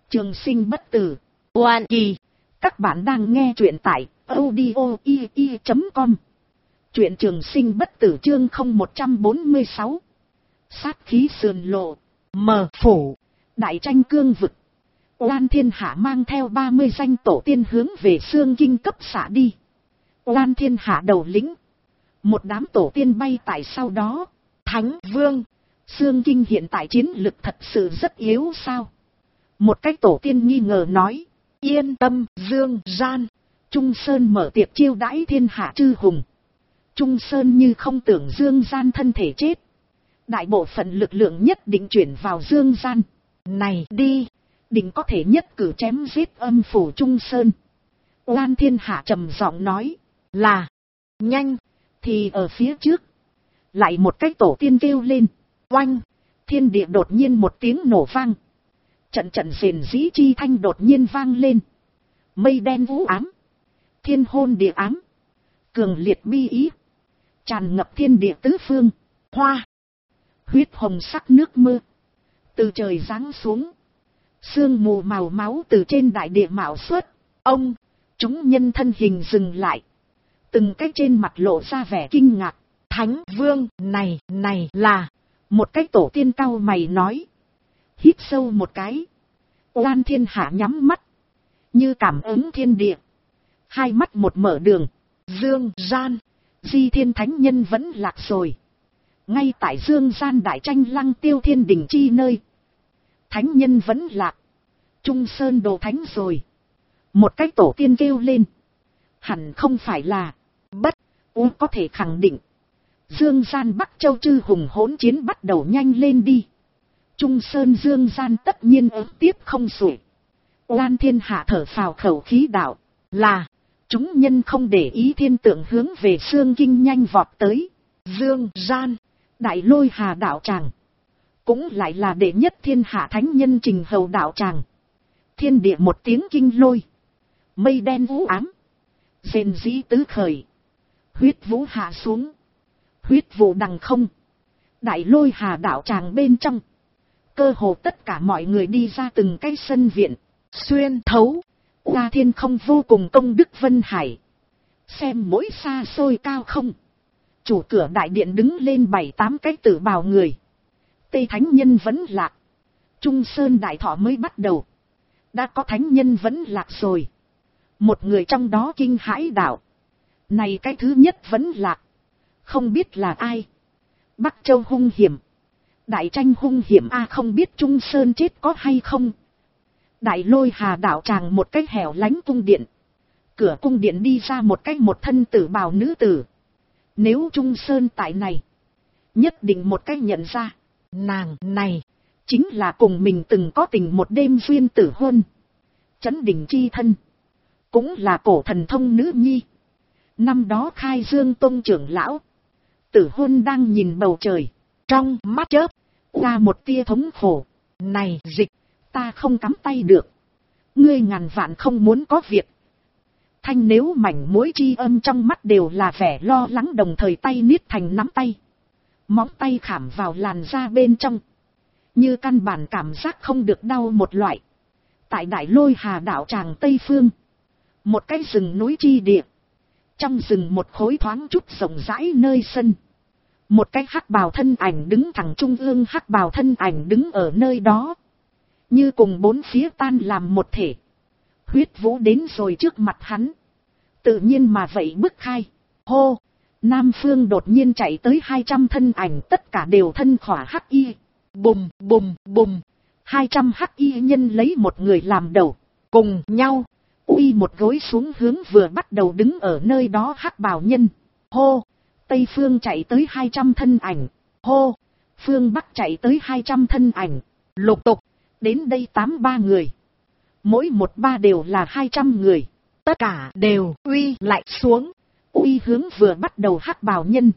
Trường sinh bất tử. Oan kỳ. Các bạn đang nghe truyện tại audio.com. Truyện trường sinh bất tử chương 0146. Sát khí sườn lộ. Mờ phủ. Đại tranh cương vực. Oan Thiên Hạ mang theo 30 danh tổ tiên hướng về Xương Kinh cấp xạ đi. Oan Thiên Hạ đầu lĩnh. Một đám tổ tiên bay tại sau đó. Thánh Vương. Xương Kinh hiện tại chiến lực thật sự rất yếu sao? Một cái tổ tiên nghi ngờ nói. Yên tâm, Dương Gian. Trung Sơn mở tiệc chiêu đãi thiên hạ chư hùng. Trung Sơn như không tưởng Dương Gian thân thể chết. Đại bộ phận lực lượng nhất định chuyển vào Dương Gian. Này đi, định có thể nhất cử chém giết âm phủ Trung Sơn. Oan Thiên Hạ trầm giọng nói. Là, nhanh, thì ở phía trước. Lại một cái tổ tiên kêu lên. Oanh, thiên địa đột nhiên một tiếng nổ vang. Trận trận rền rĩ chi thanh đột nhiên vang lên. Mây đen u ám. Thiên hôn địa ám. Cường liệt bi ý. Tràn ngập thiên địa tứ phương. Hoa. Huyết hồng sắc nước mưa. Từ trời giáng xuống. Sương mù màu máu từ trên đại địa mạo xuất. Ông. Chúng nhân thân hình dừng lại. Từng cái trên mặt lộ ra vẻ kinh ngạc. Thánh Vương này là. Một cái tổ tiên cao mày nói. Hít sâu một cái. Oan Thiên Hạ nhắm mắt. Như cảm ứng thiên địa. Hai mắt một mở đường. Dương Gian. Di Thiên Thánh Nhân vẫn lạc rồi. Ngay tại Dương Gian đại tranh lăng tiêu thiên đỉnh chi nơi. Thánh Nhân vẫn lạc. Trung Sơn đồ thánh rồi. Một cái tổ tiên kêu lên. Hẳn không phải là. Bất. Có thể khẳng định. Dương Gian Bắc Châu chư hùng hỗn chiến bắt đầu nhanh lên đi. Trung Sơn Dương Gian tất nhiên ứng tiếp không xuể. Oan Thiên Hạ thở phào khẩu khí đạo. Là. Chúng nhân không để ý thiên tượng hướng về Xương Kinh nhanh vọt tới. Dương Gian. Đại Lôi Hà đạo tràng. Cũng lại là đệ nhất thiên hạ thánh nhân Trình Hầu đạo tràng. Thiên địa một tiếng kinh lôi. Mây đen u ám. Rền rĩ tứ khởi. Huyết vũ hạ xuống. Huyết vụ đằng không. Đại Lôi Hà đạo tràng bên trong. Cơ hồ tất cả mọi người đi ra từng cái sân viện. Xuyên thấu. Oa thiên không vô cùng công đức vân hải. Xem mỗi xa xôi cao không. Chủ cửa đại điện đứng lên 7-8 cái tử bào người. Tây Thánh Nhân vẫn lạc. Trung Sơn đại thọ mới bắt đầu. Đã có Thánh Nhân vẫn lạc rồi. Một người trong đó kinh hãi đạo. Này cái thứ nhất vẫn lạc. Không biết là ai. Bắc Châu hung hiểm. Đại tranh hung hiểm a, không biết Trung Sơn chết có hay không. Đại Lôi Hà đạo tràng một cái hẻo lánh cung điện. Cửa cung điện đi ra một cái một thân tử bào nữ tử. Nếu Trung Sơn tại này. Nhất định một cái nhận ra. Nàng này. Chính là cùng mình từng có tình một đêm duyên tử hôn. Chấn đỉnh chi thân. Cũng là cổ thần thông nữ nhi. Năm đó Khai Dương Tông trưởng lão. Tử hôn đang nhìn bầu trời. Trong mắt chớp. Ra một tia thống khổ. Này dịch. Ta không cắm tay được. Ngươi ngàn vạn không muốn có việc. Thanh nếu mảnh mối chi âm trong mắt đều là vẻ lo lắng, đồng thời tay niết thành nắm tay. Móng tay khảm vào làn da bên trong. Như căn bản cảm giác không được đau một loại. Tại Đại Lôi Hà đảo tràng Tây Phương. Một cái rừng núi chi địa. Trong rừng một khối thoáng chút rộng rãi nơi sân. Một cái hắc bào thân ảnh đứng thẳng trung ương, hắc bào thân ảnh đứng ở nơi đó. Như cùng bốn phía tan làm một thể. Huyết vũ đến rồi trước mặt hắn. Tự nhiên mà vậy bức khai. Hô! Nam phương đột nhiên chạy tới 200 thân ảnh, tất cả đều thân khỏa hắc y. Bùm bùm bùm. 200 hắc y nhân lấy một người làm đầu. Cùng nhau. Uy một gối xuống hướng vừa bắt đầu đứng ở nơi đó hắc bào nhân. Hô! Tây phương chạy tới 200 thân ảnh. Hô! Phương Bắc chạy tới 200 thân ảnh. Lục tục. Đến đây 83 người. Mỗi một ba đều là 200 người. Tất cả đều uy lại xuống. Uy hướng vừa bắt đầu hắc bào nhân.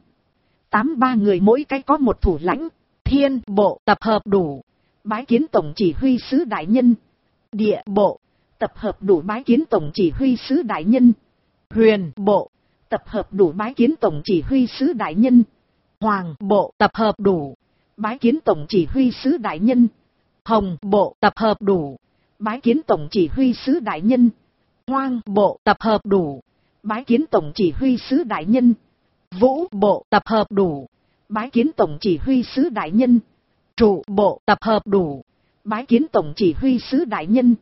83 người mỗi cái có một thủ lãnh. Thiên bộ tập hợp đủ. Bái kiến tổng chỉ huy sứ đại nhân. Địa bộ tập hợp đủ, bái kiến tổng chỉ huy sứ đại nhân. Huyền bộ tập hợp đủ, bái kiến tổng chỉ huy sứ đại nhân. Hoàng bộ tập hợp đủ. Bái kiến tổng chỉ huy sứ đại nhân. Hồng bộ tập hợp đủ. bái kiến tổng chỉ huy sứ đại nhân. Hoang bộ tập hợp đủ, bái kiến tổng chỉ huy sứ đại nhân. Vũ bộ tập hợp đủ, bái kiến tổng chỉ huy sứ đại nhân. Trụ bộ tập hợp đủ, bái kiến tổng chỉ huy sứ đại nhân.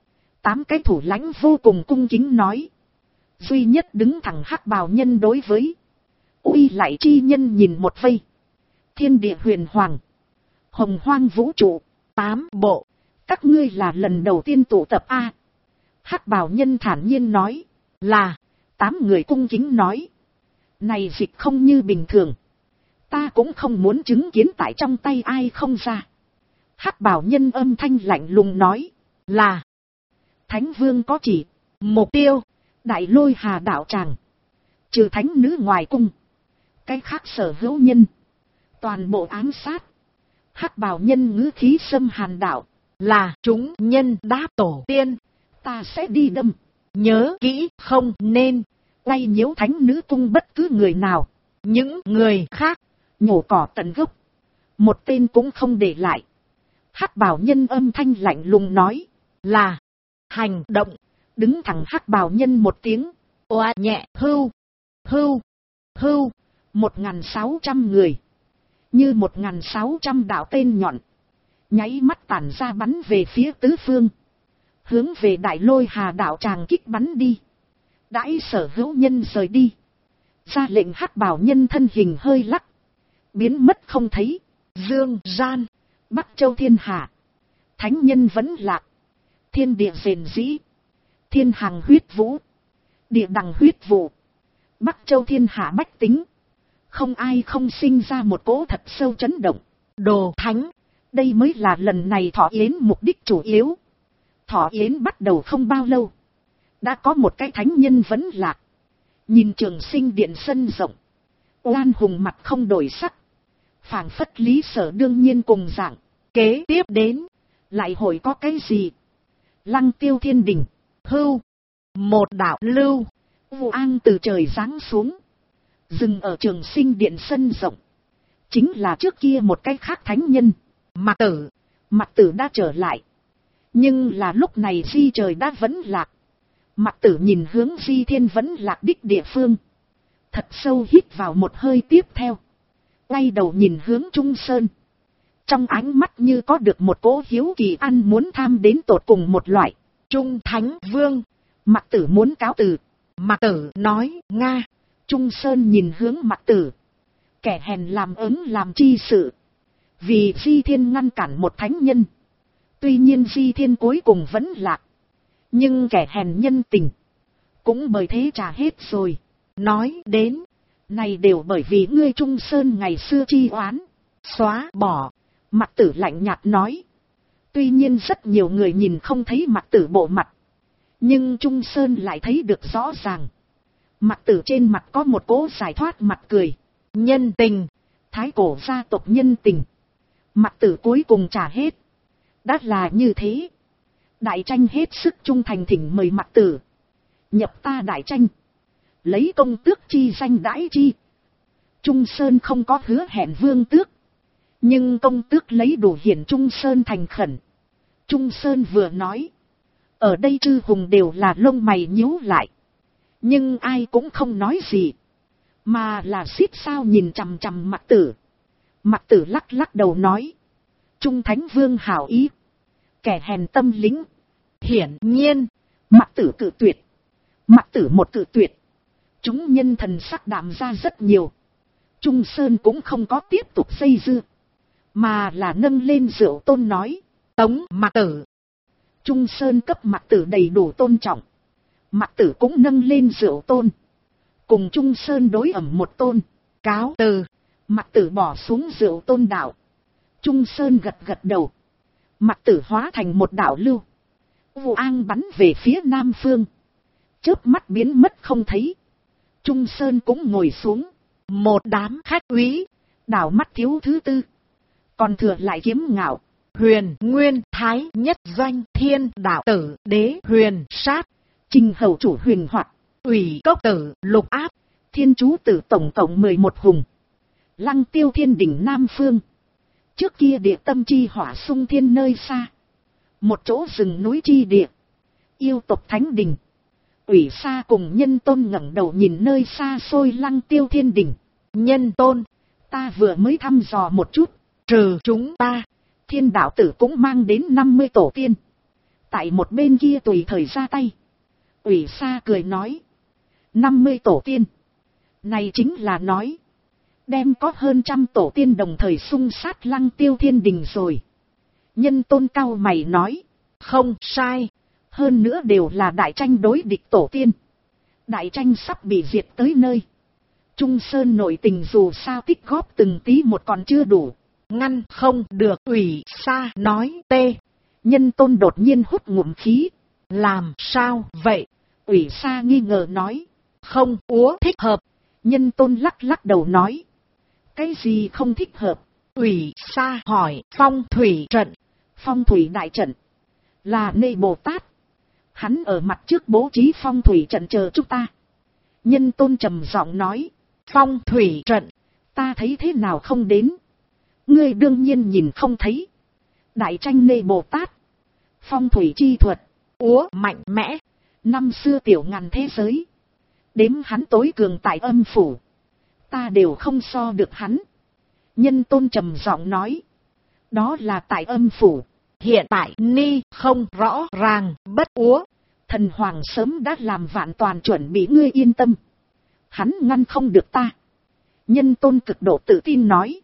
8 cái thủ lãnh vô cùng cung kính nói. Duy nhất đứng thẳng hắc bào nhân đối với uy lại chi nhân nhìn một vây. Thiên địa huyền hoàng, hồng hoang vũ trụ, 8 bộ, các ngươi là lần đầu tiên tụ tập a? Hắc bào nhân thản nhiên nói. Là. 8 người cung kính nói. Này dịch không như bình thường, ta cũng không muốn chứng kiến tại trong tay ai không ra. Hắc bào nhân âm thanh lạnh lùng nói. Là. Thánh vương có chỉ, mục tiêu, đại lôi hà đạo tràng. Trừ thánh nữ ngoài cung, cái khác sở hữu nhân, toàn bộ ám sát. Hắc bào nhân ngữ khí xâm hàn đạo. Là chúng nhân đáp tổ tiên, ta sẽ đi đâm. Nhớ kỹ không nên quay nhiễu thánh nữ cung bất cứ người nào. Những người khác, nhổ cỏ tận gốc, một tên cũng không để lại. Hắc bào nhân âm thanh lạnh lùng nói. Là. Hành động. Đứng thẳng hắc bào nhân một tiếng. Oa nhẹ hưu. Hưu. Hưu. 1.600 người. Như 1.600 đạo tên nhọn. Nháy mắt tản ra bắn về phía tứ phương. Hướng về đại lôi hà đạo tràng kích bắn đi. Đãi sở hữu nhân rời đi. Ra lệnh hắc bào nhân thân hình hơi lắc. Biến mất không thấy. Dương gian. Bắc châu thiên hạ. Thánh nhân vẫn lạc. Thiên địa rền rĩ. Thiên hàng huyết vũ. Địa đằng huyết vụ. Bắc châu thiên hạ bách tính. Không ai không sinh ra một cỗ thật sâu chấn động. Đồ thánh. Đây mới là lần này thọ yến mục đích chủ yếu. Thọ yến bắt đầu không bao lâu. Đã có một cái thánh nhân vẫn lạc. Nhìn Trường Sinh điện sân rộng. Oan hùng mặt không đổi sắc. Phảng phất Lý Sở đương nhiên cùng dạng. Kế tiếp đến. Lại hội có cái gì? Lăng tiêu thiên đình. Hưu. Một đạo lưu. Vụ an từ trời giáng xuống. Dừng ở Trường Sinh điện sân rộng. Chính là trước kia một cái khác thánh nhân. Mạc Tử. Mạc Tử đã trở lại. Nhưng là lúc này Di trời đã vẫn lạc. Mạc Tử nhìn hướng Di thiên vẫn lạc đích địa phương. Thật sâu hít vào một hơi tiếp theo. Quay đầu nhìn hướng Trung Sơn. Trong ánh mắt như có được một cỗ hiếu kỳ ăn muốn tham đến tột cùng một loại. Trung Thánh Vương. Mạc Tử muốn cáo từ. Mạc Tử nói Nga. Trung Sơn nhìn hướng Mạc Tử. Kẻ hèn làm ứng làm chi sự. Vì Di thiên ngăn cản một thánh nhân. Tuy nhiên Di thiên cuối cùng vẫn lạc. Nhưng kẻ hèn nhân tình. Cũng bởi thế trả hết rồi. Nói đến. Này đều bởi vì ngươi Trung Sơn ngày xưa chi oán. Xóa bỏ. Mạc Tử lạnh nhạt nói. Tuy nhiên rất nhiều người nhìn không thấy Mạc Tử bộ mặt. Nhưng Trung Sơn lại thấy được rõ ràng. Mạc Tử trên mặt có một cỗ giải thoát mặt cười. Nhân tình. Thái cổ gia tộc nhân tình. Mạc Tử cuối cùng trả hết. Đã là như thế. Đại tranh hết sức trung thành thỉnh mời Mạc Tử. Nhập ta đại tranh. Lấy công tước chi danh đãi chi. Trung Sơn không có hứa hẹn vương tước. Nhưng công tước lấy đủ hiển Trung Sơn thành khẩn. Trung Sơn vừa nói. Ở đây chư hùng đều là lông mày nhíu lại. Nhưng ai cũng không nói gì. Mà là xít sao nhìn chằm chằm Mạc Tử. Mạc Tử lắc lắc đầu nói. Trung Thánh Vương hảo ý. Kẻ hèn tâm lính. Hiển nhiên. Mạc Tử cự tuyệt. Mạc Tử một cự tuyệt. Chúng nhân thần sắc đạm ra rất nhiều. Trung Sơn cũng không có tiếp tục dây dưa. Mà là nâng lên rượu tôn nói. Tống Mạc Tử. Trung Sơn cấp Mạc Tử đầy đủ tôn trọng. Mạc Tử cũng nâng lên rượu tôn. Cùng Trung Sơn đối ẩm một tôn. Cáo từ. Mạc Tử bỏ xuống rượu tôn đạo. Trung Sơn gật gật đầu. Mạc Tử hóa thành một đạo lưu. Vụ an bắn về phía nam phương. Chớp mắt biến mất không thấy. Trung Sơn cũng ngồi xuống. Một đám khách úy. Đảo mắt thiếu thứ tư. Còn thừa lại Kiếm Ngạo. Huyền Nguyên Thái Nhất Doanh Thiên Đạo Tử Đế Huyền Sát. Trình Hầu Chủ Huyền Hoạt. Ủy Cốc Tử Lục Áp. Thiên Chú Tử tổng cộng 11 hùng. Lăng Tiêu Thiên đỉnh Nam Phương. Trước kia địa tâm chi hỏa sung thiên nơi xa. Một chỗ rừng núi chi địa. Yêu tộc thánh đình. Ủy Sa cùng Nhân Tôn ngẩng đầu nhìn nơi xa xôi Lăng Tiêu Thiên Đình. Nhân Tôn, ta vừa mới thăm dò một chút. Trừ chúng ta, Thiên đạo tử cũng mang đến 50 tổ tiên. Tại một bên kia tùy thời ra tay. Ủy Sa cười nói. 50 tổ tiên. Này chính là nói. Đem có hơn 100 tổ tiên đồng thời xung sát Lăng Tiêu Thiên Đình rồi. Nhân Tôn cau mày nói. Không sai. Hơn nữa đều là đại tranh đối địch tổ tiên. Đại tranh sắp bị diệt tới nơi. Trung Sơn nội tình dù sao tích góp từng tí một còn chưa đủ. Ngăn không được. Ủy Sa nói. Nhân Tôn đột nhiên hút ngụm khí. Làm sao vậy? Ủy Sa nghi ngờ nói. Không thích hợp. Nhân Tôn lắc lắc đầu nói. Cái gì không thích hợp? Ủy Sa hỏi. Phong thủy trận. Phong thủy đại trận. Là nơi Bồ Tát. Hắn ở mặt trước bố trí phong thủy trận chờ chúng ta. Nhân Tôn trầm giọng nói. Phong thủy trận. Ta thấy thế nào không đến? Ngươi đương nhiên nhìn không thấy. Đại tranh nê Bồ Tát. Phong thủy chi thuật. Mạnh mẽ. Năm xưa tiểu ngàn thế giới. Đếm hắn tối cường tại âm phủ. Ta đều không so được hắn. Nhân Tôn trầm giọng nói. Đó là tại âm phủ. Hiện tại ni không rõ ràng. Bất thần hoàng sớm đã làm vạn toàn chuẩn bị, ngươi yên tâm. Hắn ngăn không được ta. Nhân Tôn cực độ tự tin nói.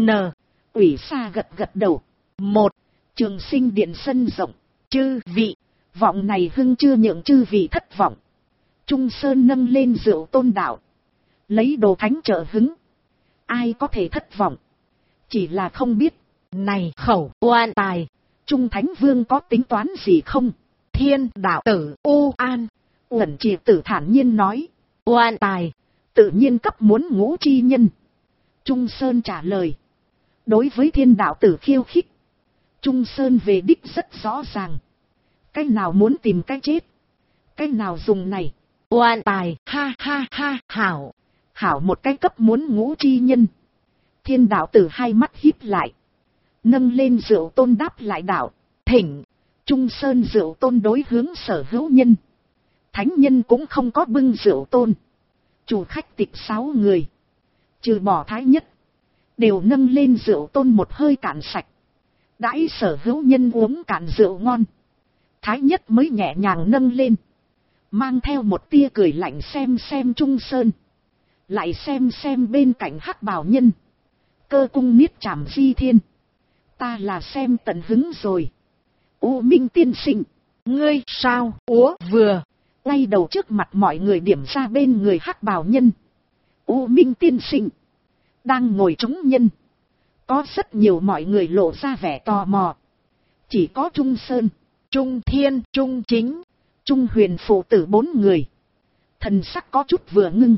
Ủy Sa gật gật đầu. Trường Sinh điện sân rộng. Chư vị. Vọng này hưng chưa nhượng chư vị thất vọng. Trung Sơn nâng lên rượu tôn đạo. Lấy đồ thánh trợ hứng. Ai có thể thất vọng. Chỉ là không biết. Này khẩu oan tài. Trung Thánh Vương có tính toán gì không? Thiên đạo tử An. Uẩn Trì Tử thản nhiên nói. Oan tài. Tự nhiên cấp muốn ngũ chi nhân. Trung Sơn trả lời. Đối với thiên đạo tử khiêu khích. Trung Sơn về đích rất rõ ràng. Cái nào muốn tìm cái chết. Cái nào dùng này. Oan tài. Ha ha ha. Hảo một cái cấp muốn ngũ chi nhân. Thiên đạo tử hai mắt híp lại. Nâng lên rượu tôn đáp lại đạo. Thỉnh. Trung Sơn rượu tôn đối hướng sở hữu nhân. Thánh nhân cũng không có bưng rượu tôn. Chủ khách tịch 6 người. Trừ bỏ thái nhất. Đều nâng lên rượu tôn một hơi cạn sạch. Đãi sở hữu nhân uống cạn rượu ngon. Thái nhất mới nhẹ nhàng nâng lên. Mang theo một tia cười lạnh xem Trung Sơn. Lại xem bên cạnh hắc bào nhân. Cơ cung niết trảm di thiên. Ta là xem tận hứng rồi. U Minh tiên sinh. Ngươi sao? Vừa. Ngay đầu trước mặt mọi người điểm ra bên người hắc bào nhân. U Minh tiên sinh. Đang ngồi chúng nhân. Có rất nhiều mọi người lộ ra vẻ tò mò. Chỉ có Trung Sơn, Trung Thiên, Trung Chính, Trung Huyền phụ tử 4 người. Thần sắc có chút vừa ngưng.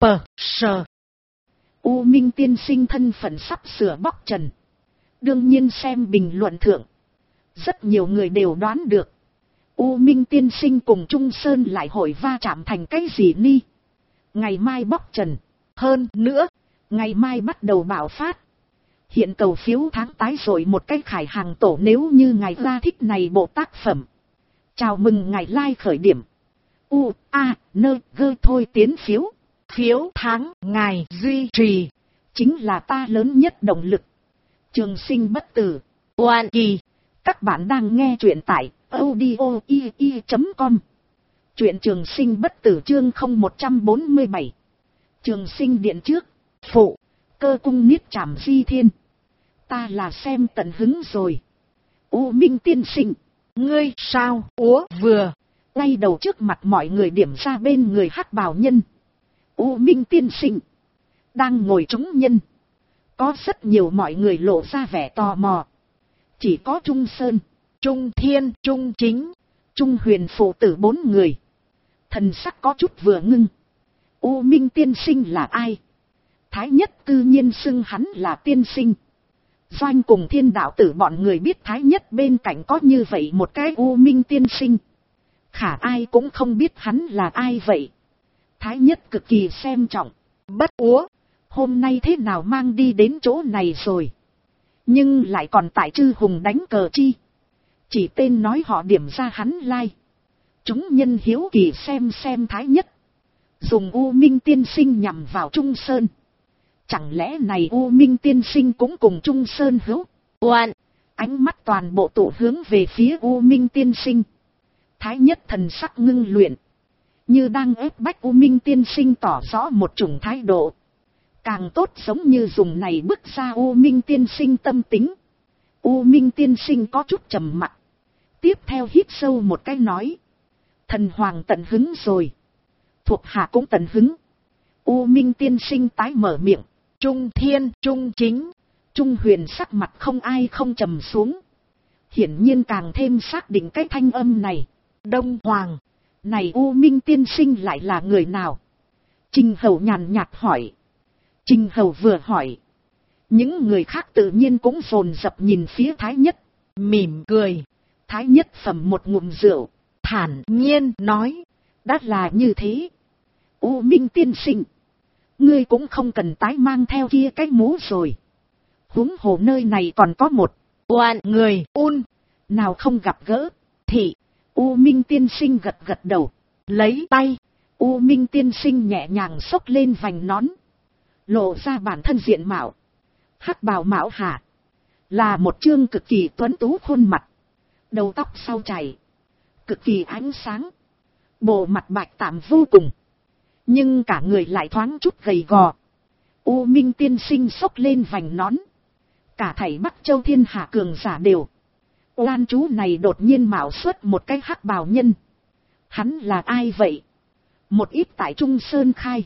U Minh tiên sinh thân phận sắp sửa bóc trần. Đương nhiên xem bình luận thượng. Rất nhiều người đều đoán được. U Minh tiên sinh cùng Trung Sơn lại hội va chạm thành cái gì ni. Ngày mai bóc trần. Hơn nữa, ngày mai bắt đầu bạo phát. Hiện cầu phiếu tháng tái rồi một cái khải hàng tổ nếu như ngài ra thích này bộ tác phẩm. Chào mừng ngài like khởi điểm. Thôi tiến phiếu. Phiếu tháng ngài duy trì. Chính là ta lớn nhất động lực. Trường Sinh bất tử. Oan kỳ. Các bạn đang nghe truyện tại audio.com. Truyện Trường Sinh bất tử chương 0147. Trường Sinh điện trước. Phụ. Cơ cung niết trảm di thiên. Ta là xem tận hứng rồi. U Minh tiên sinh. Ngươi sao? Vừa. Ngay đầu trước mặt mọi người điểm ra bên người hắc bào nhân. U Minh tiên sinh. Đang ngồi chúng nhân. Có rất nhiều mọi người lộ ra vẻ tò mò. Chỉ có Trung Sơn, Trung Thiên, Trung Chính, Trung Huyền phụ tử 4 người. Thần sắc có chút vừa ngưng. U Minh tiên sinh là ai? Thái nhất cư nhiên xưng hắn là tiên sinh. Doanh cùng thiên đạo tử bọn người biết Thái nhất bên cạnh có như vậy một cái U Minh tiên sinh. Khả ai cũng không biết hắn là ai vậy. Thái nhất cực kỳ xem trọng. Hôm nay thế nào mang đi đến chỗ này rồi. Nhưng lại còn tại Chư Hùng đánh cờ chi. Chỉ tên nói họ điểm ra hắn lai. Chúng nhân hiếu kỳ xem Thái Nhất dùng U Minh tiên sinh nhằm vào Trung Sơn. Chẳng lẽ này U Minh tiên sinh cũng cùng Trung Sơn hữu oan? Ánh mắt toàn bộ tụ hướng về phía U Minh tiên sinh. Thái Nhất thần sắc ngưng luyện, như đang ép bách U Minh tiên sinh tỏ rõ một chủng thái độ. Càng tốt giống như dùng này bức ra U Minh tiên sinh tâm tính. U Minh tiên sinh có chút trầm mặc. Tiếp theo hít sâu một cái nói. Thần hoàng tận hứng rồi. Thuộc hạ cũng tận hứng. U Minh tiên sinh tái mở miệng. Trung thiên, trung chính. Trung huyền sắc mặt không ai không trầm xuống. Hiển nhiên càng thêm xác định cái thanh âm này. Đông hoàng. Này U Minh tiên sinh lại là người nào? Trình Hầu nhàn nhạt hỏi. Trình Hầu vừa hỏi. Những người khác tự nhiên cũng dồn dập nhìn phía Thái Nhất. Mỉm cười. Thái Nhất phẩm một ngụm rượu. Thản nhiên nói. Đã là như thế. U Minh tiên sinh. Ngươi cũng không cần tái mang theo kia cái mũ rồi. Huống hồ nơi này còn có một oan người nào không gặp gỡ. Thì U Minh tiên sinh gật gật đầu. Lấy tay. U Minh tiên sinh nhẹ nhàng xốc lên vành nón. Lộ ra bản thân diện mạo. Hắc bào mạo hạ. Là một chương cực kỳ tuấn tú khuôn mặt. Đầu tóc sau chảy. Cực kỳ ánh sáng. Bộ mặt bạch tạm vô cùng. Nhưng cả người lại thoáng chút gầy gò. U Minh tiên sinh xốc lên vành nón. Cả thảy Bắc Châu thiên hạ cường giả đều. Oan chú này đột nhiên mạo xuất một cái hắc bào nhân. Hắn là ai vậy? Một ít tại Trung Sơn khai.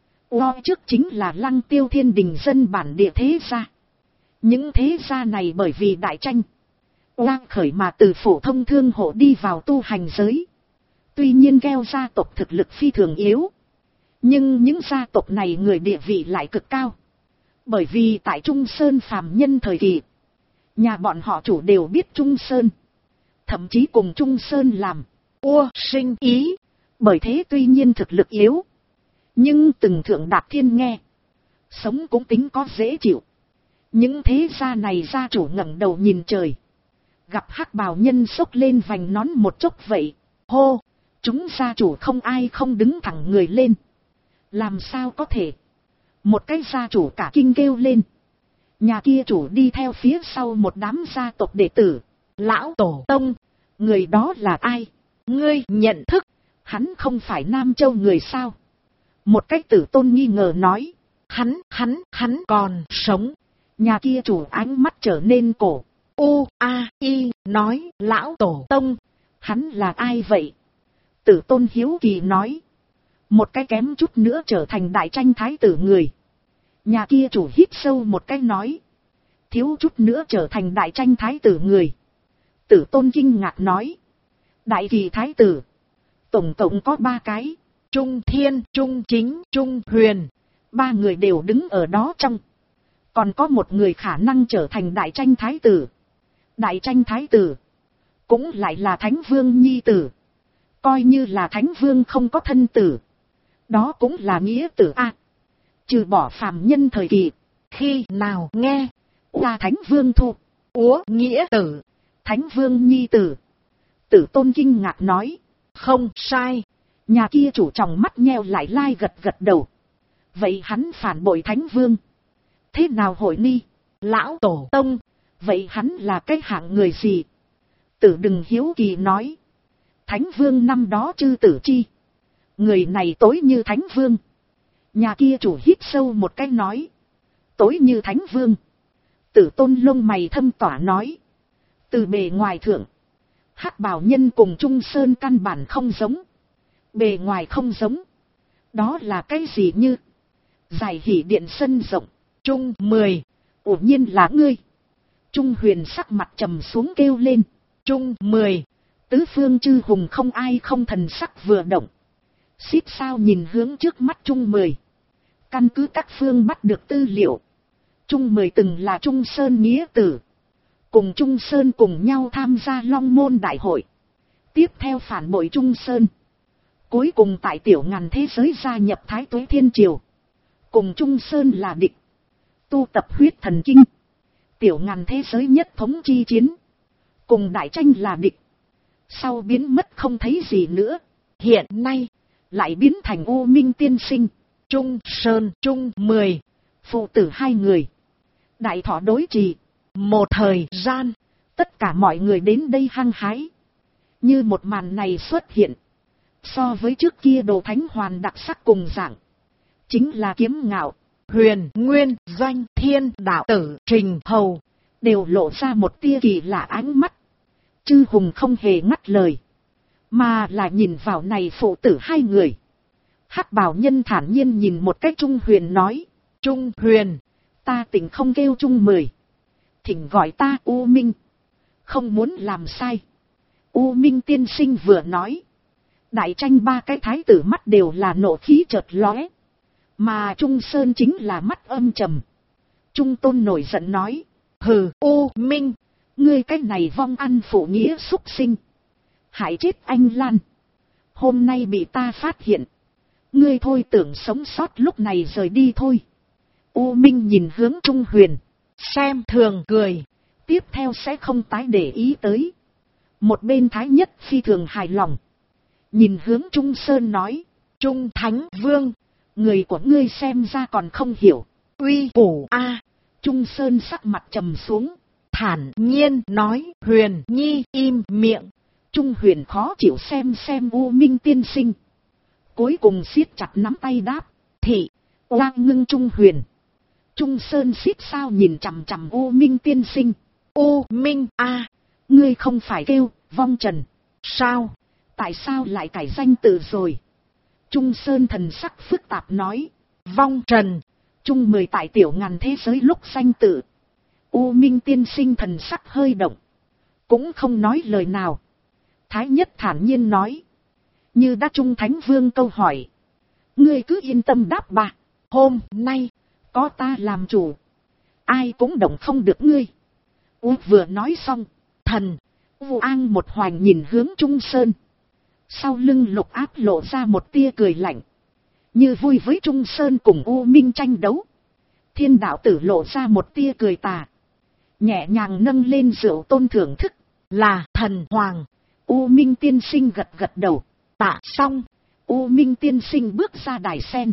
Trước chính là Lăng Tiêu Thiên Đình dân bản địa thế gia. Những thế gia này bởi vì đại tranh. Khởi mà từ phổ thông thương hộ đi vào tu hành giới. Tuy nhiên Gheo gia tộc thực lực phi thường yếu. Nhưng những gia tộc này người địa vị lại cực cao. Bởi vì tại Trung Sơn phàm nhân thời kỳ. Nhà bọn họ chủ đều biết Trung Sơn. Thậm chí cùng Trung Sơn làm sinh ý. Bởi thế tuy nhiên thực lực yếu. Nhưng từng thượng đạt thiên nghe. Sống cũng tính có dễ chịu. Những thế gia này gia chủ ngẩng đầu nhìn trời. Gặp hắc bào nhân xốc lên vành nón một chốc vậy. Hô! Chúng gia chủ không ai không đứng thẳng người lên. Làm sao có thể? Một cái gia chủ cả kinh kêu lên. Nhà kia chủ đi theo phía sau một đám gia tộc đệ tử. Lão Tổ Tông. Người đó là ai? Ngươi nhận thức. Hắn không phải Nam Châu người sao? Một cách Tử Tôn nghi ngờ nói. Hắn còn sống. Nhà kia chủ ánh mắt trở nên cổ. Nói. Lão Tổ Tông. Hắn là ai vậy? Tử Tôn hiếu kỳ nói. Một cái kém chút nữa trở thành đại tranh thái tử người. Nhà kia chủ hít sâu một cái nói. Thiếu chút nữa trở thành đại tranh thái tử người. Tử Tôn kinh ngạc nói. Đại kỳ thái tử. Tổng cộng có 3 cái. Trung Thiên, Trung Chính, Trung Huyền. 3 người đều đứng ở đó trong. Còn có một người khả năng trở thành đại tranh thái tử. Đại tranh thái tử. Cũng lại là Thánh Vương nhi tử. Coi như là Thánh Vương không có thân tử. Đó cũng là nghĩa tử a. Trừ bỏ phàm nhân thời kỳ. Khi nào nghe. Thánh Vương thu. Nghĩa tử. Thánh Vương nhi tử. Tử Tôn kinh ngạc nói. Không sai. Nhà kia chủ tròng mắt nheo lại lai gật gật đầu. Vậy hắn phản bội Thánh Vương. Thế nào hội ni? Lão Tổ Tông. Vậy hắn là cái hạng người gì? Tử đừng hiếu kỳ nói. Thánh Vương năm đó chư tử chi. Người này tối như Thánh Vương. Nhà kia chủ hít sâu một cái nói. Tối như Thánh Vương. Tử Tôn lông mày thâm tỏa nói. Từ bề ngoài thượng. Hắc bào nhân cùng Trung Sơn căn bản không giống. Bề ngoài không giống. Đó là cái gì như. Giải hỉ điện sân rộng. Trung 10. Ủa nhiên là ngươi. Trung Huyền sắc mặt trầm xuống kêu lên. Trung 10. Tứ phương chư hùng không ai không thần sắc vừa động. Xít sao nhìn hướng trước mắt Trung 10. Căn cứ các phương bắt được tư liệu. Trung 10 từng là Trung Sơn nghĩa tử. Cùng Trung Sơn cùng nhau tham gia Long Môn Đại hội. Tiếp theo phản bội Trung Sơn. Cuối cùng tại tiểu ngàn thế giới gia nhập Thái Tuế Thiên Triều. Cùng Trung Sơn là địch. Tu tập huyết thần kinh. Tiểu ngàn thế giới nhất thống chi chiến. cùng đại tranh là địch. Sau biến mất không thấy gì nữa. Hiện nay, lại biến thành U Minh tiên sinh, Trung Sơn, Trung 10, phụ tử hai người. Đại thọ đối trì. Một thời gian, tất cả mọi người đến đây hăng hái. Như một màn này xuất hiện. So với trước kia đồ thánh hoàn đặc sắc cùng dạng. Chính là Kiếm Ngạo, Huyền Nguyên, Doanh Thiên Đạo Tử, Trình Hầu. Đều lộ ra một tia kỳ lạ ánh mắt. Chư hùng không hề ngắt lời. Mà là nhìn vào này phụ tử hai người. Hắc bào nhân thản nhiên nhìn một cách Trung Huyền nói. Trung Huyền, ta tỉnh không kêu Trung 10. Thỉnh gọi ta U Minh. Không muốn làm sai. U Minh tiên sinh vừa nói. Đại tranh ba cái thái tử mắt đều là nộ khí chợt lóe. Mà Trung Sơn chính là mắt âm trầm. Trung Tôn nổi giận nói. Hừ, U Minh, ngươi cái này vong ăn phụ nghĩa súc sinh. Hại chết anh Lan. Hôm nay bị ta phát hiện. Ngươi thôi tưởng sống sót lúc này rời đi thôi. U Minh nhìn hướng Trung Huyền. Xem thường cười. Tiếp theo sẽ không tái để ý tới. Một bên Thái Nhất phi thường hài lòng. Nhìn hướng Trung Sơn nói. Trung Thánh Vương. Người của ngươi xem ra còn không hiểu. Uy củ a. Trung Sơn sắc mặt trầm xuống. Thản nhiên nói. Huyền Nhi im miệng. Trung Huyền khó chịu xem U Minh tiên sinh. Cuối cùng siết chặt nắm tay đáp. Thị. Oang ngưng Trung Huyền. Trung Sơn siết sao nhìn chằm chằm U Minh tiên sinh. U Minh a. Ngươi không phải kêu Vong Trần. Sao? Tại sao lại cải danh tự rồi? Trung Sơn thần sắc phức tạp nói. Vong Trần. Trung 10 tại tiểu ngàn thế giới lúc danh tự. U Minh tiên sinh thần sắc hơi động. Cũng không nói lời nào. Thái Nhất thản nhiên nói. Như đã Trung Thánh Vương câu hỏi. Ngươi cứ yên tâm đáp bạ. Hôm nay, có ta làm chủ. Ai cũng động không được ngươi. U vừa nói xong. Thần. Vu An một hoành nhìn hướng Trung Sơn. Sau lưng Lục Áp lộ ra một tia cười lạnh. Như vui với Trung Sơn cùng U Minh tranh đấu. Thiên Đạo Tử lộ ra một tia cười tà. Nhẹ nhàng nâng lên rượu tôn thưởng thức. Là thần hoàng. U Minh tiên sinh gật gật đầu. Tạ xong. U Minh tiên sinh bước ra đài sen.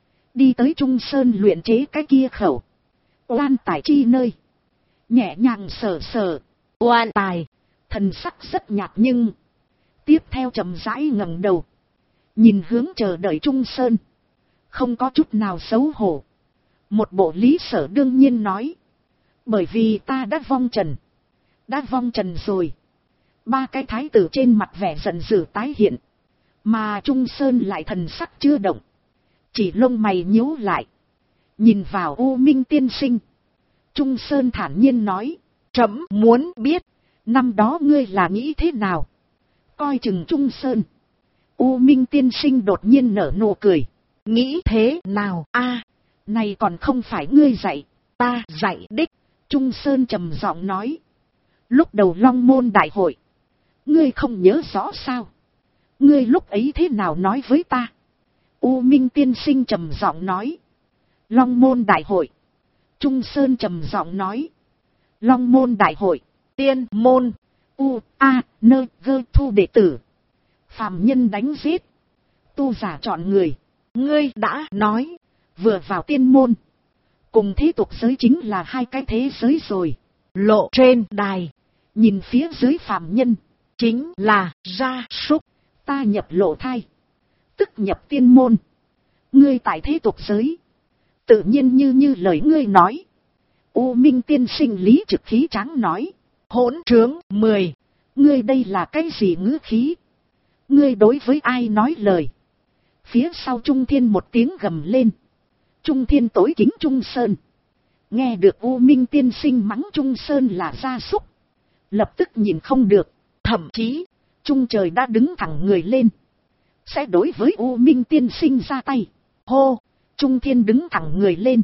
Đi tới Trung Sơn luyện chế cái kia khẩu. Oan tài chi nơi. Nhẹ nhàng sờ sờ. Oan tài. Thần sắc rất nhạt nhưng. Tiếp theo chậm rãi ngẩng đầu. Nhìn hướng chờ đợi Trung Sơn. Không có chút nào xấu hổ. Một bộ lý sở đương nhiên nói. Bởi vì ta đã vong trần. Đã vong trần rồi. Ba cái thái tử trên mặt vẻ giận dữ tái hiện. Mà Trung Sơn lại thần sắc chưa động. Chỉ lông mày nhíu lại. Nhìn vào U Minh tiên sinh. Trung Sơn thản nhiên nói. Trẫm muốn biết. Năm đó ngươi là nghĩ thế nào? Coi chừng Trung Sơn. U Minh tiên sinh đột nhiên nở nụ cười. Nghĩ thế nào a? Này còn không phải ngươi dạy. Ta dạy đích. Trung Sơn trầm giọng nói. Lúc đầu Long Môn đại hội. Ngươi không nhớ rõ sao? Ngươi lúc ấy thế nào nói với ta? U Minh tiên sinh trầm giọng nói. Long Môn đại hội. Trung Sơn trầm giọng nói. Long Môn đại hội. Tiên môn. U, A, Nơ, Gơ thu đệ tử. Phàm nhân đánh giết. Tu giả chọn người. Ngươi đã nói. Vừa vào tiên môn. Cùng thế tục giới chính là hai cái thế giới rồi. Lộ trên đài. Nhìn phía dưới phàm nhân. Chính là gia súc. Ta nhập lộ thai. Tức nhập tiên môn. Ngươi tại thế tục giới. Tự nhiên như lời ngươi nói. U Minh tiên sinh lý trực khí tráng nói. Hỗn trướng 10. Ngươi đây là cái gì ngữ khí? Ngươi đối với ai nói lời? Phía sau Trung Thiên một tiếng gầm lên. Trung Thiên tối kính Trung Sơn. Nghe được U Minh tiên sinh mắng Trung Sơn là gia súc. Lập tức nhìn không được. Thậm chí, Trung trời đã đứng thẳng người lên. Sẽ đối với U Minh tiên sinh ra tay. Hô, Trung Thiên đứng thẳng người lên.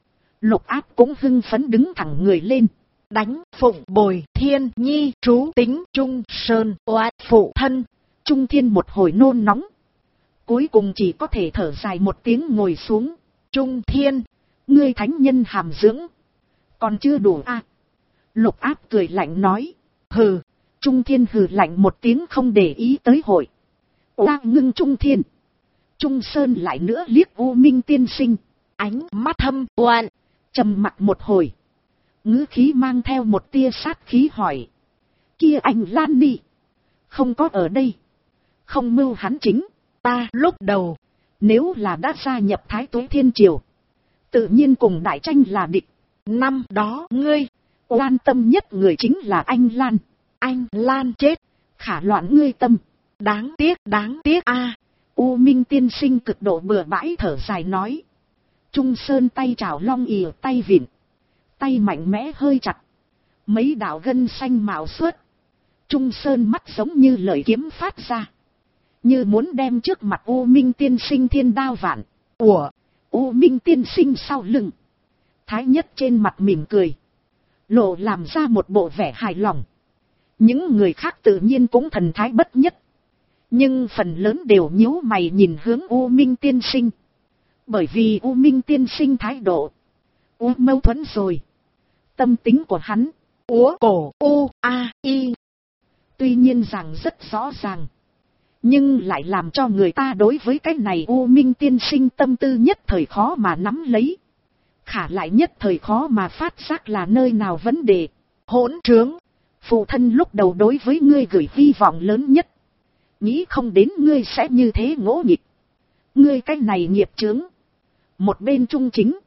Lục Áp cũng hưng phấn đứng thẳng người lên. Đánh Phụng Bồi Thiên Nhi trú tính Trung Sơn oát phụ thân. Trung Thiên một hồi nôn nóng. Cuối cùng chỉ có thể thở dài một tiếng ngồi xuống. Trung Thiên, ngươi thánh nhân hàm dưỡng. Còn chưa đủ à? Lục Áp cười lạnh nói. Hừ, Trung Thiên hừ lạnh một tiếng không để ý tới hội. Oa ngưng Trung Thiên. Trung Sơn lại nữa liếc U Minh tiên sinh. Ánh mắt thâm oan. Trầm mặc một hồi. Ngữ khí mang theo một tia sát khí hỏi. Kia anh Lan đi. Không có ở đây. Không mưu hắn chính. Ta lúc đầu. Nếu là đã gia nhập Thái Tuế Thiên Triều. Tự nhiên cùng đại tranh là địch. Năm đó ngươi. Oan tâm nhất người chính là anh Lan. Anh Lan chết. Khả loạn ngươi tâm. Đáng tiếc a. U Minh tiên sinh cực độ bừa bãi thở dài nói. Trung Sơn tay chảo long ỉa tay vịn. Tay mạnh mẽ hơi chặt. Mấy đạo gân xanh mạo xuất. Trung Sơn mắt giống như lợi kiếm phát ra. Như muốn đem trước mặt U Minh tiên sinh thiên đao vạn. Ủa, U Minh tiên sinh sau lưng. Thái Nhất trên mặt mỉm cười. Lộ làm ra một bộ vẻ hài lòng. Những người khác tự nhiên cũng thần thái bất nhất. Nhưng phần lớn đều nhíu mày nhìn hướng U Minh tiên sinh. Bởi vì U Minh tiên sinh thái độ. Mâu thuẫn rồi. Tâm tính của hắn. Cổ U A I. Tuy nhiên rằng rất rõ ràng. Nhưng lại làm cho người ta đối với cái này U Minh tiên sinh tâm tư nhất thời khó mà nắm lấy. Khả lại nhất thời khó mà phát giác là nơi nào vấn đề. Hỗn trướng. Phụ thân lúc đầu đối với ngươi gửi hy vọng lớn nhất. Nghĩ không đến ngươi sẽ như thế ngỗ nghịch. Ngươi cái này nghiệp chướng. Một bên trung chính.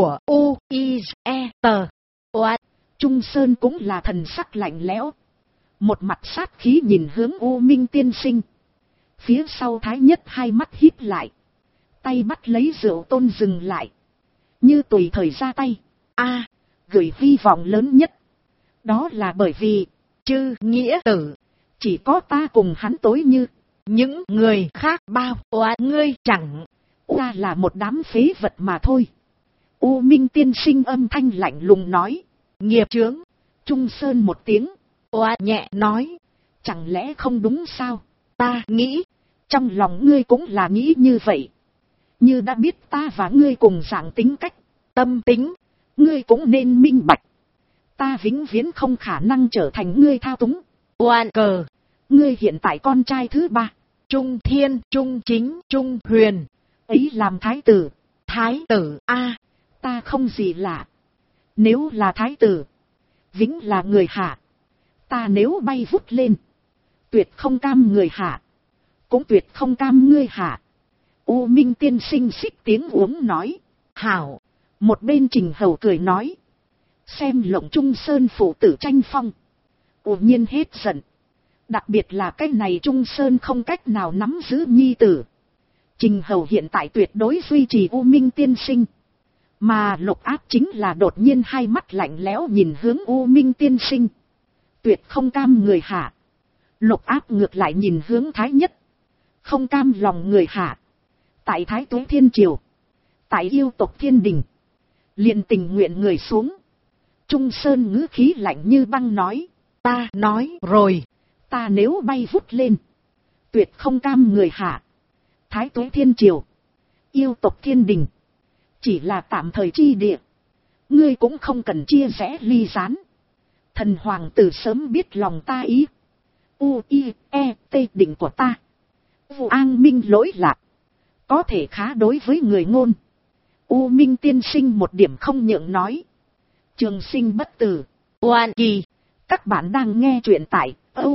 U I E T. Trung Sơn cũng là thần sắc lạnh lẽo. Một mặt sát khí nhìn hướng U Minh tiên sinh. Phía sau Thái Nhất hai mắt híp lại. Tay bắt lấy rượu tôn dừng lại. Như tùy thời ra tay. Gửi hy vọng lớn nhất. Đó là bởi vì, chư nghĩa tử, chỉ có ta cùng hắn tối như. Những người khác bao oán ngươi chẳng. Ta là một đám phế vật mà thôi. U Minh tiên sinh âm thanh lạnh lùng nói. Nghiệp chướng. Trung Sơn một tiếng. Nhẹ nói. Chẳng lẽ không đúng sao? Ta nghĩ. Trong lòng ngươi cũng là nghĩ như vậy. Như đã biết ta và ngươi cùng dạng tính cách. Tâm tính. Ngươi cũng nên minh bạch. Ta vĩnh viễn không khả năng trở thành ngươi thao túng. Cờ. Ngươi hiện tại con trai thứ ba. Trung Thiên, Trung Chính, Trung Huyền. Ấy làm thái tử. Thái tử ta không gì lạ. Nếu là thái tử. Vĩnh là người hạ. Ta nếu bay vút lên. Tuyệt không cam người hạ. Cũng tuyệt không cam ngươi hạ. U Minh tiên sinh xích tiếng uống nói. Hảo. Một bên Trình Hầu cười nói. Xem Lộng Trung Sơn phụ tử tranh phong. Nhiên hết giận. Đặc biệt là cái này Trung Sơn không cách nào nắm giữ nhi tử. Trình Hầu hiện tại tuyệt đối duy trì U Minh tiên sinh. Mà Lục Áp chính là đột nhiên hai mắt lạnh lẽo nhìn hướng U Minh tiên sinh. Tuyệt không cam người hạ. Lục Áp ngược lại nhìn hướng Thái Nhất. Không cam lòng người hạ. Tại Thái Tuế Thiên Triều. Tại yêu tộc Thiên Đình. Liền tình nguyện người xuống. Trung Sơn ngữ khí lạnh như băng nói. Ta nói rồi. Ta nếu bay vút lên. Tuyệt không cam người hạ. Thái Tuế Thiên Triều. Yêu tộc Thiên Đình. Chỉ là tạm thời chi địa. Ngươi cũng không cần chia rẽ ly gián. Thần hoàng tử sớm biết lòng ta ý. U-I-E-T định của ta. Vụ an minh lỗi lạc. Có thể khá đối với người ngôn. U Minh tiên sinh một điểm không nhượng nói. Trường sinh bất tử. Oan kỳ. Các bạn đang nghe truyện tại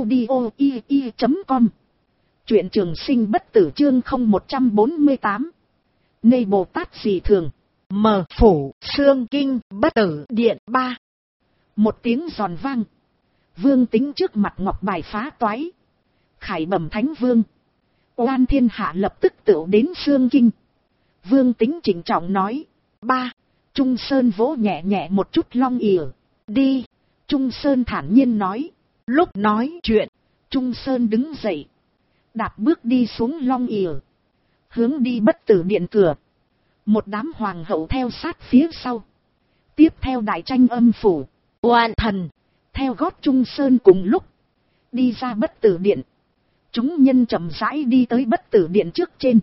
audio.com. Truyện trường sinh bất tử chương 0148. Nê Bồ Tát gì thường. Mờ phủ xương kinh bất tử điện 3. Một tiếng giòn vang. Vương Tính trước mặt ngọc bài phá toái. Khải bẩm Thánh Vương. Oan thiên hạ lập tức tựu đến xương kinh. Vương Tính chỉnh trọng nói. Trung Sơn vỗ nhẹ nhẹ một chút long ỉa. Đi. Trung Sơn thản nhiên nói. Lúc nói chuyện. Trung Sơn đứng dậy. Đạp bước đi xuống long ỉa. Hướng đi bất tử điện cửa. Một đám hoàng hậu theo sát phía sau. Tiếp theo đại tranh âm phủ. Oan thần. Theo gót Trung Sơn cùng lúc. Đi ra bất tử điện. Chúng nhân chậm rãi đi tới bất tử điện trước trên.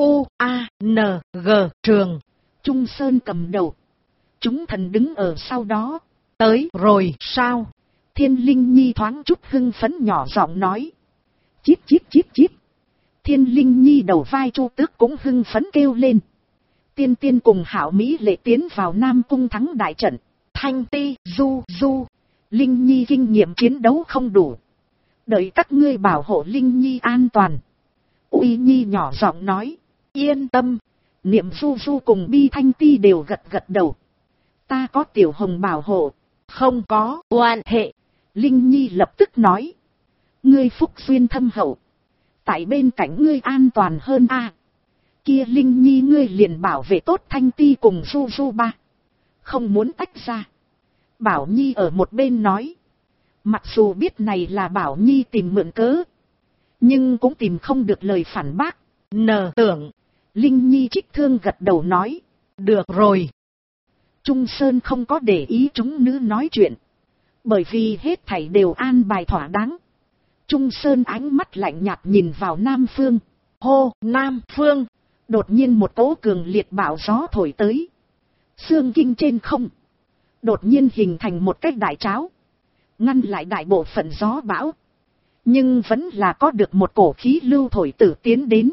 U-A-N-G trường. Trung Sơn cầm đầu. Chúng thần đứng ở sau đó. Tới rồi sao? Thiên Linh Nhi thoáng chút hưng phấn nhỏ giọng nói. Chíp chíp chíp chíp. Thiên Linh Nhi đầu vai Chu Tước cũng hưng phấn kêu lên. Tiên Tiên cùng Hảo Mỹ Lệ tiến vào Nam Cung thắng đại trận. Thanh Ti, Du, Linh Nhi kinh nghiệm chiến đấu không đủ. Đợi các ngươi bảo hộ Linh Nhi an toàn. Uy Nhi nhỏ giọng nói. Yên tâm. Niệm Du cùng Bi Thanh Ti đều gật gật đầu. Ta có Tiểu Hồng bảo hộ. Không có oan hệ. Linh Nhi lập tức nói. Ngươi phúc duyên thâm hậu. Tại bên cạnh ngươi an toàn hơn a. Kia Linh Nhi ngươi liền bảo vệ tốt Thanh Ti cùng Du ba. Không muốn tách ra. Bảo Nhi ở một bên nói. Mặc dù biết này là Bảo Nhi tìm mượn cớ. Nhưng cũng tìm không được lời phản bác. Tưởng. Linh Nhi trích thương gật đầu nói. Được rồi. Trung Sơn không có để ý chúng nữ nói chuyện. Bởi vì hết thảy đều an bài thỏa đáng. Trung Sơn ánh mắt lạnh nhạt nhìn vào Nam Phương. Hô, Nam Phương. Đột nhiên một cỗ cường liệt bão gió thổi tới. Xương kinh trên không. Đột nhiên hình thành một cái đại tráo. Ngăn lại đại bộ phận gió bão. Nhưng vẫn là có được một cổ khí lưu thổi tử tiến đến.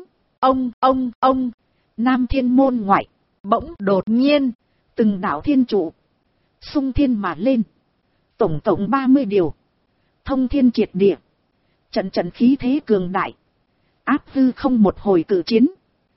Ông. Nam Thiên môn ngoại. Bỗng đột nhiên. Từng đạo thiên trụ. Xung thiên mà lên. Tổng 30 điều. Thông thiên triệt địa. Trận khí thế cường đại. Áp hư không một hồi cử chiến.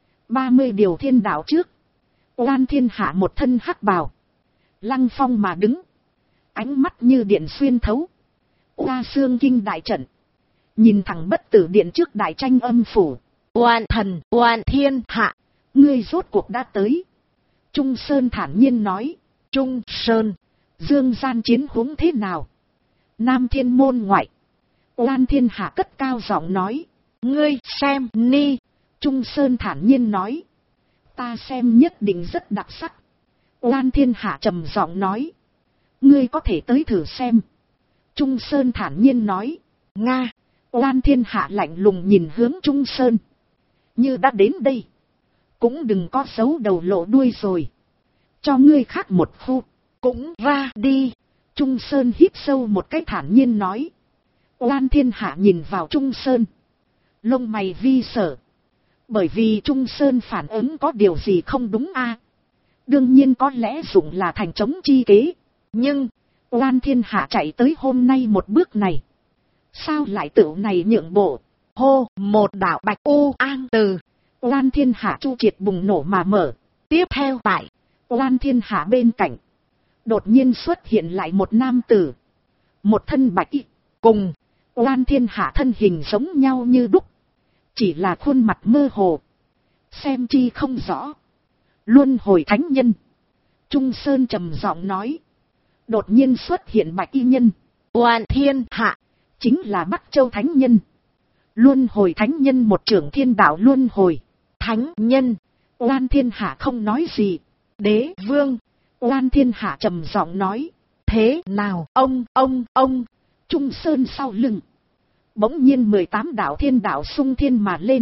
30 điều thiên đạo trước. Oan Thiên Hạ một thân hắc bào. Lăng phong mà đứng. Ánh mắt như điện xuyên thấu. Oa xương kinh đại trận. Nhìn thẳng Bất Tử Điện trước đại tranh âm phủ. Oan thần, Oan Thiên Hạ. Ngươi rốt cuộc đã tới. Trung Sơn thản nhiên nói. Trung Sơn. Dương gian chiến huống thế nào? Nam Thiên môn ngoại. Oan Thiên Hạ cất cao giọng nói. Ngươi xem ni. Trung Sơn thản nhiên nói. Ta xem nhất định rất đặc sắc. Oan Thiên Hạ trầm giọng nói. Ngươi có thể tới thử xem. Trung Sơn thản nhiên nói. Nga. Oan Thiên Hạ lạnh lùng nhìn hướng Trung Sơn. Như đã đến đây. Cũng đừng có giấu đầu lộ đuôi rồi. Cho ngươi khác một khu. Cũng ra đi. Trung Sơn hít sâu một cái thản nhiên nói. Oan Thiên Hạ nhìn vào Trung Sơn. Lông mày vi sở. Bởi vì Trung Sơn phản ứng có điều gì không đúng a? Đương nhiên có lẽ dụng là thành chống chi kế. Nhưng, Oan Thiên Hạ chạy tới hôm nay một bước này. Sao lại tựu này nhượng bộ? Hô, một đạo bạch u an từ. Oan Thiên Hạ chu triệt bùng nổ mà mở. Tiếp theo tại, Oan Thiên Hạ bên cạnh. Đột nhiên xuất hiện lại một nam tử. Một thân bạch y, cùng, Oan Thiên Hạ thân hình giống nhau như đúc. Chỉ là khuôn mặt mơ hồ. Xem chi không rõ. Luân hồi thánh nhân. Trung Sơn trầm giọng nói. Đột nhiên xuất hiện bạch y nhân. Oan Thiên Hạ. Chính là Bắc Châu thánh nhân. Luân hồi thánh nhân một trưởng thiên đạo luân hồi. Thánh nhân. Oan Thiên Hạ không nói gì. Đế vương. Oan Thiên Hạ trầm giọng nói. Thế nào ông. Trung Sơn sau lưng. Bỗng nhiên 18 đạo thiên đạo xung thiên mà lên.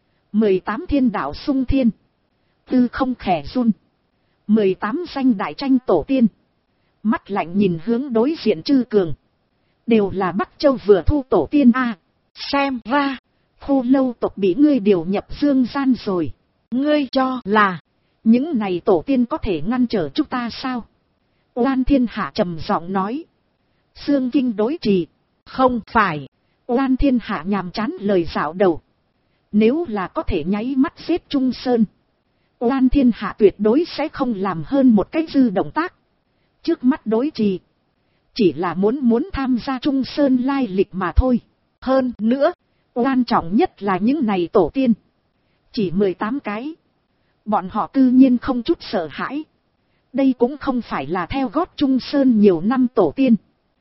18 thiên đạo xung thiên. Tư không khẽ run. 18 danh đại tranh tổ tiên. Mắt lạnh nhìn hướng đối diện Trư Cường. Đều là Bắc Châu vừa thu tổ tiên a. Xem ra. Khô Lâu tộc bị ngươi điều nhập dương gian rồi. Ngươi cho là. Những này tổ tiên có thể ngăn trở chúng ta sao? Oan Thiên Hạ trầm giọng nói. Xương kinh đối trì. Không phải. Oan Thiên Hạ nhàm chán lời dạo đầu. Nếu là có thể nháy mắt xếp Trung Sơn. Oan Thiên Hạ tuyệt đối sẽ không làm hơn một cái dư động tác. Trước mắt đối trì. Chỉ là muốn tham gia Trung Sơn lai lịch mà thôi. Hơn nữa. Quan trọng nhất là những này tổ tiên. Chỉ 18 cái. Bọn họ cư nhiên không chút sợ hãi. Đây cũng không phải là theo gót Trung Sơn nhiều năm tổ tiên.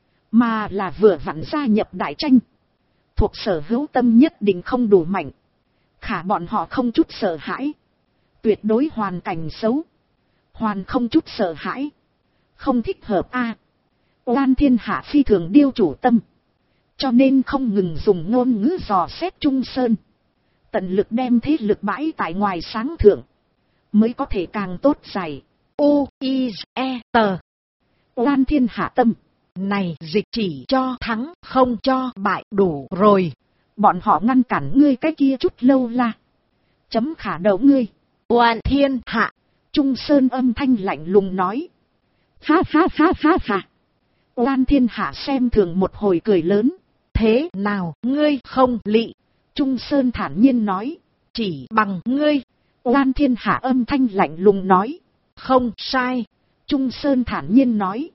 Mà là vừa vặn gia nhập đại tranh. Thuộc sở hữu tâm nhất định không đủ mạnh. Khả bọn họ không chút sợ hãi. Tuyệt đối hoàn cảnh xấu. Hoàn không chút sợ hãi. Không thích hợp a. Oan Thiên Hạ phi thường điêu chủ tâm. Cho nên không ngừng dùng ngôn ngữ dò xét Trung Sơn. Tận lực đem thế lực bãi tại ngoài sáng thượng. Mới có thể càng tốt dày. U, I, E, T. Oan Thiên Hạ tâm. này dịch chỉ cho thắng không cho bại đủ rồi. Bọn họ ngăn cản ngươi cái kia chút lâu la. Chấm khả đầu ngươi. Oan thiên hạ. Trung Sơn âm thanh lạnh lùng nói. Ha ha ha ha ha. Oan thiên hạ xem thường một hồi cười lớn. Thế nào ngươi không lị? Trung Sơn thản nhiên nói. Chỉ bằng ngươi. Oan thiên hạ âm thanh lạnh lùng nói. Không sai. Trung Sơn thản nhiên nói.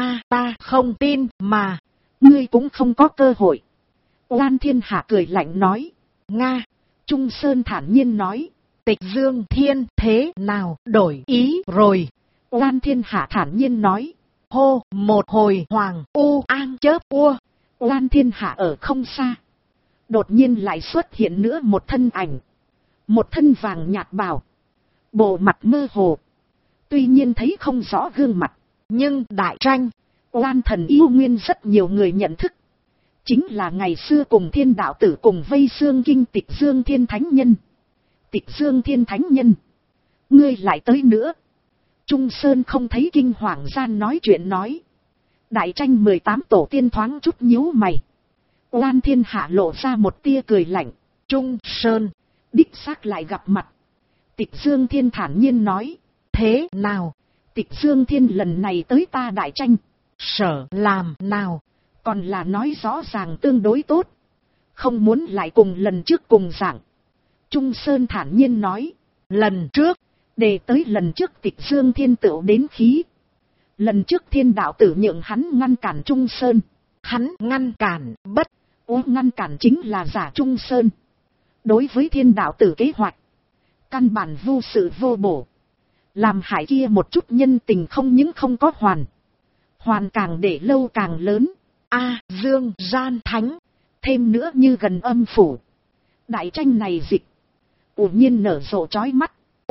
Ta không tin mà. Ngươi cũng không có cơ hội. Oan thiên hạ cười lạnh nói. Nga. Trung Sơn thản nhiên nói. Tịch Dương Thiên thế nào đổi ý rồi? Oan thiên hạ thản nhiên nói. Hô một hồi hoàng u an chớp ua. Oan thiên hạ ở không xa. Đột nhiên lại xuất hiện nữa một thân ảnh. Một thân vàng nhạt bào. Bộ mặt mơ hồ. Tuy nhiên thấy không rõ gương mặt. Nhưng đại tranh. Oan thần yêu nguyên rất nhiều người nhận thức. Chính là ngày xưa cùng thiên đạo tử cùng vây xương kinh Tịch Dương Thiên Thánh Nhân. Tịch Dương Thiên Thánh Nhân. Ngươi lại tới nữa. Trung Sơn không thấy kinh hoàng gian nói chuyện nói. Đại tranh 18 tổ tiên thoáng chút nhíu mày. Oan thiên hạ lộ ra một tia cười lạnh. Trung Sơn. Đích xác lại gặp mặt. Tịch Dương Thiên thản nhiên nói. Thế nào? Tịch Dương Thiên lần này tới ta đại tranh. Sở làm nào? Còn là nói rõ ràng tương đối tốt. Không muốn lại cùng lần trước cùng dạng. Trung Sơn thản nhiên nói. Lần trước. Để tới lần trước Tịch Dương Thiên tựu đến khí. Lần trước thiên đạo tử nhượng hắn ngăn cản Trung Sơn. Hắn ngăn cản bất. Ngăn cản chính là giả Trung Sơn. Đối với thiên đạo tử kế hoạch. Căn bản vô sự vô bổ. Làm hại kia một chút nhân tình không những không có hoàn càng để lâu càng lớn. Dương gian thánh. Thêm nữa như gần âm phủ. Đại tranh này dịch. Ủ nhiên nở rộ chói mắt.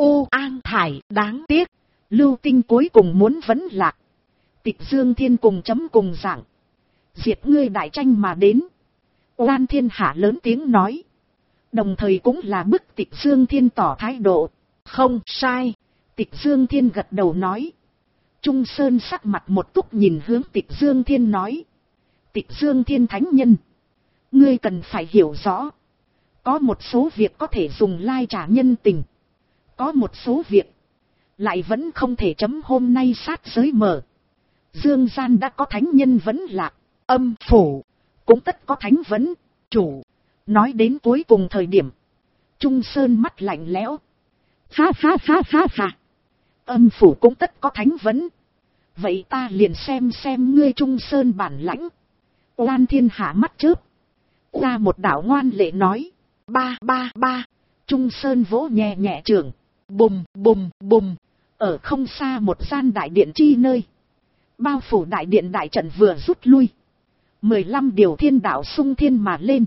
An thải đáng tiếc. Lưu tinh cuối cùng muốn vấn lạc. Tịch Dương Thiên cùng chấm cùng giảng. Diệt ngươi đại tranh mà đến. Oan thiên hạ lớn tiếng nói. Đồng thời cũng là bức Tịch Dương Thiên tỏ thái độ. Không sai. Tịch Dương Thiên gật đầu nói. Trung Sơn sắc mặt một túc nhìn hướng Tịch Dương Thiên nói. Tịch Dương Thiên Thánh Nhân. Ngươi cần phải hiểu rõ. Có một số việc có thể dùng lai trả nhân tình. Có một số việc. Lại vẫn không thể chấm hôm nay sát giới mở. Dương gian đã có thánh nhân vấn lạc. Âm phủ. Cũng tất có thánh vấn. Chủ. Nói đến cuối cùng thời điểm. Trung Sơn mắt lạnh lẽo. Ha ha ha ha ha. Âm phủ cũng tất có thánh vấn. Vậy ta liền xem ngươi Trung Sơn bản lãnh. Oan thiên hạ mắt chớp. Ra một đạo ngoan lệ nói. Ba. Trung Sơn vỗ nhẹ nhẹ trường. Bùm bùm bùm. Ở không xa một gian đại điện chi nơi. Bao phủ đại điện đại trận vừa rút lui. 15 điều thiên đạo xung thiên mà lên.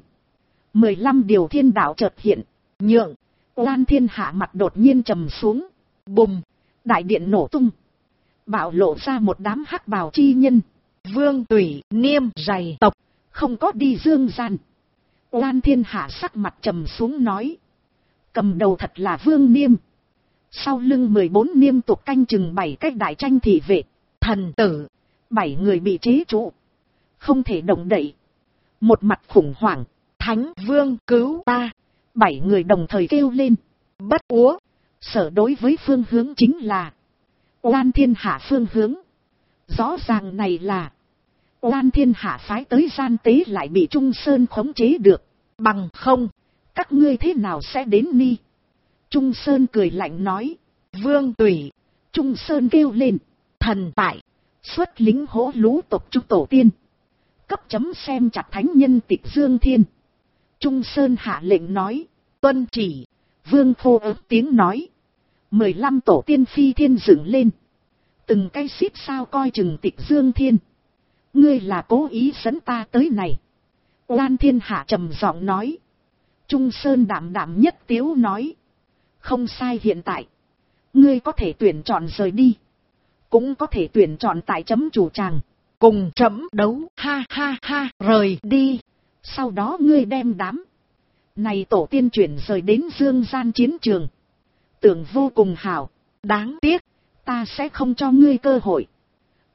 15 điều thiên đạo chợt hiện. Nhượng. Oan thiên hạ mặt đột nhiên trầm xuống. Bùm. Đại điện nổ tung. Bạo lộ ra một đám hắc bào chi nhân. Vương Tủy Niêm dày tộc. Không có đi dương gian. Oan thiên hạ sắc mặt trầm xuống nói. Cầm đầu thật là Vương Niêm. Sau lưng 14 niêm tục canh chừng 7 cái đại tranh thị vệ. Thần tử. 7 người bị chế trụ. Không thể động đậy. Một mặt khủng hoảng. Thánh Vương cứu ta. 7 người đồng thời kêu lên. Bất úa. Sở đối với phương hướng chính là. Oan thiên hạ phương hướng. Rõ ràng này là. Oan thiên hạ phái tới gian tế lại bị Trung Sơn khống chế được. Bằng không. Các ngươi thế nào sẽ đến ni? Trung Sơn cười lạnh nói. Vương Tủy. Trung Sơn kêu lên. Thần tại. Xuất lính hỗ lũ tộc trung tổ tiên. Cấp chấm xem chặt thánh nhân Tịch Dương Thiên. Trung Sơn hạ lệnh nói. Tuân chỉ. Vương Phô ớt tiếng nói. 15 tổ tiên phi thiên dựng lên. Từng cái xít sao coi chừng Tịch Dương Thiên. Ngươi là cố ý dẫn ta tới này. Oan thiên hạ trầm giọng nói. Trung Sơn đảm đảm nhất tiếu nói. Không sai hiện tại. Ngươi có thể tuyển chọn rời đi. Cũng có thể tuyển chọn tại chấm chủ tràng. Cùng chấm đấu. Ha ha ha. Rời đi. Sau đó ngươi đem đám. Này tổ tiên chuyển rời đến dương gian chiến trường. Tưởng vô cùng hảo. Đáng tiếc. Ta sẽ không cho ngươi cơ hội.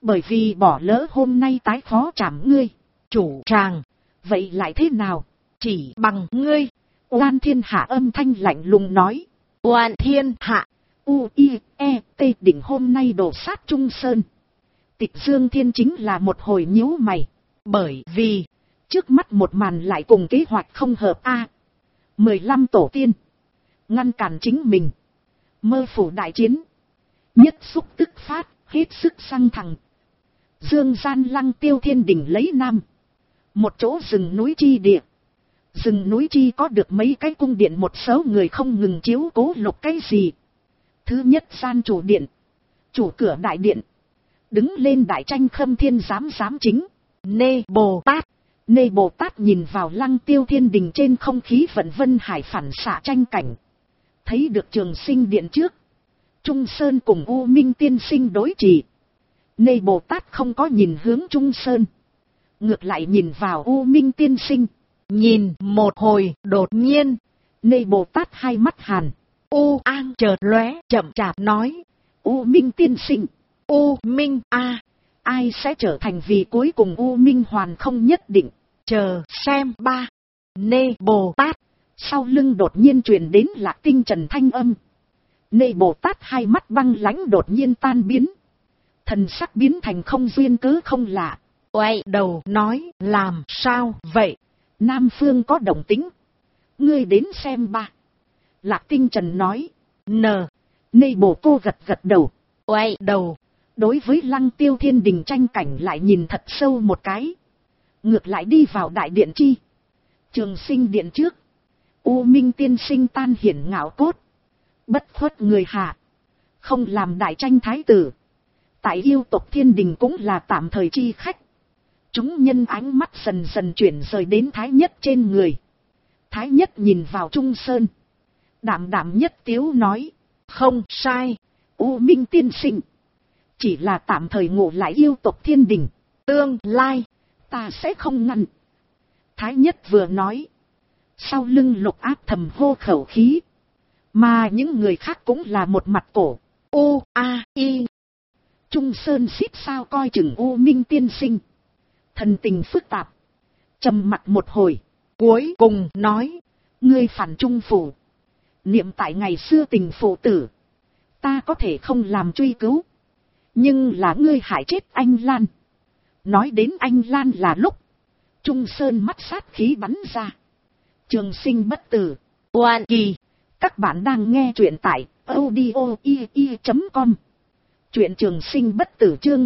Bởi vì bỏ lỡ hôm nay tái khó chạm ngươi. Chủ tràng. Vậy lại thế nào? Chỉ bằng ngươi. Oan Thiên Hạ âm thanh lạnh lùng nói. Oan Thiên Hạ. U-I-E-T định hôm nay đổ sát Trung Sơn. Tịch Dương Thiên chính là một hồi nhíu mày. Bởi vì, trước mắt một màn lại cùng kế hoạch không hợp a. 15 tổ tiên. Ngăn cản chính mình. Mơ phủ đại chiến. Nhất xúc tức phát, hết sức sang thẳng. Dương gian Lăng Tiêu Thiên đỉnh lấy nam. Một chỗ rừng núi chi địa. Rừng núi chi có được mấy cái cung điện, một số người không ngừng chiếu cố lục cái gì. Thứ nhất gian chủ điện. Chủ cửa đại điện. Đứng lên đại tranh Khâm Thiên giám chính. Nê Bồ Tát. Nê Bồ Tát nhìn vào Lăng Tiêu Thiên đình trên không khí vận vân hải phản xạ tranh cảnh. Thấy được Trường Sinh điện trước. Trung Sơn cùng U Minh tiên sinh đối trị. Nê Bồ Tát không có nhìn hướng Trung Sơn. Ngược lại nhìn vào U Minh tiên sinh. Nhìn một hồi đột nhiên. Nê Bồ Tát hai mắt hàn. U An chợt lóe chậm chạp nói. U Minh tiên sinh. U Minh a. Ai sẽ trở thành vị cuối cùng U Minh hoàn không nhất định. Chờ xem ba. Nê Bồ Tát. Sau lưng đột nhiên truyền đến Lạc Tinh Trần thanh âm. Nê Bồ Tát hai mắt băng lãnh đột nhiên tan biến. Thần sắc biến thành không duyên cớ không lạ. Quay đầu nói làm sao vậy? Nam phương có động tính. Ngươi đến xem ba. Lạc Tinh Trần nói. Nê Bồ cô gật gật đầu. Quay đầu. Đối với Lăng Tiêu Thiên đình tranh cảnh lại nhìn thật sâu một cái. Ngược lại đi vào đại điện chi. Trường Sinh điện trước. U Minh tiên sinh tan hiển ngạo cốt. Bất khuất người hạ. Không làm đại tranh thái tử. Tại yêu tộc Thiên đình cũng là tạm thời chi khách. Chúng nhân ánh mắt dần dần chuyển rời đến Thái Nhất trên người. Thái Nhất nhìn vào Trung Sơn. Đạm đạm nhất tiếu nói. Không sai. U Minh tiên sinh. Chỉ là tạm thời ngủ lại yêu tộc Thiên đình. Tương lai. Ta sẽ không ngăn. Thái Nhất vừa nói. Sau lưng Lục Áp thầm hô khẩu khí. Mà những người khác cũng là một mặt cổ. U-A-I. Trung Sơn xít sao coi chừng U Minh tiên sinh. Thần tình phức tạp. Trầm mặt một hồi. Cuối cùng nói. Ngươi phản Trung phủ. Niệm tại ngày xưa tình phụ tử. Ta có thể không làm truy cứu. Nhưng là ngươi hại chết anh Lan. Nói đến anh Lan là lúc. Trung Sơn mắt sát khí bắn ra. Trường Sinh bất tử. Oan kỳ. Các bạn đang nghe truyện tại audio.com. Truyện Trường Sinh bất tử chương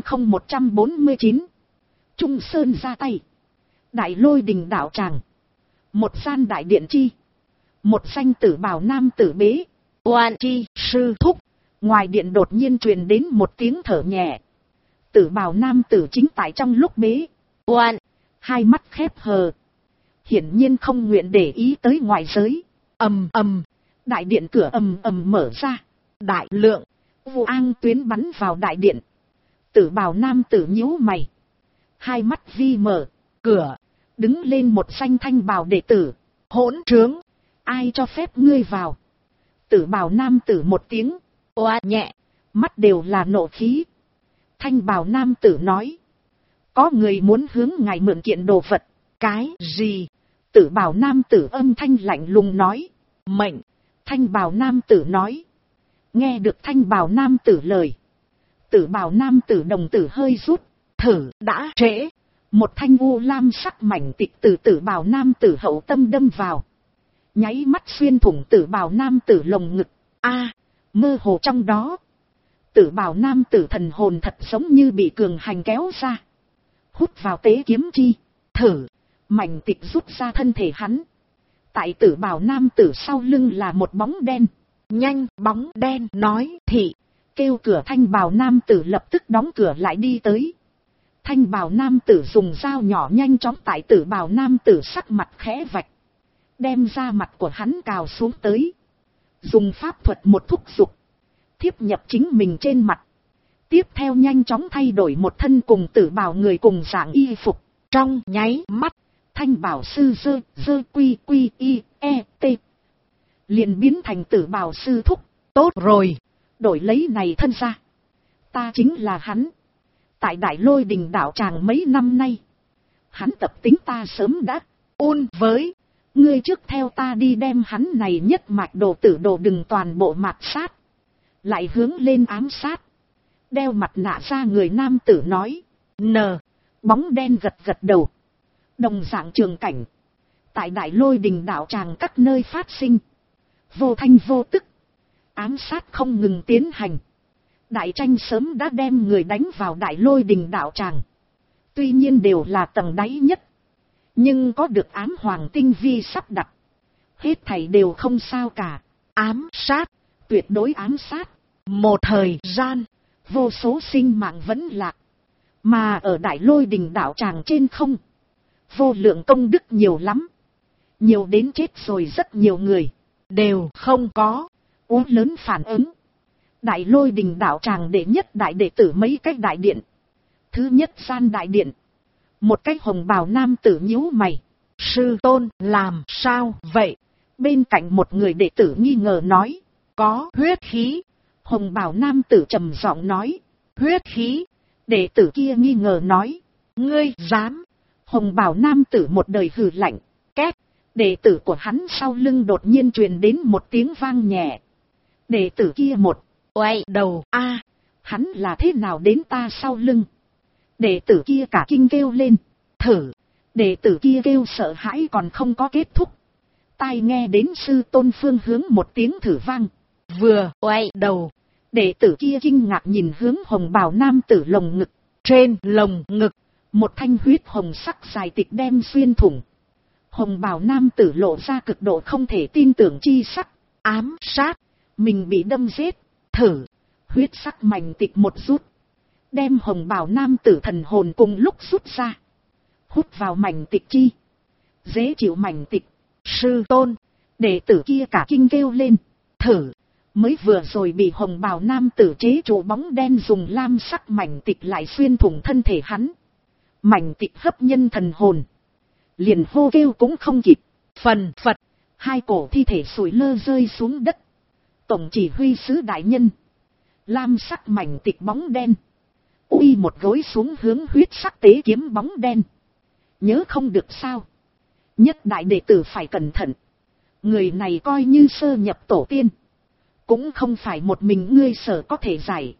0149. Trung Sơn ra tay. Đại Lôi đình đạo tràng. Một gian đại điện chi. Một danh tử bào nam tử bế. Oan chi sư thúc. Ngoài điện đột nhiên truyền đến một tiếng thở nhẹ. Tử bào nam tử chính tại trong lúc bế. Oan. Hai mắt khép hờ. Hiển nhiên không nguyện để ý tới ngoại giới. Ầm ầm. Đại điện cửa ầm ầm mở ra. Đại lượng. Vu An tuyến bắn vào đại điện. Tử bào nam tử nhíu mày. Hai mắt vi mở. Cửa. Đứng lên một danh thanh bào đệ tử. Hỗn trướng. Ai cho phép ngươi vào? Tử bào nam tử một tiếng. Oa nhẹ. Mắt đều là nộ khí. Thanh bào nam tử nói. Có người muốn hướng ngài mượn kiện đồ vật. Cái gì? Tử bào nam tử âm thanh lạnh lùng nói. Mệnh. Thanh bào nam tử nói. Nghe được thanh bào nam tử lời. Tử bào nam tử đồng tử hơi rút. Thử đã trễ. Một thanh u lam sắc mảnh tịch từ tử bào nam tử hậu tâm đâm vào. Nháy mắt xuyên thủng tử bào nam tử lồng ngực. Mơ hồ trong đó. Tử bào nam tử thần hồn thật giống như bị cường hành kéo ra. Hút vào tế kiếm chi. Thử. Mảnh tịch rút ra thân thể hắn. Tại tử bào nam tử sau lưng là một bóng đen. Nhanh bóng đen nói thị. Kêu cửa thanh bào nam tử lập tức đóng cửa lại đi tới. Thanh bào nam tử dùng dao nhỏ nhanh chóng tại tử bào nam tử sắc mặt khẽ vạch. Đem ra mặt của hắn cào xuống tới. Dùng pháp thuật một thúc giục. Thiếp nhập chính mình trên mặt. Tiếp theo nhanh chóng thay đổi một thân cùng tử bào người cùng dạng y phục. Trong nháy mắt. Thanh bảo sư dơ quy quy y e t. Liền biến thành tử bào sư thúc. Tốt rồi. Đổi lấy này thân ra. Ta chính là hắn. Tại Đại Lôi Đình đạo tràng mấy năm nay, hắn tập tính ta sớm đã ôn với. Ngươi trước theo ta đi đem hắn này nhất mạch đồ tử đồ đừng toàn bộ mạt sát. Lại hướng lên ám sát. Đeo mặt nạ ra người nam tử nói. Bóng đen gật gật đầu. Đồng dạng trường cảnh. Tại Đại Lôi Đình đạo tràng các nơi phát sinh. Vô thanh vô tức. Ám sát không ngừng tiến hành. Đại tranh sớm đã đem người đánh vào Đại Lôi Đình đạo tràng. Tuy nhiên đều là tầng đáy nhất. Nhưng có được ám hoàng tinh vi sắp đặt. Hết thảy đều không sao cả. Ám sát. Tuyệt đối ám sát. Một thời gian. Vô số sinh mạng vẫn lạc. Mà ở Đại Lôi Đình đạo tràng trên không. Vô lượng công đức nhiều lắm. Nhiều đến chết rồi rất nhiều người. Đều không có. Lớn phản ứng. Đại Lôi Đình đạo tràng đệ nhất đại đệ tử mấy cách đại điện. Thứ nhất gian đại điện. Một cái hồng bào nam tử nhíu mày. Sư tôn làm sao vậy? Bên cạnh một người đệ tử nghi ngờ nói. Có huyết khí. Hồng bào nam tử trầm giọng nói. Huyết khí. Đệ tử kia nghi ngờ nói. Ngươi dám. Hồng bào nam tử một đời hừ lạnh. Két. Đệ tử của hắn sau lưng đột nhiên truyền đến một tiếng vang nhẹ. Đệ tử kia một oai đầu. Hắn là thế nào đến ta sau lưng? Đệ tử kia cả kinh kêu lên. Thử. Đệ tử kia kêu sợ hãi còn không có kết thúc. Tai nghe đến sư tôn phương hướng một tiếng thử vang. Vừa oai đầu. Đệ tử kia kinh ngạc nhìn hướng hồng bào nam tử lồng ngực. Trên lồng ngực. Một thanh huyết hồng sắc dài tịch đem xuyên thủng. Hồng bào nam tử lộ ra cực độ không thể tin tưởng chi sắc. Ám sát. Mình bị đâm giết. Thử. Huyết sắc mảnh tịch một rút. Đem hồng bào nam tử thần hồn cùng lúc rút ra. Hút vào mảnh tịch chi. Dễ chịu mảnh tịch. Sư tôn. Đệ tử kia cả kinh kêu lên. Thử. Mới vừa rồi bị hồng bào nam tử chế trụ bóng đen dùng lam sắc mảnh tịch lại xuyên thủng thân thể hắn. Mảnh tịch hấp nhân thần hồn. Liền hô kêu cũng không kịp. Phần phật. Hai cổ thi thể sủi lơ rơi xuống đất. Tổng chỉ huy sứ đại nhân. Lam sắc mảnh tịch bóng đen. Uy một gối xuống hướng huyết sắc tế kiếm bóng đen. Nhớ không được sao. Nhất đại đệ tử phải cẩn thận. Người này coi như sơ nhập tổ tiên. Cũng không phải một mình ngươi sở có thể giải.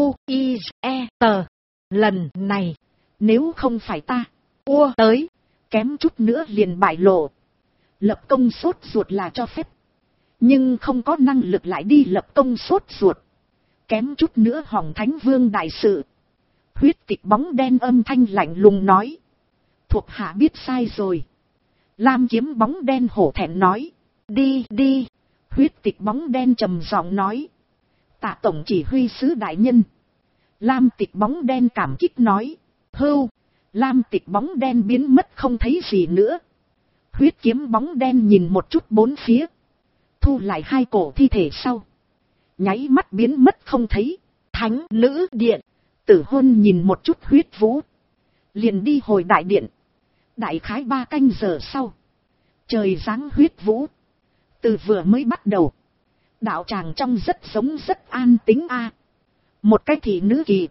U-I-E-T. Lần này. Nếu không phải ta. Tới. Kém chút nữa liền bại lộ. Lập công sốt ruột là cho phép. Nhưng không có năng lực lại đi lập công sốt ruột. Kém chút nữa hỏng Thánh Vương đại sự. Huyết tịch bóng đen âm thanh lạnh lùng nói. Thuộc hạ biết sai rồi. Lam kiếm bóng đen hổ thẹn nói. Đi. Huyết tịch bóng đen trầm giọng nói. Tạ tổng chỉ huy sứ đại nhân. Lam tịch bóng đen cảm kích nói. Hưu. Lam tịch bóng đen biến mất không thấy gì nữa. Huyết kiếm bóng đen nhìn một chút bốn phía. Thu lại hai cổ thi thể sau. Nháy mắt biến mất không thấy. Thánh nữ điện. Tử hôn nhìn một chút huyết vũ. Liền đi hồi đại điện. Đại khái 3 canh giờ sau. Trời giáng huyết vũ. Từ vừa mới bắt đầu. Đạo tràng trong rất giống rất an tính Một cái thị nữ kỳ.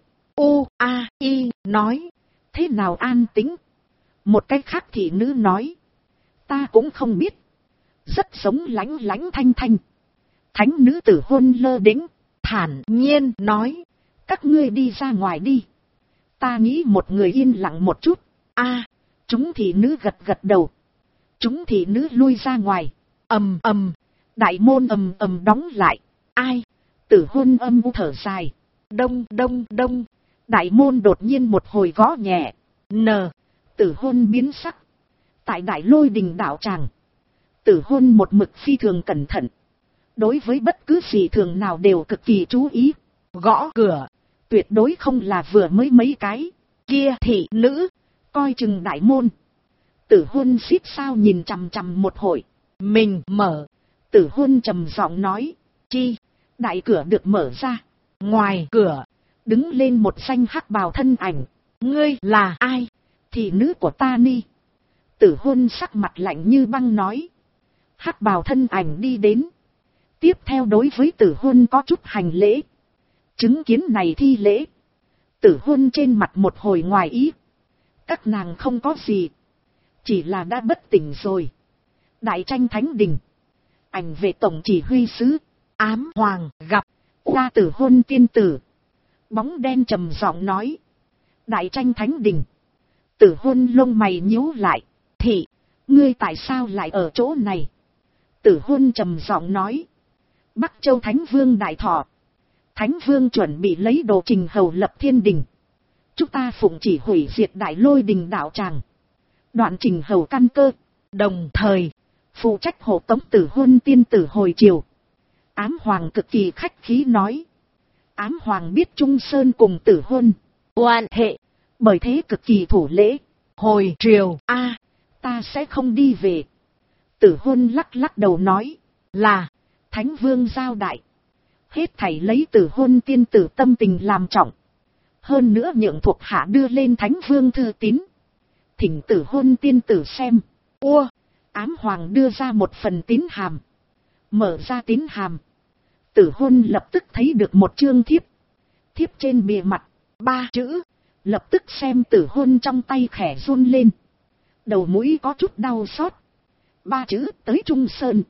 U-A-I nói. Thế nào an tính? Một cái khác thị nữ nói. Ta cũng không biết. Rất giống lánh lánh thanh thanh. Thánh nữ tử hôn lơ đĩnh. Thản nhiên nói. Các ngươi đi ra ngoài đi. Ta nghĩ một người yên lặng một chút. Chúng thị nữ gật gật đầu. Chúng thị nữ lui ra ngoài. Ầm ầm. Đại môn ầm ầm đóng lại. Ai? Tử hôn âm u thở dài. Đông đông đông. Đại môn đột nhiên một hồi gõ nhẹ. Tử hôn biến sắc. Tại Đại Lôi Đình đạo tràng. Tử hôn một mực phi thường cẩn thận. Đối với bất cứ gì thường nào đều cực kỳ chú ý. Gõ cửa. Tuyệt đối không là vừa mới mấy cái. Kia thị nữ. Coi chừng đại môn. Tử hôn xít sao nhìn chằm chằm một hồi. Mình mở. Tử hôn trầm giọng nói. Chi. Đại cửa được mở ra. Ngoài cửa. Đứng lên một danh hắc bào thân ảnh. Ngươi là ai? Thị nữ của ta ni. Tử hôn sắc mặt lạnh như băng nói. Hắc bào thân ảnh đi đến. Tiếp theo đối với tử hôn có chút hành lễ. Chứng kiến này thi lễ. Tử Huân trên mặt một hồi ngoài ý. Các nàng không có gì. Chỉ là đã bất tỉnh rồi. Đại tranh thánh đình. Ảnh vệ tổng chỉ huy sứ. Ám Hoàng gặp. Qua Tử Huân tiên tử. Bóng đen trầm giọng nói. Đại tranh thánh đình. Tử Huân lông mày nhíu lại. Thị, ngươi tại sao lại ở chỗ này? Tử Huân trầm giọng nói. Bắc Châu Thánh Vương đại thọ. Thánh Vương chuẩn bị lấy đồ trình hầu lập thiên đình. Chúng ta phụng chỉ hủy diệt Đại Lôi đình đạo tràng. Đoạn trình hầu căn cơ. Đồng thời, phụ trách hộ tống Tử Huân tiên tử hồi chiều. Ám Hoàng cực kỳ khách khí nói. Ám Hoàng biết Trung Sơn cùng Tử Huân quan hệ, bởi thế cực kỳ thủ lễ. Hồi triều ta sẽ không đi về. Tử Huân lắc lắc đầu nói. Là, Thánh Vương giao đại. Hết thảy lấy Tử Huân tiên tử tâm tình làm trọng. Hơn nữa nhượng thuộc hạ đưa lên Thánh Vương thư tín. Thỉnh Tử Huân tiên tử xem. Ám Hoàng đưa ra một phần tín hàm. Mở ra tín hàm. Tử Huân lập tức thấy được một chương thiếp. Thiếp trên bìa mặt, 3 chữ. Lập tức xem Tử Huân trong tay khẽ run lên. Đầu mũi có chút đau xót. 3 chữ tới Trung Sơn.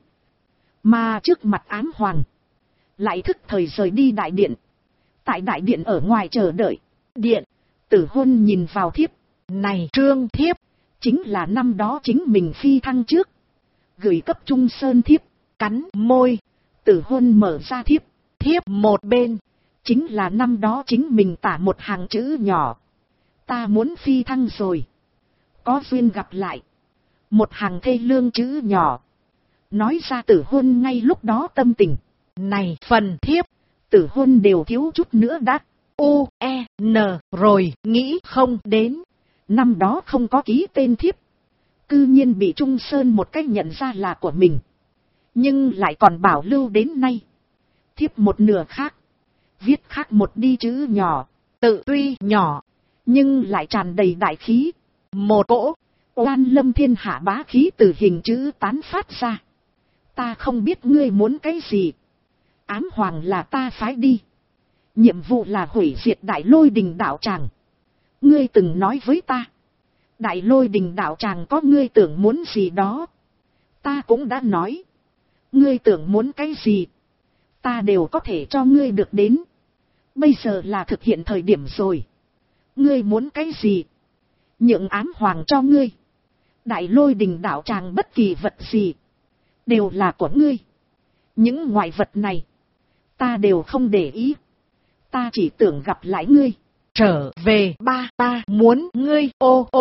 Mà trước mặt Ám Hoàng, lại thức thời rời đi đại điện. Tại đại điện ở ngoài chờ đợi. Điện, Tử Huân nhìn vào thiếp. Này trương thiếp, chính là năm đó chính mình phi thăng trước. Gửi cấp Trung Sơn thiếp, cắn môi. Tử Huân mở ra thiếp. Thiếp một bên, chính là năm đó chính mình tả một hàng chữ nhỏ. Ta muốn phi thăng rồi. Có duyên gặp lại. Một hàng thê lương chữ nhỏ. Nói ra Tử Huân ngay lúc đó tâm tình. Này phần thiếp, Tử Huân đều thiếu chút nữa đã. U-E-N rồi nghĩ không đến. Năm đó không có ký tên thiếp. Cư nhiên bị Trung Sơn một cách nhận ra là của mình. Nhưng lại còn bảo lưu đến nay. Thiếp một nửa khác. Viết khác một đi chữ nhỏ. Tự tuy nhỏ, nhưng lại tràn đầy đại khí. Một cỗ oan lâm thiên hạ bá khí từ hình chữ tán phát ra. Ta không biết ngươi muốn cái gì. Ám Hoàng là ta phái đi. Nhiệm vụ là hủy diệt Đại Lôi đình đạo tràng. Ngươi từng nói với ta. Đại Lôi đình đạo tràng có ngươi tưởng muốn gì đó. Ta cũng đã nói. Ngươi tưởng muốn cái gì, ta đều có thể cho ngươi được đến. Bây giờ là thực hiện thời điểm rồi. Ngươi muốn cái gì, nhượng Ám Hoàng cho ngươi. Đại Lôi đình đạo tràng bất kỳ vật gì, đều là của ngươi. Những ngoại vật này, ta đều không để ý. Ta chỉ tưởng gặp lại ngươi. Trở về ba, ta muốn ngươi.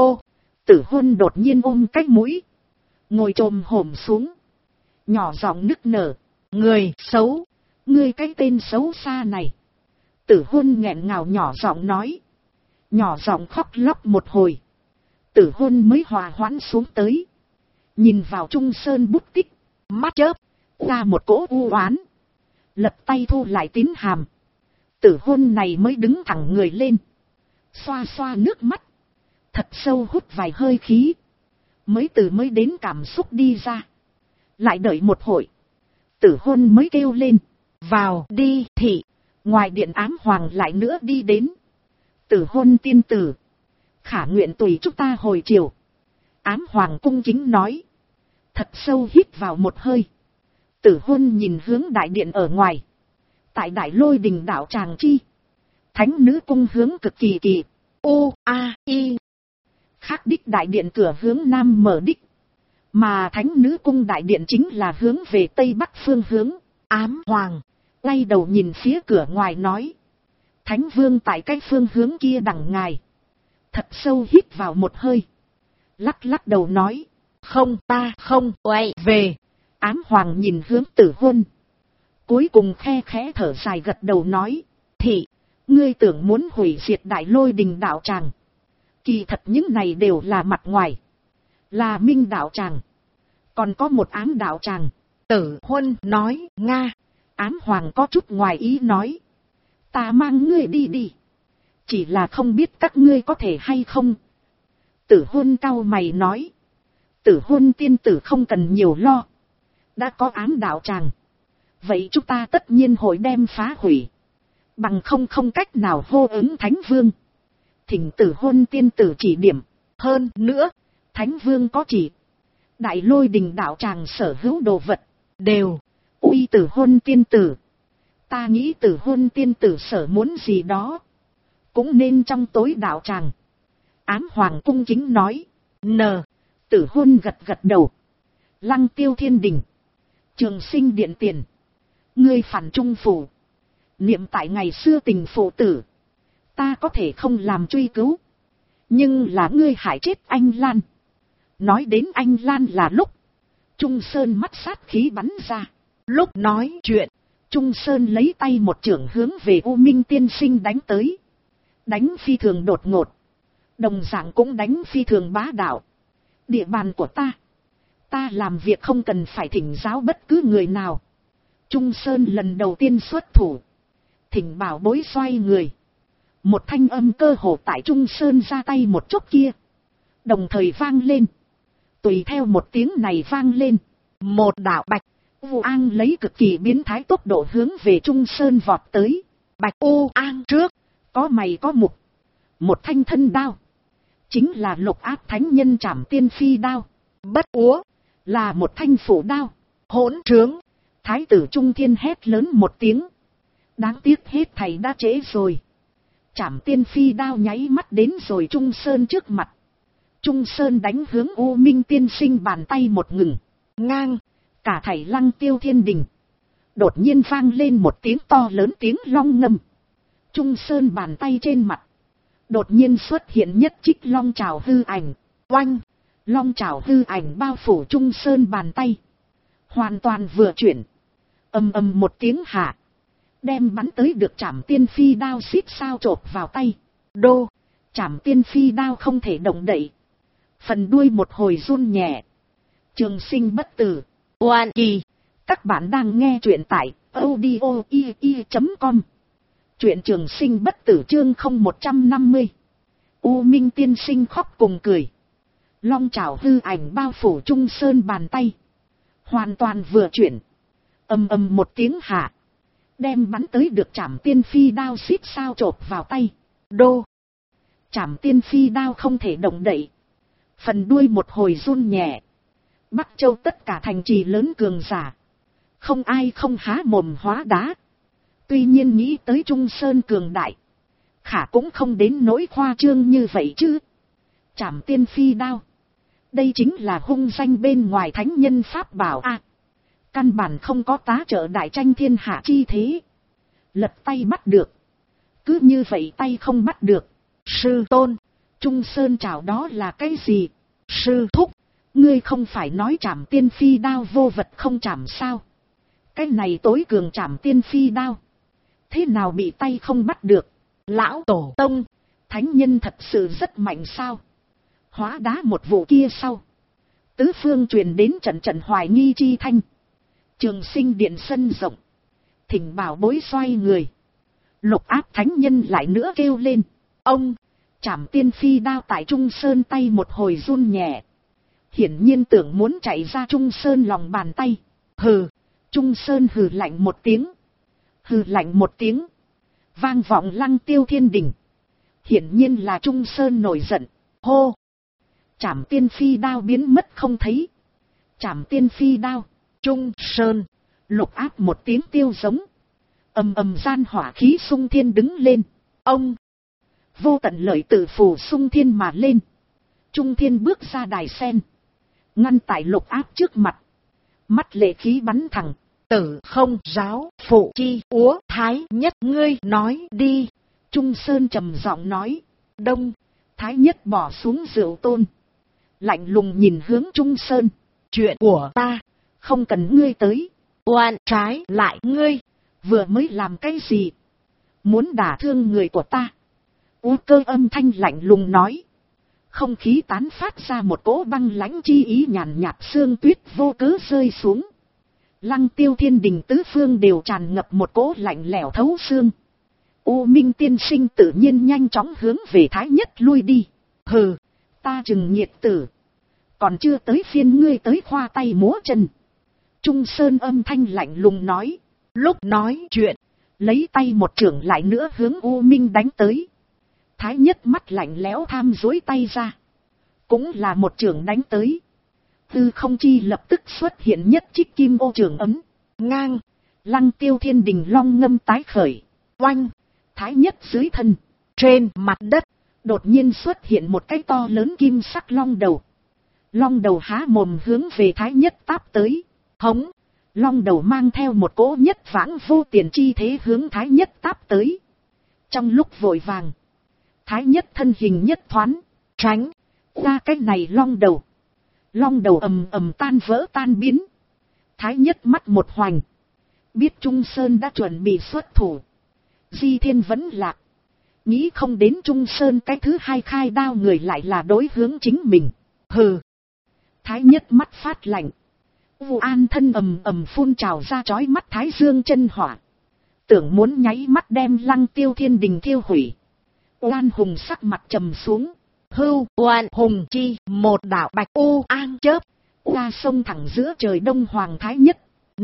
Tử Huân đột nhiên ôm cái mũi, ngồi chồm hổm xuống, nhỏ giọng nức nở. Người xấu, ngươi cái tên xấu xa này. Tử Huân nghẹn ngào nhỏ giọng nói. Nhỏ giọng khóc lóc một hồi. Tử Huân mới hòa hoãn xuống tới. Nhìn vào Trung Sơn bút tích, mắt chớp ra một cỗ u oán. Lật tay thu lại tín hàm. Tử Huân này mới đứng thẳng người lên, xoa xoa nước mắt, thật sâu hút vài hơi khí, mới đến cảm xúc đi ra. Lại đợi một hồi, Tử Huân mới kêu lên. Vào đi thị. Ngoài điện Ám Hoàng lại nữa đi đến. Tử Huân tiên tử, khả nguyện tùy chúng ta hồi chiều. Ám Hoàng cung kính nói. Thật sâu hít vào một hơi. Tử Huân nhìn hướng đại điện ở ngoài. Tại Đại Lôi đình đạo tràng chi, Thánh nữ cung hướng cực kỳ kỳ. U-A-I. Khác đích đại điện cửa hướng nam mở đích. Mà Thánh nữ cung đại điện chính là hướng về tây bắc phương hướng. Ám Hoàng quay đầu nhìn phía cửa ngoài nói. Thánh Vương tại cái phương hướng kia đằng ngài. Thật sâu hít vào một hơi, lắc lắc đầu nói. Không, ta không quay về. Ám Hoàng nhìn hướng Tử Huân, cuối cùng khe khẽ thở dài gật đầu nói. Thị, ngươi tưởng muốn hủy diệt Đại Lôi đình đạo tràng. Kỳ thật những này đều là mặt ngoài. Là Minh đạo tràng, còn có một Ám đạo tràng. Tử Huân nói. Nga. Ám Hoàng có chút ngoài ý nói. Ta mang ngươi đi đi. Chỉ là không biết các ngươi có thể hay không. Tử Huân cau mày nói. Tử Huân tiên tử không cần nhiều lo. Đã có Ám đạo tràng, vậy chúng ta tất nhiên hội đem phá hủy. Bằng không cách nào hô ứng Thánh Vương. Thỉnh Tử Hôn tiên tử chỉ điểm. Hơn nữa, Thánh Vương có chỉ. Đại Lôi Đình đạo tràng sở hữu đồ vật. Đều. Uy Tử Hôn tiên tử. Ta nghĩ Tử Hôn tiên tử sở muốn gì đó. Cũng nên trong tối đạo tràng. Ám Hoàng cung kính nói. Tử Hôn gật gật đầu. Lăng Tiêu Thiên Đình. Trường Sinh điện tiền. Ngươi phản trung phủ. Niệm tại ngày xưa tình phụ tử. Ta có thể không làm truy cứu. Nhưng là ngươi hại chết anh Lan. Nói đến anh Lan là lúc. Trung Sơn mắt sát khí bắn ra. Lúc nói chuyện. Trung Sơn lấy tay một chưởng hướng về U Minh tiên sinh đánh tới. Đánh phi thường đột ngột. Đồng dạng cũng đánh phi thường bá đạo. Địa bàn của ta. Ta làm việc không cần phải thỉnh giáo bất cứ người nào. Trung Sơn lần đầu tiên xuất thủ. Thỉnh bảo bối xoay người. Một thanh âm cơ hồ tại Trung Sơn ra tay một chốc kia. Đồng thời vang lên. Tùy theo một tiếng này vang lên. Một đạo bạch. U An lấy cực kỳ biến thái tốc độ hướng về Trung Sơn vọt tới. Bạch U An trước. Có mày có mục. Một thanh thân đao. Chính là Lục Áp thánh nhân Trảm Tiên Phi đao. Bất úa. Là một thanh phủ đao. Hỗn trướng. Thái tử Trung Thiên hét lớn một tiếng. Đáng tiếc hết thầy đã trễ rồi. Trảm Tiên Phi đao nháy mắt đến rồi Trung Sơn trước mặt. Trung Sơn đánh hướng U Minh tiên sinh bàn tay một ngừng. Ngang. Cả thảy Lăng Tiêu Thiên Đình. Đột nhiên vang lên một tiếng to lớn tiếng long ngâm. Trung Sơn bàn tay trên mặt. Đột nhiên xuất hiện nhất trích long trảo hư ảnh. Oanh. Long trảo hư ảnh bao phủ Trung Sơn bàn tay. Hoàn toàn vừa chuyển. Ầm ầm một tiếng hạ. Đem bắn tới được Trảm Tiên Phi đao xít sao chộp vào tay. Đô. Trảm Tiên Phi đao không thể động đậy. Phần đuôi một hồi run nhẹ. Trường Sinh bất tử. Oan kỳ. Các bạn đang nghe truyện tại audio.com. Truyện Trường Sinh bất tử chương 0150. U Minh tiên sinh khóc cùng cười. Long trảo hư ảnh bao phủ Trung Sơn bàn tay. Hoàn toàn vừa chuyển. Ầm ầm một tiếng hạ. Đem bắn tới được Trảm Tiên Phi đao xít sao chộp vào tay. Đô. Trảm Tiên Phi đao không thể động đậy. Phần đuôi một hồi run nhẹ. Bắc Châu tất cả thành trì lớn cường giả. Không ai không há mồm hóa đá. Tuy nhiên nghĩ tới Trung Sơn cường đại. Khả cũng không đến nỗi khoa trương như vậy chứ. Trảm Tiên Phi đao. Đây chính là hung danh bên ngoài thánh nhân pháp bảo a. Căn bản không có tá trợ đại tranh thiên hạ chi thế. Lật tay bắt được. Cứ như vậy tay không bắt được. Sư tôn. Trung Sơn chào đó là cái gì? Sư thúc. Ngươi không phải nói Trảm Tiên Phi đao vô vật không chảm sao? Cái này tối cường Trảm Tiên Phi đao. Thế nào bị tay không bắt được? Lão tổ tông. Thánh nhân thật sự rất mạnh sao? Hóa đá một vụ kia sau. Tứ phương truyền đến trận trận hoài nghi chi thanh. Trường Sinh điện sân rộng. Thỉnh bảo bối xoay người. Lục Áp thánh nhân lại nữa kêu lên. Ông. Trảm Tiên Phi đao tại Trung Sơn tay một hồi run nhẹ. Hiển nhiên tưởng muốn chạy ra Trung Sơn lòng bàn tay. Hừ. Trung Sơn hừ lạnh một tiếng. Hừ lạnh một tiếng. Vang vọng Lăng Tiêu Thiên Đình. Hiển nhiên là Trung Sơn nổi giận. Hô. Trảm Tiên Phi đao biến mất không thấy. Trảm Tiên Phi đao. Trung Sơn. Lục Áp một tiếng tiêu giống. Ầm ầm gian hỏa khí xung thiên đứng lên. Ông. Vô tận lợi tử phù xung thiên mà lên. Trung Thiên bước ra đài sen. Ngăn tại Lục Áp trước mặt. Mắt lệ khí bắn thẳng. Tử không giáo phụ chi úa thái nhất ngươi nói đi. Trung Sơn trầm giọng nói. Đông. Thái nhất bỏ xuống rượu tôn. Lạnh lùng nhìn hướng Trung Sơn. Chuyện của ta. Không cần ngươi tới. Oan trái lại ngươi. Vừa mới làm cái gì? Muốn đả thương người của ta. U Cơ âm thanh lạnh lùng nói. Không khí tán phát ra một cỗ băng lãnh chi ý nhàn nhạt, sương tuyết vô cớ rơi xuống. Lăng Tiêu Thiên Đình tứ phương đều tràn ngập một cỗ lạnh lẽo thấu xương. U Minh tiên sinh tự nhiên nhanh chóng hướng về Thái Nhất lui đi. Hừ, ta chừng nhiệt tử. Còn chưa tới phiên ngươi tới khoa tay múa chân. Trung Sơn âm thanh lạnh lùng nói. Lúc nói chuyện, lấy tay một chưởng lại nữa hướng U Minh đánh tới. Thái nhất mắt lạnh lẽo tham dối tay ra, cũng là một chưởng đánh tới. Tư không chi lập tức xuất hiện nhất trích kim ô chưởng ấm, ngang, Lăng Tiêu Thiên Đình long ngâm tái khởi, oanh, thái nhất dưới thân, trên mặt đất, đột nhiên xuất hiện một cái to lớn kim sắc long đầu. Long đầu há mồm hướng về thái nhất táp tới, hống, long đầu mang theo một cỗ nhất vãng vô tiền chi thế hướng thái nhất táp tới. Trong lúc vội vàng, thái nhất thân hình nhất thoáng, tránh ra cái này long đầu. Long đầu ầm ầm tan vỡ tan biến. Thái nhất mắt một hoành, biết Trung Sơn đã chuẩn bị xuất thủ. Di Thiên vẫn lạc, nghĩ không đến Trung Sơn cái thứ hai khai đao người lại là đối hướng chính mình. Hừ. Thái nhất mắt phát lạnh, Vu An thân ầm ầm phun trào ra chói mắt thái dương chân hỏa, tưởng muốn nháy mắt đem Lăng Tiêu Thiên Đình thiêu hủy. Oan hùng sắc mặt trầm xuống, hưu oan hùng chi, một đạo bạch u an chớp qua sông thẳng giữa trời đông hoàng thái nhất.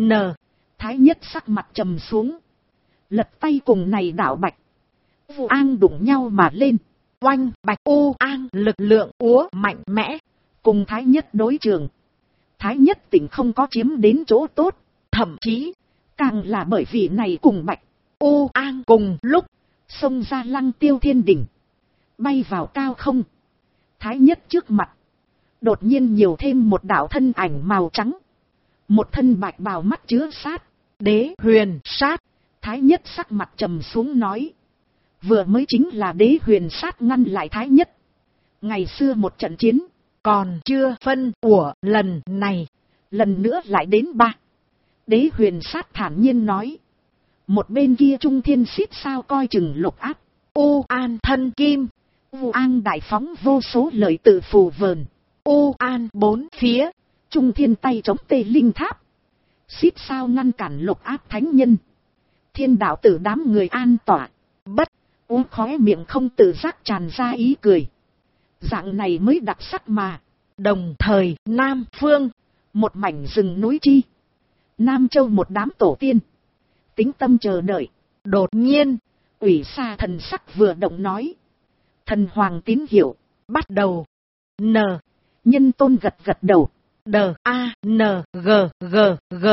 Thái nhất sắc mặt trầm xuống, lật tay cùng này đạo bạch u an đụng nhau mà lên, oanh, bạch u an lực lượng úa mạnh mẽ, cùng thái nhất đối trường. Thái nhất tỉnh không có chiếm đến chỗ tốt, thậm chí càng là bởi vì này cùng bạch u an cùng lúc xông ra Lăng Tiêu Thiên Đình, bay vào cao không. Thái nhất trước mặt đột nhiên nhiều thêm một đạo thân ảnh màu trắng, một thân bạch bào mắt chứa sát, đế huyền sát. Thái nhất sắc mặt trầm xuống nói, vừa mới chính là đế huyền sát ngăn lại thái nhất. Ngày xưa một trận chiến còn chưa phân của lần này, lần nữa lại đến 3. Đế huyền sát thản nhiên nói, một bên kia Trung Thiên xít sao coi chừng lục áp, U An thân kim, Vu An đại phóng vô số lời tự phù vờn, U An bốn phía, Trung Thiên tay chống tê linh tháp, xít sao ngăn cản lục áp thánh nhân. Thiên đạo tử đám người an tỏa, bất u khóe miệng không tự giác tràn ra ý cười. Dạng này mới đặc sắc mà. Đồng thời Nam Phương, một mảnh rừng núi chi, Nam Châu một đám tổ tiên tính tâm chờ đợi. Đột nhiên Ủy Sa thần sắc vừa động nói, thần hoàng tín hiệu bắt đầu. Nhân Tôn gật gật đầu, D-A-N-G-G-G.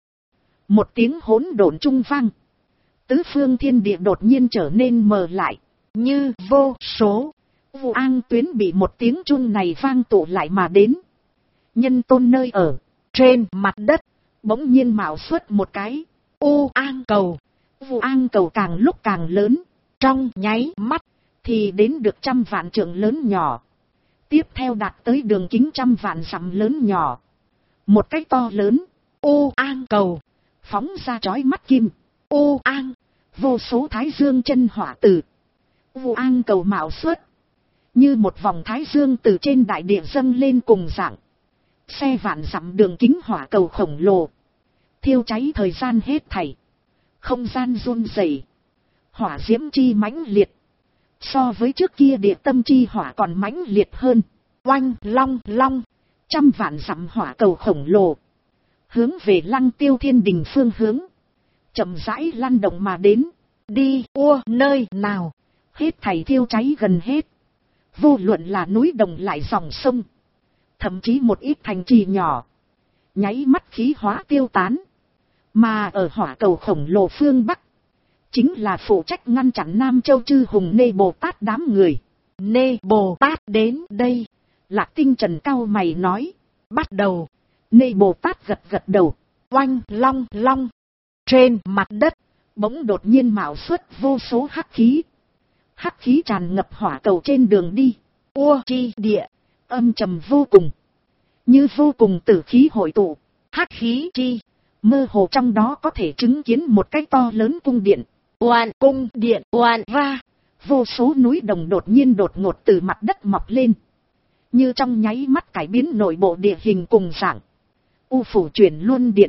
Một tiếng hỗn độn trung vang, tứ phương thiên địa đột nhiên trở nên mờ lại, như vô số Vu An tuyến bị một tiếng trung này vang tụ lại mà đến. Nhân Tôn nơi ở, trên mặt đất bỗng nhiên mạo xuất một cái U An cầu. Vu An cầu càng lúc càng lớn, trong nháy mắt thì đến được 100 vạn trượng lớn nhỏ, tiếp theo đạt tới đường kính 100 vạn dặm lớn nhỏ. Một cái to lớn U An cầu phóng ra chói mắt kim U An, vô số thái dương chân hỏa từ Vu An cầu mạo xuất, như một vòng thái dương từ trên đại địa dâng lên cùng dạng. Xe vạn dặm đường kính hỏa cầu khổng lồ, thiêu cháy thời gian hết thảy. Không gian run rẩy, hỏa diễm chi mãnh liệt, so với trước kia địa tâm chi hỏa còn mãnh liệt hơn. Oanh long long, 100 vạn dặm hỏa cầu khổng lồ hướng về Lăng Tiêu Thiên Đình phương hướng chậm rãi lăn động mà đến. Đi nơi nào hết thảy thiêu cháy gần hết, vô luận là núi đồng lại dòng sông, thậm chí một ít thành trì nhỏ, nháy mắt khí hóa tiêu tán. Mà ở hỏa cầu khổng lồ phương Bắc, chính là phụ trách ngăn chặn Nam Châu chư hùng Nê Bồ Tát đám người. Nê Bồ Tát đến đây, Lạc Tinh Trần cao mày nói, bắt đầu. Nê Bồ Tát gật gật đầu, oanh long long. Trên mặt đất bỗng đột nhiên mạo xuất vô số hắc khí. Hắc khí tràn ngập hỏa cầu trên đường đi, chi địa âm trầm vô cùng, như vô cùng tử khí hội tụ. Hắc khí chi, mơ hồ trong đó có thể chứng kiến một cái to lớn cung điện. Oan cung điện oan ra, vô số núi đồng đột nhiên đột ngột từ mặt đất mọc lên, như trong nháy mắt cải biến nội bộ địa hình cùng dạng. U phủ chuyển luân điện,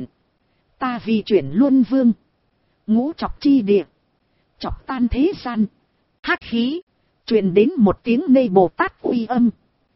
ta vì chuyển luân vương, ngũ chọc chi địa, chọc tan thế gian. Hắc khí truyền đến một tiếng Nê Bồ Tát uy âm.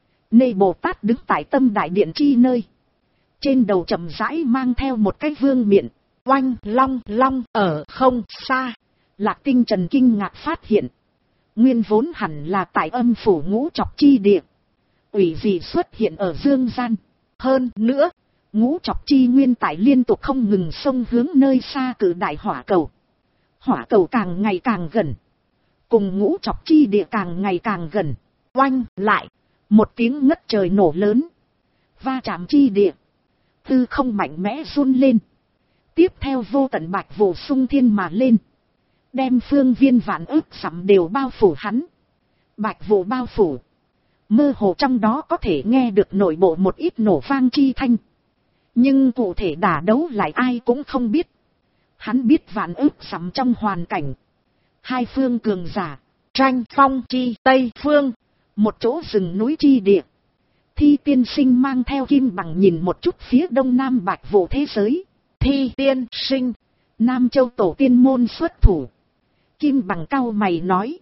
Nê Bồ Tát đứng tại tâm đại điện chi nơi, trên đầu chậm rãi mang theo một cái vương miện. Oanh long long, ở không xa, Lạc Tinh Trần kinh ngạc phát hiện, nguyên vốn hẳn là tại âm phủ ngũ trọc chi địa, ủy gì xuất hiện ở dương gian. Hơn nữa, ngũ trọc chi nguyên tại liên tục không ngừng xông hướng nơi xa cử đại hỏa cầu. Hỏa cầu càng ngày càng gần, cùng ngũ trọc chi địa càng ngày càng gần. Oanh lại, một tiếng ngất trời nổ lớn, va chạm chi địa, tư không mạnh mẽ run lên. Tiếp theo vô tận bạch vụ xung thiên mà lên, đem phương viên vạn ức dặm đều bao phủ hắn. Bạch vụ bao phủ, mơ hồ trong đó có thể nghe được nội bộ một ít nổ vang chi thanh, nhưng cụ thể đả đấu lại ai cũng không biết. Hắn biết vạn ức dặm trong hoàn cảnh, hai phương cường giả tranh phong chi tây phương, một chỗ rừng núi chi địa. Thi tiên sinh mang theo Kim Bằng nhìn một chút phía đông nam bạch vụ thế giới. Thi tiên sinh, Nam Châu tổ tiên môn xuất thủ. Kim Bằng cau mày nói,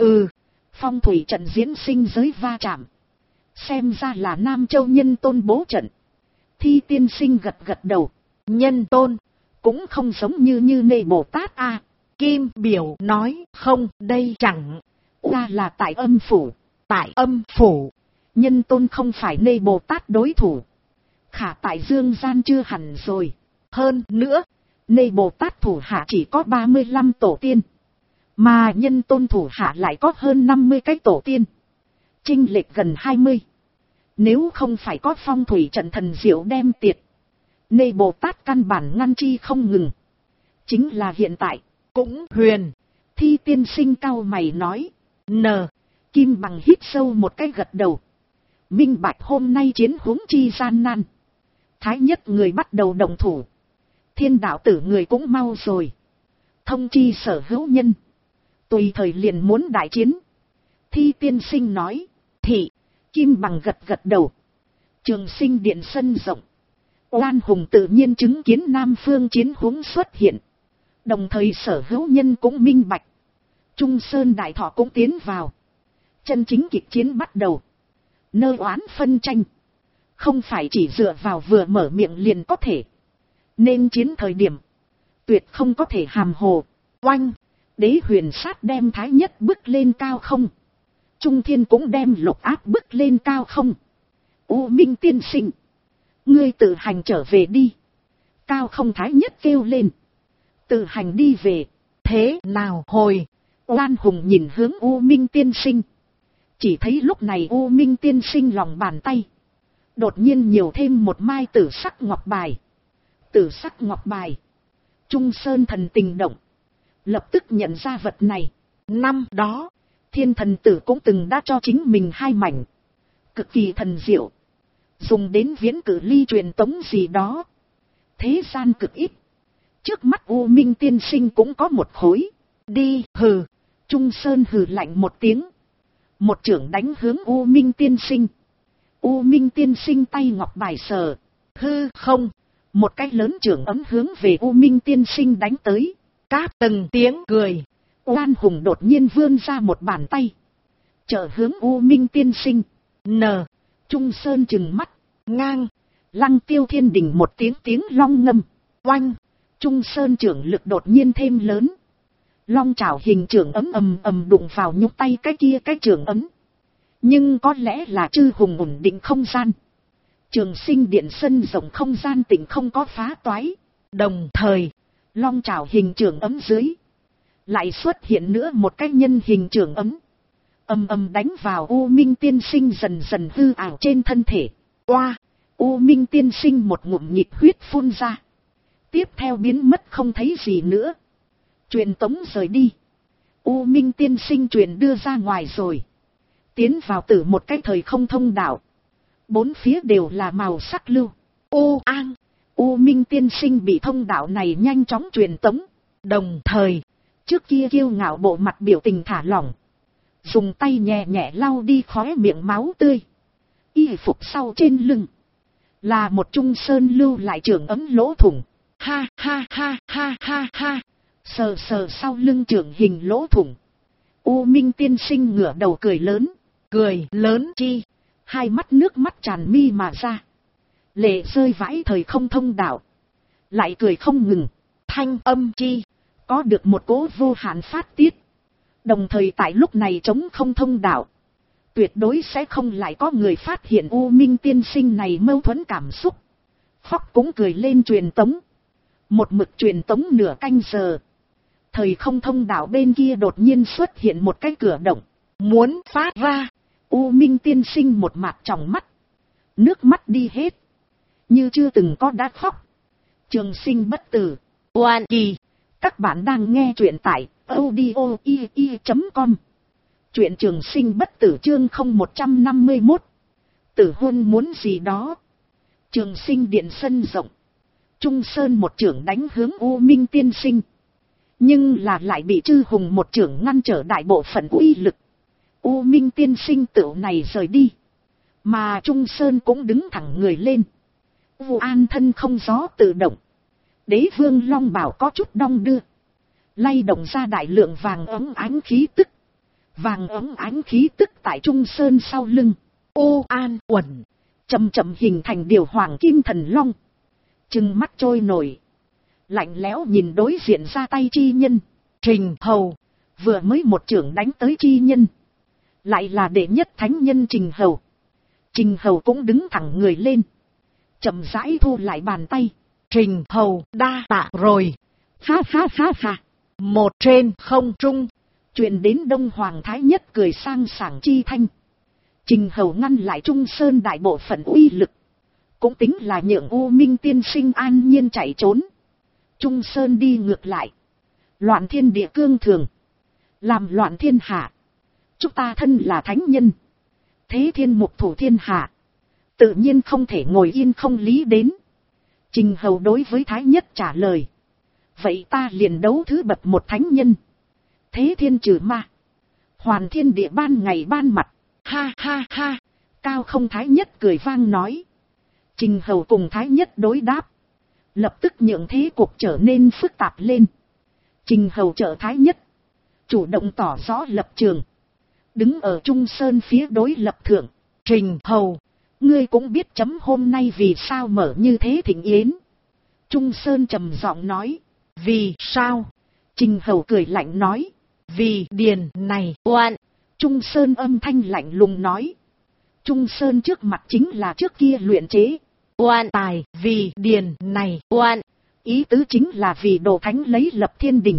phong thủy trận diễn sinh giới va chạm, xem ra là Nam Châu nhân tôn bố trận. Thi tiên sinh gật gật đầu, nhân tôn, cũng không giống như Nê Bồ Tát a. Kim Biểu nói, không, đây chẳng qua là tại âm phủ. Tại âm phủ, nhân tôn không phải Nê Bồ Tát đối thủ. Khả tại dương gian chưa hẳn rồi. Hơn nữa, Nê Bồ Tát thủ hạ chỉ có 35 tổ tiên, mà nhân tôn thủ hạ lại có hơn 50 cái tổ tiên, chênh lệch gần 20. Nếu không phải có phong thủy trận thần diệu đem tiệt, Nê Bồ Tát căn bản ngăn chi không ngừng. Chính là hiện tại, cũng huyền. Thi tiên sinh cau mày nói, Kim Bằng hít sâu một cái gật đầu. Minh bạch hôm nay chiến huống chi gian nan. Thái nhất người bắt đầu động thủ, Thiên đạo tử người cũng mau rồi. Thông chi sở hữu nhân, tùy thời liền muốn đại chiến. Thi tiên sinh nói, thị. Kim Bằng gật gật đầu. Trường Sinh điện sân rộng, Oan Hùng tự nhiên chứng kiến Nam phương chiến huống xuất hiện. Đồng thời sở hữu nhân cũng minh bạch. Trung Sơn Đại Thọ cũng tiến vào. Chân chính kịch chiến bắt đầu. Nơi oán phân tranh, không phải chỉ dựa vào vừa mở miệng liền có thể. Nên chiến thời điểm, tuyệt không có thể hàm hồ. Oanh, Đế Huyền Sát đem Thái Nhất bước lên cao không. Trung Thiên cũng đem Lục Áp bước lên cao không. U Minh tiên sinh, ngươi tự hành trở về đi. Cao không Thái Nhất kêu lên. Tự hành đi về. Thế nào hồi? Oan Hùng nhìn hướng U Minh tiên sinh. Chỉ thấy lúc này U Minh tiên sinh lòng bàn tay đột nhiên nhiều thêm một mai tử sắc ngọc bài. Tử sắc ngọc bài. Trung Sơn thần tình động, lập tức nhận ra vật này. Năm đó, Thiên thần tử cũng từng đã cho chính mình 2 mảnh. Cực kỳ thần diệu, dùng đến viễn cử ly truyền tống gì đó. Thế gian cực ít. Trước mắt U Minh tiên sinh cũng có một khối. Đi, hừ. Trung Sơn hừ lạnh một tiếng, một chưởng đánh hướng U Minh tiên sinh. U Minh tiên sinh tay ngọc bài sờ hư không, một cái lớn chưởng ấm hướng về U Minh tiên sinh đánh tới. Cáp từng tiếng cười, Oan Hùng đột nhiên vươn ra một bàn tay, trợ hướng U Minh tiên sinh. Trung Sơn trừng mắt, ngang. Lăng Tiêu Thiên Đình một tiếng long ngâm. Oanh, Trung Sơn chưởng lực đột nhiên thêm lớn. Long chảo hình chưởng ấm ầm đụng vào nhúc tay cái kia cái chưởng ấm. Nhưng có lẽ là chư hùng ổn định không gian. Trường Sinh điện sân rộng không gian tịnh không có phá toái. Đồng thời, long chảo hình chưởng ấm dưới lại xuất hiện nữa một cái nhân hình chưởng ấm. Ầm đánh vào U Minh tiên sinh dần dần hư ảo trên thân thể. Oa, U Minh tiên sinh một ngụm nhịp huyết phun ra. Tiếp theo biến mất không thấy gì nữa. Truyền tống rời đi. U Minh tiên sinh truyền đưa ra ngoài rồi. Tiến vào từ một cái thời không thông đạo. 4 phía đều là màu sắc lưu. U Minh tiên sinh bị thông đạo này nhanh chóng truyền tống. Đồng thời, trước kia kiêu ngạo bộ mặt biểu tình thả lỏng. Dùng tay nhẹ nhẹ lau đi khóe miệng máu tươi. Y phục sau trên lưng là một Trung Sơn lưu lại trường ấm lỗ thủng. Ha ha ha ha ha ha. Sờ sờ sau lưng trường hình lỗ thủng. U Minh tiên sinh ngửa đầu cười lớn. Cười lớn chi, 2 mắt nước mắt tràn mi mà ra. Lệ rơi vãi thời không thông đạo. Lại cười không ngừng. Thanh âm chi, có được một cỗ vô hạn phát tiết. Đồng thời tại lúc này trống không thông đạo, tuyệt đối sẽ không lại có người phát hiện U Minh tiên sinh này mâu thuẫn cảm xúc. Khóc cũng cười lên truyền tống. Một mực truyền tống nửa canh giờ. Thời không thông đạo bên kia đột nhiên xuất hiện một cái cửa động. Muốn phát ra. U Minh tiên sinh một mặt tròng mắt. Nước mắt đi hết. Như chưa từng có đã khóc. Trường sinh bất tử. Oan kỳ. Các bạn đang nghe truyện tại audio.com. Truyện trường sinh bất tử chương 0151. Tử hôn muốn gì đó. Trường sinh điện sân rộng. Trung Sơn một chưởng đánh hướng U Minh tiên sinh. Nhưng là lại bị Chư Hùng một chưởng ngăn trở đại bộ phận uy lực. U Minh tiên sinh tựu này rời đi. Mà Trung Sơn cũng đứng thẳng người lên. Vu An thân không gió tự động. Đế vương long bảo có chút đong đưa. Lay động ra đại lượng vàng ấm ánh khí tức. Vàng ấm ánh khí tức tại Trung Sơn sau lưng. Ô an uẩn. Chậm chậm hình thành điều hoàng kim thần long. Trừng mắt trôi nổi. Lạnh lẽo nhìn đối diện ra tay chi nhân. Trình Hầu. Vừa mới một chưởng đánh tới chi nhân. Lại là đệ nhất thánh nhân Trình Hầu. Trình Hầu cũng đứng thẳng người lên. Chậm rãi thu lại bàn tay. Trình Hầu đa tạ rồi. Ha ha ha ha. Một trên không trung. Chuyện đến Đông Hoàng Thái Nhất cười sang sảng chi thanh. Trình Hầu ngăn lại Trung Sơn đại bộ phận uy lực. Cũng tính là nhượng U Minh tiên sinh an nhiên chạy trốn. Trung Sơn đi ngược lại. Loạn thiên địa cương thường. Làm loạn thiên hạ. Chúng ta thân là thánh nhân. Thế thiên mục thủ thiên hạ. Tự nhiên không thể ngồi yên không lý đến. Trình Hầu đối với Thái Nhất trả lời. Vậy ta liền đấu thứ bậc một thánh nhân. Thế thiên trừ ma. Hoàn thiên địa ban ngày ban mặt. Ha ha ha. Cao không Thái Nhất cười vang nói. Trình Hầu cùng Thái Nhất đối đáp. Lập tức nhượng thế cuộc trở nên phức tạp lên. Trình Hầu trợ Thái Nhất. Chủ động tỏ rõ lập trường. Đứng ở Trung Sơn phía đối lập thượng. Trình Hầu. Ngươi cũng biết chấm hôm nay vì sao mở như thế thịnh yến. Trung Sơn trầm giọng nói. Vì sao? Trình Hầu cười lạnh nói. Vì điền này oan. Trung Sơn âm thanh lạnh lùng nói. Trung Sơn trước mặt chính là trước kia luyện chế. Oan tài vì điền này oan. Ý tứ chính là vì đồ thánh lấy lập thiên đình.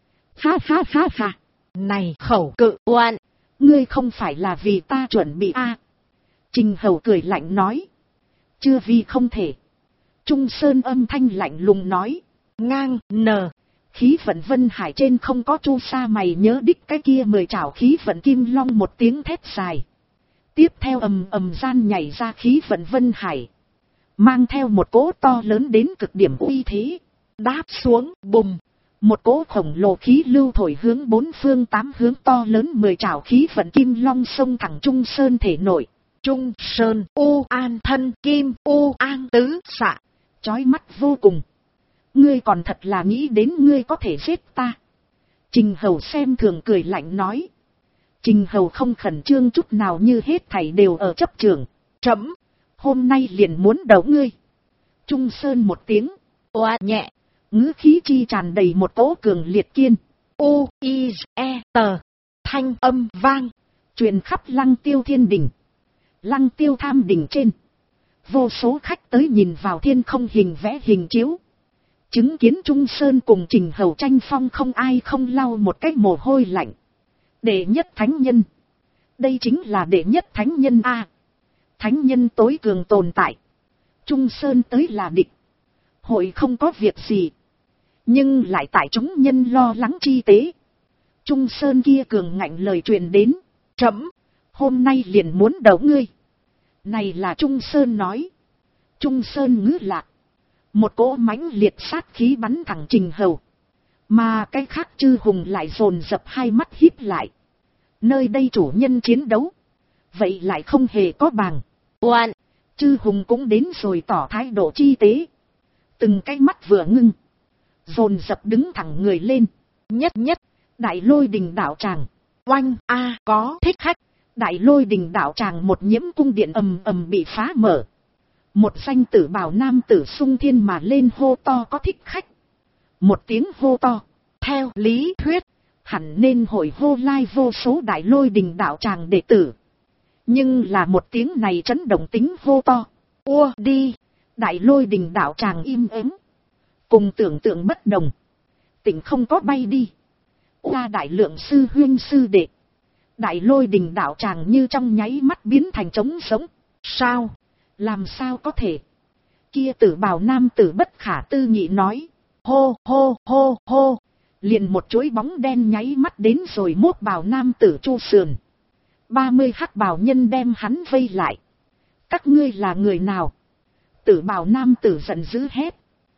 Ha ha ha ha. Này khẩu cự oan. Ngươi không phải là vì ta chuẩn bị a? Trình Hầu cười lạnh nói. Chưa vì không thể. Trung Sơn âm thanh lạnh lùng nói. Ngang nờ. Khí vận Vân Hải trên không có chu sa mày nhớ đích cái kia 10 trảo khí vận kim long một tiếng thét dài. Tiếp theo ầm ầm gian nhảy ra khí vận Vân Hải. Mang theo một cỗ to lớn đến cực điểm uy thế. Đáp xuống bùm. Một cỗ khổng lồ khí lưu thổi hướng bốn phương tám hướng to lớn 10 trảo khí vận kim long xông thẳng Trung Sơn thể nội. Trung Sơn U An thân kim U An tứ xạ. Chói mắt vô cùng. Ngươi còn thật là nghĩ đến ngươi có thể giết ta. Trình Hầu xem thường cười lạnh nói. Trình Hầu không khẩn trương chút nào như hết thảy đều ở chấp trường. Trẫm hôm nay liền muốn đấu ngươi. Trung Sơn một tiếng. Oa nhẹ. Ngữ khí chi tràn đầy một cỗ cường liệt kiên. U I E T. Thanh âm vang. Truyền khắp Lăng Tiêu Thiên Đình. Lăng Tiêu Tham Đình trên. Vô số khách tới nhìn vào thiên không hình vẽ hình chiếu. Chứng kiến Trung Sơn cùng Trình Hầu tranh phong không ai không lau một cái mồ hôi lạnh. Đệ nhất thánh nhân. Đây chính là đệ nhất thánh nhân a. Thánh nhân tối cường tồn tại. Trung Sơn tới là địch. Hội không có việc gì. Nhưng lại tại chúng nhân lo lắng chi tế. Trung Sơn kia cường ngạnh lời truyền đến. Trẫm hôm nay liền muốn đấu ngươi. Này là Trung Sơn nói. Trung Sơn ngữ lạc. Một cỗ mãnh liệt sát khí bắn thẳng Trình Hầu. Mà cái khác Chư Hùng lại dồn dập hai mắt híp lại. Nơi đây chủ nhân chiến đấu. Vậy lại không hề có bằng. Oan. Chư Hùng cũng đến rồi tỏ thái độ chi tế. Từng cái mắt vừa ngưng. Dồn dập đứng thẳng người lên. Nhất nhất. Đại Lôi Đình đạo tràng. Oanh a có thích khách. Đại Lôi Đình đạo tràng một nhiễm cung điện ầm ầm bị phá mở. Một danh tử bào nam tử sung thiên mà lên hô to có thích khách. Một tiếng hô to. theo lý thuyết, hẳn nên hội hô lai vô số đại lôi đình đạo tràng đệ tử. Nhưng là một tiếng này chấn động tính hô to. Ua đi! Đại lôi đình đạo tràng im ắng. Cùng tưởng tượng bất đồng. Tỉnh không có bay đi. Qua đại lượng sư huynh sư đệ. Đại lôi đình đạo tràng như trong nháy mắt biến thành trống sống. Sao? Làm sao có thể? Kia tử bào nam tử bất khả tư nghị nói. Hô hô hô hô. Liền một chuỗi bóng đen nháy mắt đến rồi mốt bào nam tử chu sườn. 30 hắc bào nhân đem hắn vây lại. Các ngươi là người nào? Tử bào nam tử giận dữ hét.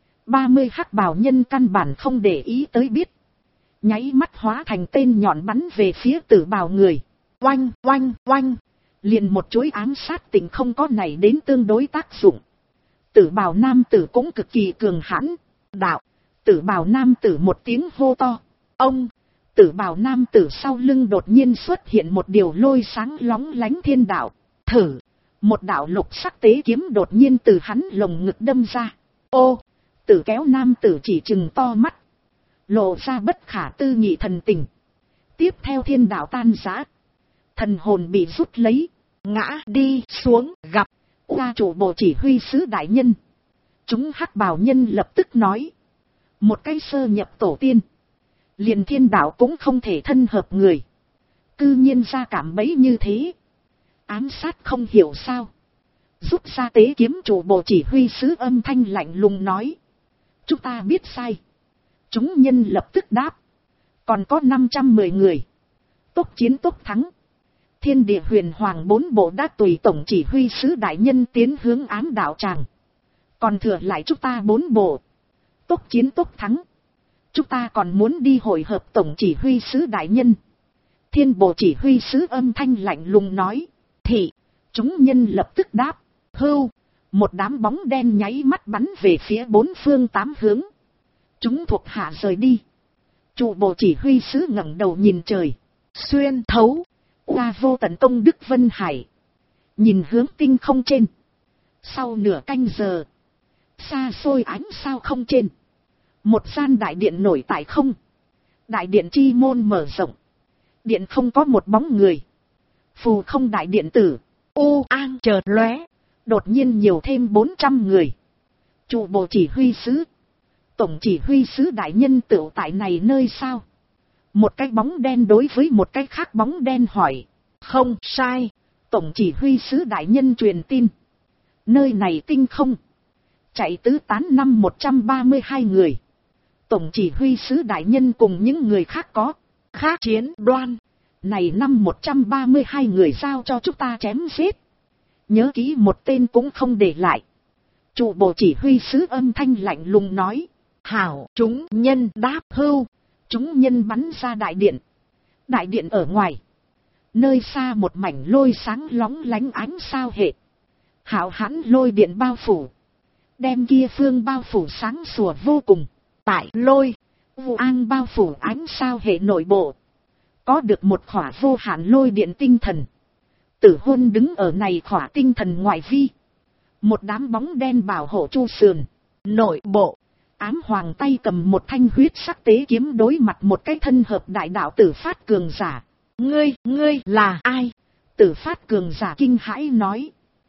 30 hắc bào nhân căn bản không để ý tới biết. Nháy mắt hóa thành tên nhọn bắn về phía tử bào người. Oanh oanh oanh. Liền một chuỗi ám sát tình không có này đến tương đối tác dụng. Tử bào nam tử cũng cực kỳ cường hãn. Đạo. Tử bào nam tử một tiếng hô to. Ông. Tử bào nam tử sau lưng đột nhiên xuất hiện một điều lôi sáng lóng lánh thiên đạo. Thử. Một đạo lục sắc tế kiếm đột nhiên từ hắn lồng ngực đâm ra. Ô. Tử kéo nam tử chỉ trừng to mắt. Lộ ra bất khả tư nghị thần tình. Tiếp theo thiên đạo tan rã. Thần hồn bị rút lấy. Ngã đi xuống gặp. Gia chủ bộ chỉ huy sứ đại nhân. Chúng hắc bào nhân lập tức nói. Một cái sơ nhập tổ tiên. Liền thiên đạo cũng không thể thân hợp người. Cư nhiên ra cảm bấy như thế. Ám sát không hiểu sao. Rút ra tế kiếm chủ bộ chỉ huy sứ âm thanh lạnh lùng nói. Chúng ta biết sai. Chúng nhân lập tức đáp. Còn có 510 người. Tốc chiến tốc thắng. Thiên địa huyền hoàng 4 bộ đã tùy tổng chỉ huy sứ đại nhân tiến hướng ám đạo tràng. Còn thừa lại chúng ta 4 bộ. Tốc chiến tốc thắng. Chúng ta còn muốn đi hội hợp tổng chỉ huy sứ đại nhân. Thiên bộ chỉ huy sứ âm thanh lạnh lùng nói. Thì, chúng nhân lập tức đáp. Hưu, một đám bóng đen nháy mắt bắn về phía 4 phương 8 hướng. Chúng thuộc hạ rời đi. Chủ bộ chỉ huy sứ ngẩng đầu nhìn trời. Xuyên thấu. Qua vô tận công đức Vân Hải. Nhìn hướng tinh không trên. Sau nửa canh giờ. Xa xôi ánh sao không trên. Một gian đại điện nổi tại không. Đại điện chi môn mở rộng. Điện không có một bóng người. Phù không đại điện tử. U an chợt lóe. Đột nhiên nhiều thêm 400 người. Chủ bộ chỉ huy sứ. Tổng chỉ huy sứ đại nhân tựu tại này nơi sao? Một cái bóng đen đối với một cái khác bóng đen hỏi. Không sai. Tổng chỉ huy sứ đại nhân truyền tin. Nơi này tinh không. Chạy tứ tán năm 132 người. Tổng chỉ huy sứ đại nhân cùng những người khác có. Khác chiến đoan. Này năm 132 người giao cho chúng ta chém giết. Nhớ kỹ một tên cũng không để lại. Chủ bộ chỉ huy sứ âm thanh lạnh lùng nói. Hảo, chúng nhân đáp hưu. Chúng nhân bắn ra đại điện. Đại điện ở ngoài. Nơi xa một mảnh lôi sáng lóng lánh ánh sao hệ. Hảo hãn lôi điện bao phủ. Đem kia phương bao phủ sáng sủa vô cùng. Tại lôi, vụ an bao phủ ánh sao hệ nội bộ. Có được một khỏa vô hạn lôi điện tinh thần. Tử Hôn đứng ở này khỏa tinh thần ngoại vi. Một đám bóng đen bảo hộ chu sườn. Nội bộ. Ám hoàng tay cầm một thanh huyết sắc tế kiếm đối mặt một cái thân hợp đại đạo Tử Phát cường giả. Ngươi là ai? Tử Phát cường giả kinh hãi nói.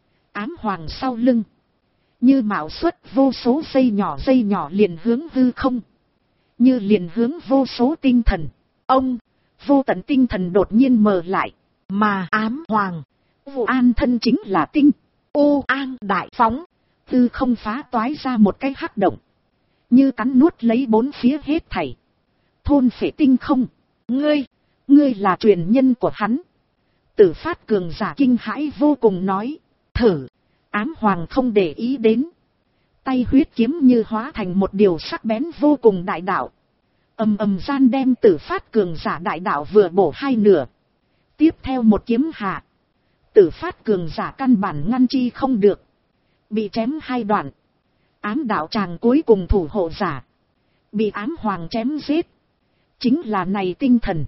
Ám hoàng sau lưng. Như mạo xuất vô số dây nhỏ liền hướng hư không. Như liền hướng vô số tinh thần. Ông, vô tận tinh thần đột nhiên mờ lại. Mà ám hoàng, Vu An thân chính là tinh. U An đại phóng. Hư không phá toái ra một cái hắc động. Như cắn nuốt lấy bốn phía hết thảy. Thôn phệ tinh không. Ngươi là truyền nhân của hắn. Tử Phát cường giả kinh hãi vô cùng nói. Thử. Ám hoàng không để ý đến. Tay huyết kiếm như hóa thành một điều sắc bén vô cùng đại đạo. Ầm gian đem Tử Phát cường giả đại đạo vừa bổ hai nửa. Tiếp theo một kiếm hạ. Tử Phát cường giả căn bản ngăn chi không được. Bị chém hai đoạn. Ám đạo tràng cuối cùng thủ hộ giả. Bị ám hoàng chém giết. Chính là này tinh thần.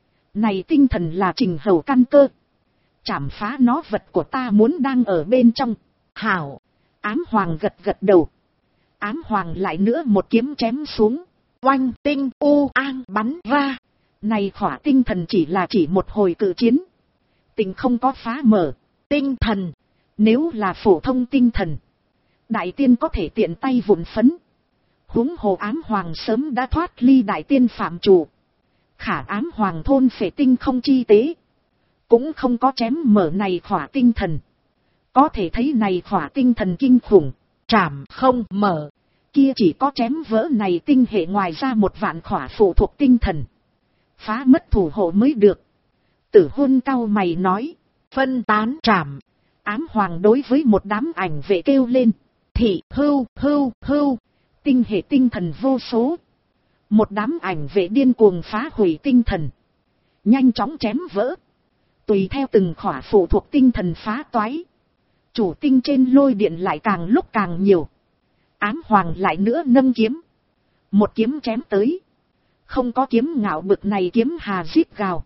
Này tinh thần là Trình Hầu căn cơ. Chảm phá nó vật của ta muốn đang ở bên trong. Hảo. Ám hoàng gật đầu. Ám hoàng lại nữa một kiếm chém xuống. oanh tinh u an bắn ra. Này khỏa tinh thần chỉ là chỉ một hồi cự chiến. Tình không có phá mở. Tinh thần. Nếu là phổ thông tinh thần, đại tiên có thể tiện tay vụn phấn. Huống hồ ám hoàng sớm đã thoát ly đại tiên phạm chủ. Khả ám hoàng thôn phệ tinh không chi tế. Cũng không có chém mở này khỏa tinh thần. Có thể thấy này khỏa tinh thần kinh khủng. Trảm không mở. Kia chỉ có chém vỡ này tinh hệ ngoài ra một vạn khỏa phụ thuộc tinh thần. Phá mất thủ hộ mới được. Tử Hôn cau mày nói. Phân tán trảm. Ám hoàng đối với một đám ảnh vệ kêu lên. Thị hưu hưu hưu. Tinh hệ tinh thần vô số. Một đám ảnh vệ điên cuồng phá hủy tinh thần. Nhanh chóng chém vỡ. Tùy theo từng khỏa phụ thuộc tinh thần phá toái. Chủ tinh trên lôi điện lại càng lúc càng nhiều. Ám hoàng lại nữa nâng kiếm. Một kiếm chém tới. Không có kiếm ngạo bực này kiếm hà rít gào.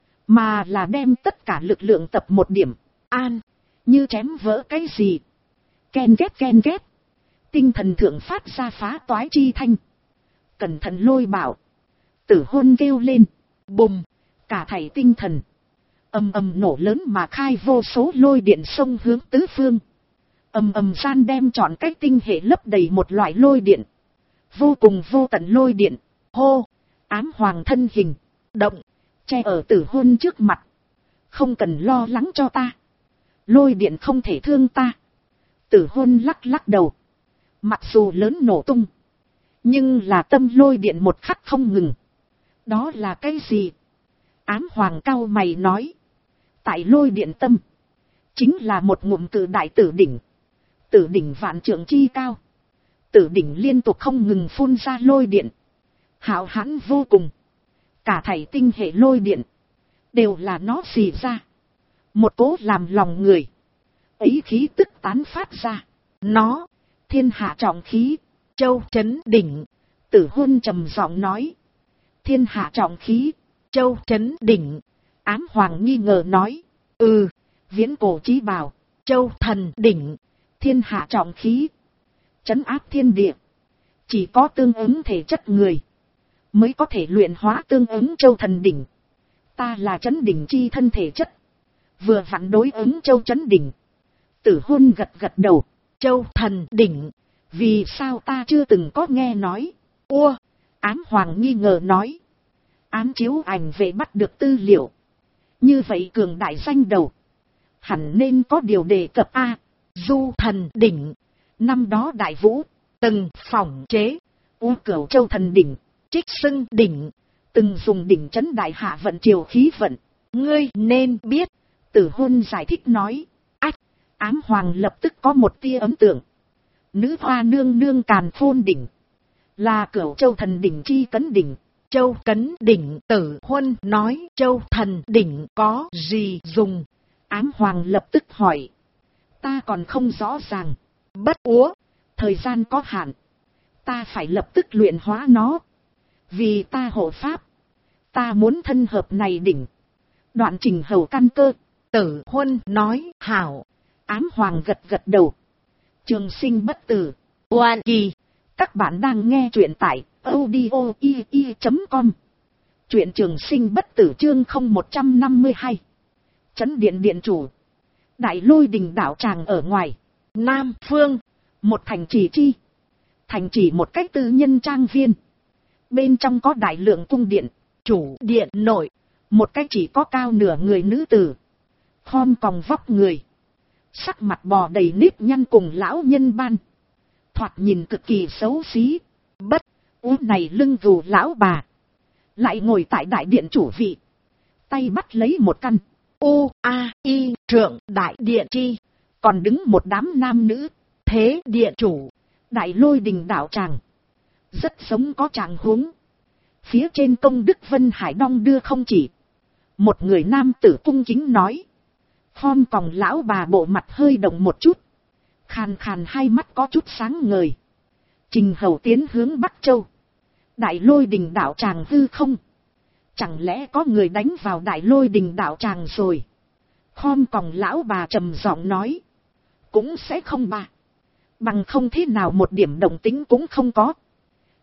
Mà là đem tất cả lực lượng tập một điểm. An. Như chém vỡ cái gì. Ken ghét ken ghét. Tinh thần thượng phát ra phá toái chi thanh. Cẩn thận lôi bảo. Tử Hôn kêu lên. Bùm. Cả thảy tinh thần. Ầm ầm nổ lớn mà khai vô số lôi điện sông hướng tứ phương. Ầm ầm gian đem trọn cái tinh hệ lấp đầy một loại lôi điện. Vô cùng vô tận lôi điện. Hô. Ám hoàng thân hình. Động. Che ở Tử Hôn trước mặt. Không cần lo lắng cho ta. Lôi điện không thể thương ta. Tử Hôn lắc lắc đầu. Mặc dù lớn nổ tung. Nhưng là tâm lôi điện một khắc không ngừng. Đó là cái gì? Ám hoàng cau mày nói. Tại lôi điện tâm. Chính là một ngụm cự đại tử đỉnh. Tử đỉnh vạn trượng chi cao. Tử đỉnh liên tục không ngừng phun ra lôi điện. Hạo hãn vô cùng. Cả thảy tinh hệ lôi điện. Đều là nó xì ra. Một cố làm lòng người. Ấy khí tức tán phát ra. Nó. Thiên hạ trọng khí. Châu chấn đỉnh. Tử Hôn trầm giọng nói. Thiên hạ trọng khí. Châu chấn đỉnh. Ám hoàng nghi ngờ nói. Viễn cổ chí bảo. Châu thần đỉnh. Thiên hạ trọng khí. Trấn áp thiên địa. Chỉ có tương ứng thể chất người. Mới có thể luyện hóa tương ứng châu thần đỉnh. Ta là trấn đỉnh chi thân thể chất. Vừa vặn đối ứng châu trấn đỉnh. Tử Hôn gật gật đầu. Châu thần đỉnh. Vì sao ta chưa từng có nghe nói? Ám hoàng nghi ngờ nói. Ám chiếu ảnh vệ bắt được tư liệu. Như vậy cường đại danh đầu. Hẳn nên có điều đề cập A. Du thần đỉnh. Năm đó đại vũ. Từng phỏng chế. Cửu châu thần đỉnh. Trích xưng đỉnh. Từng dùng đỉnh trấn đại hạ vận triều khí vận. Ngươi nên biết. Tử Hôn giải thích nói. Ám hoàng lập tức có một tia ấn tượng. Nữ hoa nương nương Càn Khôn đỉnh. Là Cửu châu thần đỉnh chi cấn đỉnh. Châu cấn đỉnh. Tử Huân nói châu thần đỉnh có gì dùng? Ám hoàng lập tức hỏi. Ta còn không rõ ràng. Bất úa. Thời gian có hạn. Ta phải lập tức luyện hóa nó. Vì ta hộ pháp. Ta muốn thân hợp này đỉnh. Đoạn trình hầu căn cơ. Tử Huân nói hảo. Ám hoàng gật gật đầu. Trường sinh bất tử. Oan kỳ. Các bạn đang nghe truyện tại audio.com. Truyện trường sinh bất tử chương 0152. Trấn điện điện chủ. Đại lôi đình đảo tràng ở ngoài. Nam phương. Một thành trì chi. Thành trì một cách tư nhân trang viên. Bên trong có đại lượng cung điện. Chủ điện nội. Một cách chỉ có cao nửa người nữ tử. Khom còng vóc người. Sắc mặt bò đầy nếp nhăn cùng lão nhân ban. Thoạt nhìn cực kỳ xấu xí. Bất ú này lưng gù lão bà. Lại ngồi tại đại điện chủ vị. Tay bắt lấy một căn. Trượng đại điện chi. Còn đứng một đám nam nữ. Thế điện chủ. Đại lôi đình đảo tràng. Rất giống có tràng huống. Phía trên công đức Vân Hải đong đưa không chỉ. Một người nam tử cung kính nói. Khom còng lão bà bộ mặt hơi động một chút. Khàn khàn hai mắt có chút sáng ngời. Trình hầu tiến hướng Bắc Châu. Đại lôi đình đảo tràng hư không. Chẳng lẽ có người đánh vào đại lôi đình đảo tràng rồi. Khom còng lão bà trầm giọng nói. Cũng sẽ không bà. Bằng không thế nào một điểm động tính cũng không có.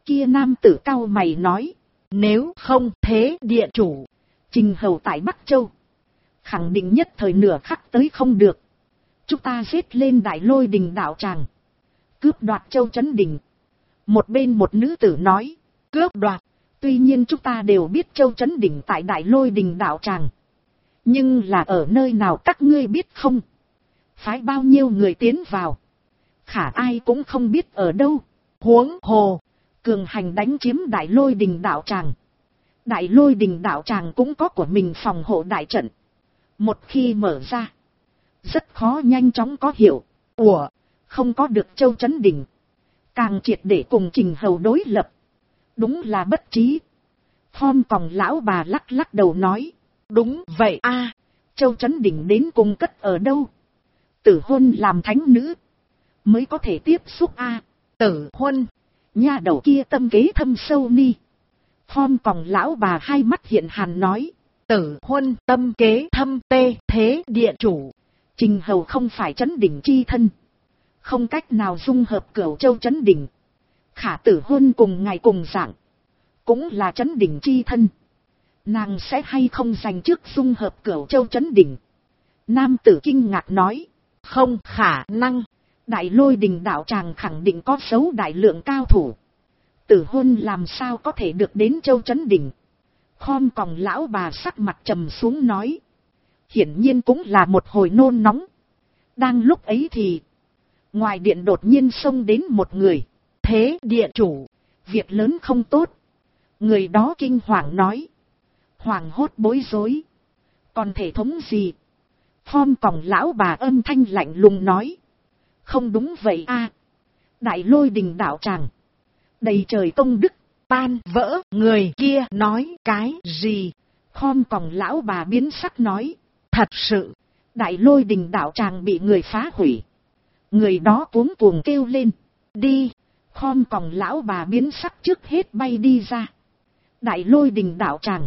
Kia nam tử cau mày nói. Nếu không thế điện chủ. Trình Hầu tại Bắc Châu. Khẳng định nhất thời nửa khắc tới không được. Chúng ta giết lên Đại Lôi Đình đạo tràng. Cướp đoạt Châu Chấn Đình. Một bên một nữ tử nói. Cướp đoạt. Tuy nhiên chúng ta đều biết Châu Chấn Đình tại Đại Lôi Đình đạo tràng. Nhưng là ở nơi nào các ngươi biết không? Phái bao nhiêu người tiến vào? Khả ai cũng không biết ở đâu. Huống hồ. Cường hành đánh chiếm Đại Lôi Đình đạo tràng. Đại Lôi Đình đạo tràng cũng có của mình phòng hộ đại trận. Một khi mở ra, rất khó nhanh chóng có hiệu. Ủa, không có được Châu Chấn Đình. Càng triệt để cùng Trình Hầu đối lập. Đúng là bất trí. Phong Còng lão bà lắc lắc đầu nói. Đúng vậy a. Châu Chấn Đình đến cùng cất ở đâu? Tử Huân làm thánh nữ mới có thể tiếp xúc a. Tử Huân. Nha đầu kia tâm kế thâm sâu ni. Phong Còng lão bà hai mắt hiện hàn nói. Tử Huân tâm kế thâm tê thế điện chủ. Trình Hầu không phải Chấn Đình chi thân. Không cách nào dung hợp Cửu Châu Chấn Đình. Khả Tử Huân cùng ngài cùng dạng. Cũng là Chấn Đình chi thân. Nàng sẽ hay không giành trước dung hợp Cửu Châu Chấn Đình? Nam tử kinh ngạc nói. Không khả năng. Đại Lôi Đình đạo tràng khẳng định có số đại lượng cao thủ. Tử Huân làm sao có thể được đến Châu Chấn Đình? Khom Còng lão bà sắc mặt trầm xuống nói. Hiển nhiên cũng là một hồi nôn nóng. Đang lúc ấy thì ngoài điện đột nhiên xông đến một người. Thế điện chủ. Việc lớn không tốt. Người đó kinh hoàng nói. Hoàng hốt bối rối. Còn thể thống gì? Khom Còng lão bà âm thanh lạnh lùng nói. Không đúng vậy a. Đại Lôi Đình đạo tràng. Đầy trời công đức. Tan vỡ. Người kia nói cái gì? Khom Còng lão bà biến sắc nói. Thật sự. Đại Lôi Đình đạo tràng bị người phá hủy. Người đó cuống cuồng kêu lên. Đi. Khom Còng lão bà biến sắc trước hết bay đi ra. Đại Lôi Đình đạo tràng.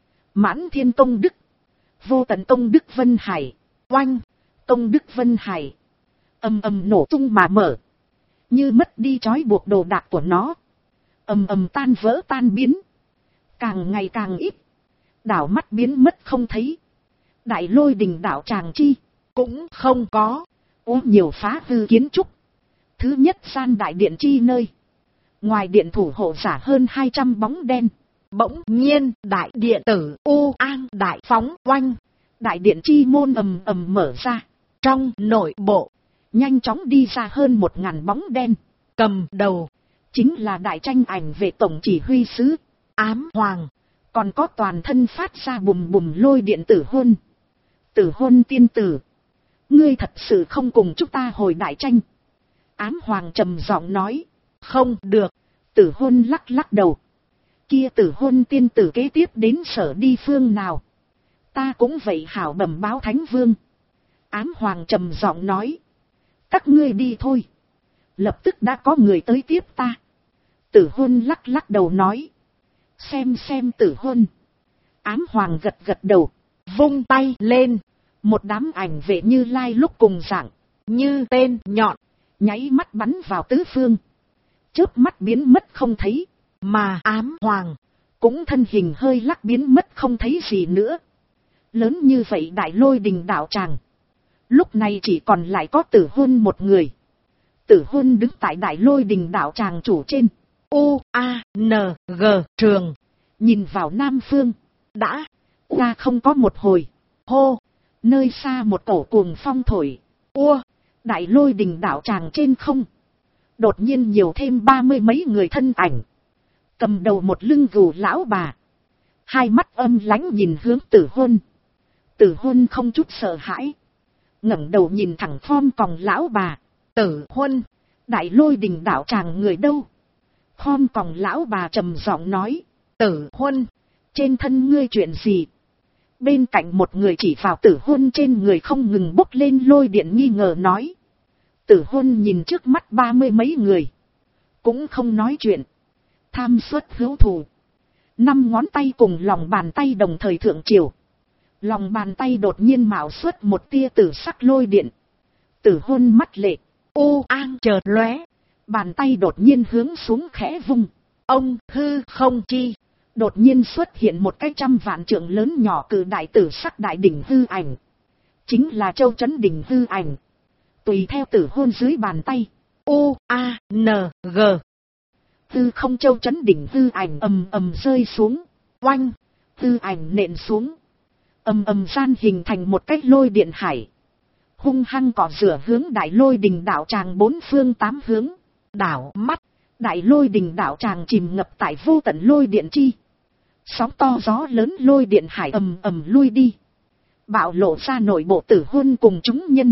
Mãn thiên công đức. Vô tận công đức Vân Hải. Oanh. Công đức Vân Hải. Ầm ầm nổ tung mà mở. Như mất đi trói buộc đồ đạc của nó. Ầm ầm tan vỡ tan biến. Càng ngày càng ít. Đảo mắt biến mất không thấy. Đại Lôi Đình đạo tràng chi. Cũng không có. Nhiều phá hư kiến trúc. Thứ nhất gian đại điện chi nơi. Ngoài điện thủ hộ giả hơn 200 bóng đen. Bỗng nhiên đại điện tử U An đại phóng oanh. Đại điện chi môn ầm ầm mở ra. Trong nội bộ. Nhanh chóng đi ra hơn 1000 bóng đen. Cầm đầu. Chính là đại tranh ảnh về tổng chỉ huy sứ. Ám Hoàng. Còn có toàn thân phát ra bùm bùm lôi điện Tử Huân. Tử Huân tiên tử. Ngươi thật sự không cùng chúng ta hồi đại tranh. Ám Hoàng trầm giọng nói. Không được. Tử Huân lắc lắc đầu. Kia Tử Huân tiên tử kế tiếp đến sở đi phương nào? Ta cũng vậy hảo bẩm báo Thánh Vương. Ám Hoàng trầm giọng nói. Các ngươi đi thôi. Lập tức đã có người tới tiếp ta. Tử Huân lắc lắc đầu nói. Xem Tử Huân. Ám Hoàng gật gật đầu. Vung tay lên. Một đám ảnh vệ Như Lai lúc cùng dạng. Như tên nhọn. Nháy mắt bắn vào tứ phương. Chớp mắt biến mất không thấy. Mà Ám Hoàng. Cũng thân hình hơi lắc biến mất không thấy gì nữa. Lớn như vậy Đại Lôi Đình đạo tràng. Lúc này chỉ còn lại có Tử Huân một người. Tử Huân đứng tại Đại Lôi Đình đạo tràng chủ trên. U A N G trường. Nhìn vào Nam Phương. Đã qua không có một hồi. Hô. Nơi xa một cổ cuồng phong thổi. Đại Lôi Đình đạo tràng trên không. Đột nhiên nhiều thêm 30 mấy người thân ảnh. Cầm đầu một lưng gù lão bà. Hai mắt âm lãnh nhìn hướng Tử Huân. Tử Huân không chút sợ hãi. Ngẩng đầu nhìn thẳng Khom Còng lão bà. Tử Huân. Đại Lôi Đình đạo tràng người đâu? Khom Còng lão bà trầm giọng nói. Tử Huân. Trên thân ngươi chuyện gì? Bên cạnh một người chỉ vào Tử Huân trên người không ngừng bốc lên lôi điện nghi ngờ nói. Tử Huân nhìn trước mắt 30 mấy người. Cũng không nói chuyện. Tham suất hữu thù. 5 ngón tay cùng lòng bàn tay đồng thời thượng triều. Lòng bàn tay đột nhiên mạo xuất một tia tử sắc lôi điện. Tử Huân mắt lệ. An chợt lóe. Bàn tay đột nhiên hướng xuống khẽ vung. ông hư không chi. Đột nhiên xuất hiện một cái 100 vạn trượng lớn nhỏ cử đại tử sắc đại đỉnh hư ảnh. Chính là Châu Chấn Đỉnh hư ảnh. Tùy theo Tử Hôn dưới bàn tay. U-A-N-G. Hư không Châu Chấn Đỉnh hư ảnh ầm ầm rơi xuống. Oanh. Hư ảnh nện xuống. Ầm ầm gian hình thành một cái lôi điện hải. Hung hăng cỏ rửa hướng đại lôi đình đạo tràng 4 phương 8 hướng. Đảo mắt. Đại lôi đình đạo tràng chìm ngập tại vô tận lôi điện chi. Sóng to gió lớn lôi điện hải ầm ầm lui đi. Bạo lộ ra nội bộ Tử Hôn cùng chúng nhân.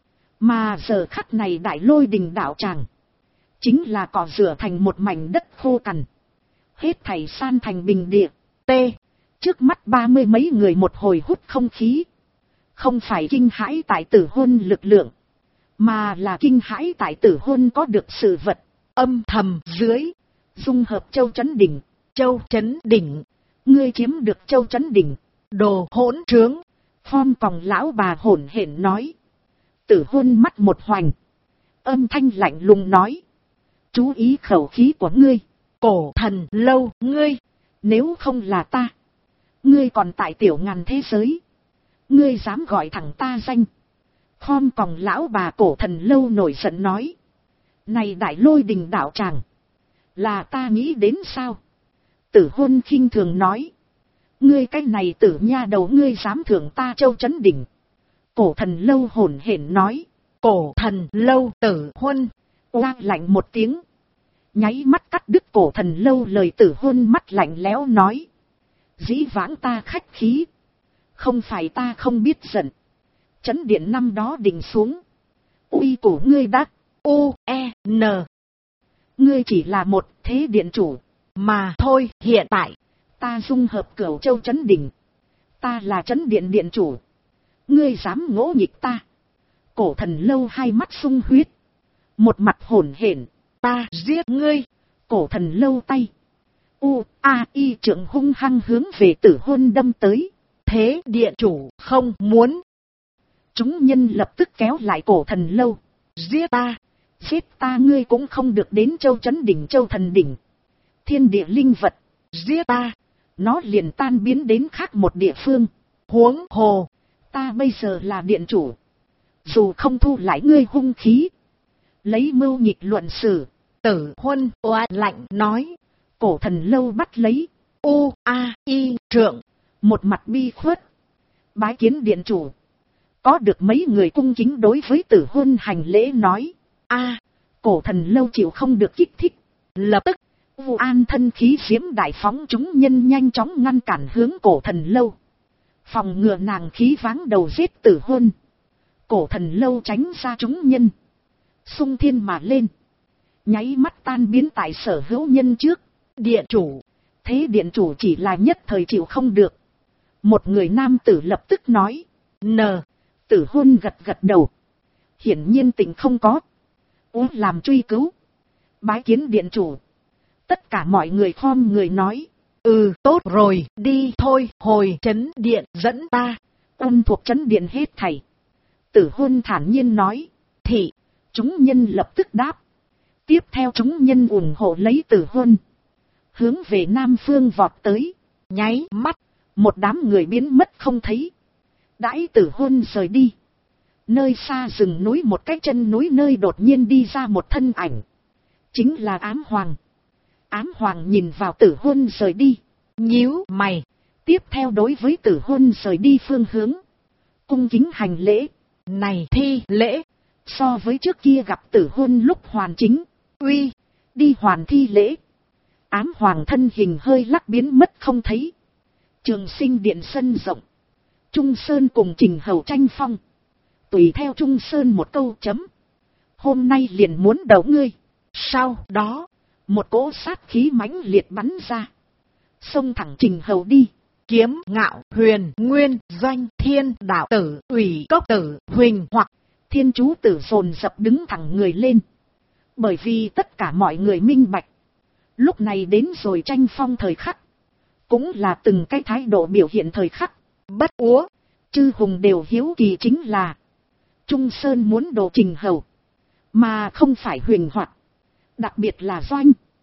Mà giờ khắc này đại lôi đình đạo tràng. Chính là cỏ rửa thành một mảnh đất khô cằn. Hết thảy san thành bình địa. Trước mắt 30 mấy người một hồi hút không khí. Không phải kinh hãi tại Tử Hôn lực lượng. Mà là kinh hãi tại Tử Hôn có được sự vật. Âm thầm dưới. Dung hợp Châu Chấn Đỉnh. Châu Chấn Đỉnh. Ngươi chiếm được Châu Chấn Đỉnh. Đồ hỗn trướng. Phong còng lão bà hổn hển nói. Tử Hôn mắt một hoành. Âm thanh lạnh lùng nói. Chú ý khẩu khí của ngươi. Cổ Thần Lâu ngươi. Nếu không là ta. Ngươi còn tại tiểu ngàn thế giới. Ngươi dám gọi thẳng ta danh. Phong còng lão bà Cổ Thần Lâu nổi giận nói. Này đại lôi đình đạo tràng. Là ta nghĩ đến sao? Tử Hôn khinh thường nói. Ngươi cái này tử nha đầu ngươi dám thưởng ta Châu Chấn Đỉnh. Cổ Thần Lâu hổn hển nói. Cổ Thần Lâu Tử Hôn. Oa lạnh một tiếng. Nháy mắt cắt đứt Cổ Thần Lâu lời. Tử Hôn mắt lạnh lẽo nói. Dĩ vãng ta khách khí. Không phải ta không biết giận. Chấn điện năm đó định xuống. Uy của ngươi đắc. U-E-N. Ngươi chỉ là một thế điện chủ. Mà thôi hiện tại. Ta dung hợp Cửu Châu Chấn Đỉnh. Ta là Chấn Điện điện chủ. Ngươi dám ngỗ nghịch ta. Cổ Thần Lâu hai mắt sung huyết. Một mặt hổn hển. Ta giết ngươi. Cổ Thần Lâu tay. U-A-I trượng hung hăng hướng về Tử Hôn đâm tới. Thế điện chủ không muốn. Chúng nhân lập tức kéo lại Cổ Thần Lâu. Giết ta. Giết ta ngươi cũng không được đến Châu Chấn Đỉnh Châu Thần Đỉnh. Thiên địa linh vật. Giết ta. Nó liền tan biến đến khác một địa phương. Huống hồ. Ta bây giờ là điện chủ. Dù không thu lại ngươi hung khí. Lấy mưu nghịch luận xử. Tử Hôn oa lạnh nói. Cổ Thần Lâu bắt lấy. U-A-I trượng. Một mặt bi khuất. Bái kiến điện chủ. Có được mấy người cung kính đối với Tử Hôn hành lễ nói. Cổ Thần Lâu chịu không được kích thích. Lập tức. Vu An thân khí diễm đại phóng chúng nhân nhanh chóng ngăn cản hướng Cổ Thần Lâu. Phòng ngừa nàng khí váng đầu giết Tử Hôn. Cổ Thần Lâu tránh ra chúng nhân. Xung thiên mà lên. Nháy mắt tan biến tại sở hữu nhân trước. Điện chủ. Thế điện chủ chỉ là nhất thời chịu không được. Một người nam tử lập tức nói. Tử Hôn gật gật đầu. Hiển nhiên tình không có. Làm truy cứu. Bái kiến điện chủ. Tất cả mọi người khom người nói. Tốt rồi, đi thôi, hồi Chấn Điện dẫn ta. Thuộc Chấn Điện hết thảy. Tử Hôn thản nhiên nói. Thị, chúng nhân lập tức đáp. Tiếp theo chúng nhân ủng hộ lấy Tử Hôn. Hướng về Nam Phương vọt tới. Nháy mắt, một đám người biến mất không thấy. Đãi Tử Hôn rời đi. Nơi xa rừng núi một cái chân núi nơi đột nhiên đi ra một thân ảnh. Chính là Ám Hoàng. Ám Hoàng nhìn vào Tử Hôn rời đi. Nhíu mày. Tiếp theo đối với Tử Hôn rời đi phương hướng. Cung kính hành lễ. Này thi lễ. So với trước kia gặp Tử Hôn lúc hoàn chính. Uy. Đi hoàn thi lễ. Ám Hoàng thân hình hơi lắc biến mất không thấy. Trường Sinh Điện sân rộng. Trung Sơn cùng Trình Hầu tranh phong. Tùy theo Trung Sơn một câu chấm. Hôm nay liền muốn đấu ngươi. Sau đó. Một cỗ sát khí mãnh liệt bắn ra. Xông thẳng Trình Hầu đi. Kiếm Ngạo Huyền Nguyên Doanh Thiên Đạo Tử Ủy Cốc Tử Huỳnh hoặc Thiên Chú Tử dồn dập đứng thẳng người lên. Bởi vì tất cả mọi người minh bạch. Lúc này đến rồi tranh phong thời khắc. Cũng là từng cái thái độ biểu hiện thời khắc. Bất úa. Chư hùng đều hiếu kỳ chính là. Trung Sơn muốn đồ Trình Hầu. Mà không phải Huyền hoặc. Đặc biệt là Doanh.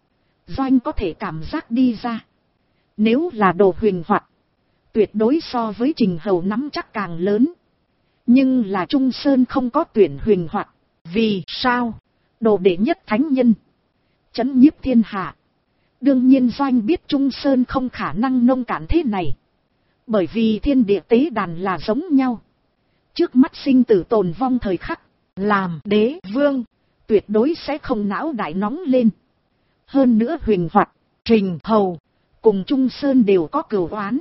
Doanh có thể cảm giác đi ra. Nếu là đồ huyền hoạt, tuyệt đối so với Trình Hầu nắm chắc càng lớn. Nhưng là Trung Sơn không có tuyển huyền hoạt. Vì sao? Đồ đệ nhất thánh nhân, chấn nhiếp thiên hạ. Đương nhiên Doanh biết Trung Sơn không khả năng nông cạn thế này. Bởi vì thiên địa tế đàn là giống nhau. Trước mắt sinh tử tồn vong thời khắc, làm đế vương, tuyệt đối sẽ không não đại nóng lên. Hơn nữa huyền hoạt, Trình Hầu cùng Trung Sơn đều có cừu oán.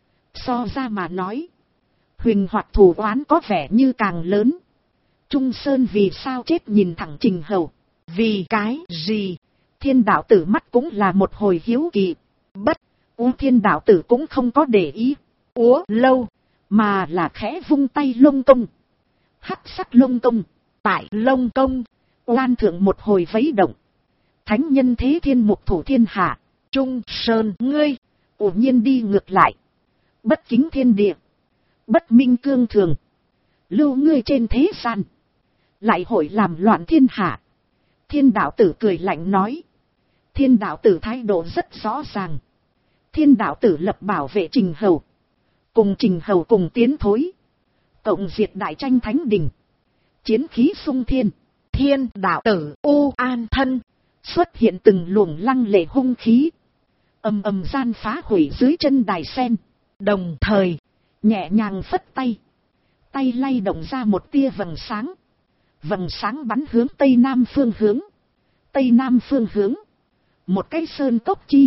So ra mà nói, huyền hoạt thù oán có vẻ như càng lớn. Trung Sơn vì sao chết nhìn thẳng Trình Hầu? Vì cái gì? Thiên đạo tử mắt cũng là một hồi hiếu kỳ. Bất thiên đạo tử cũng không có để ý lâu, mà là khẽ vung tay lông công. Hắc sắc lông công, tại lông công, oan thượng một hồi vấy động. Thánh nhân thế thiên mục thủ thiên hạ. Trung Sơn ngươi, nhiên đi ngược lại. Bất kính thiên địa, bất minh cương thường. Lưu ngươi trên thế gian, lại hội làm loạn thiên hạ. Thiên đạo tử cười lạnh nói. Thiên đạo tử thái độ rất rõ ràng. Thiên đạo tử lập bảo vệ Trình Hầu. Cùng Trình Hầu cùng tiến thối. Cộng diệt đại tranh thánh đình. Chiến khí sung thiên. Thiên đạo tử u an thân. Xuất hiện từng luồng lăng lệ hung khí. Ầm ầm gian phá hủy dưới chân đài sen. Đồng thời, nhẹ nhàng phất tay. Tay lay động ra một tia vầng sáng. Vầng sáng bắn hướng tây nam phương hướng. Tây nam phương hướng, một cái sơn cốc chi.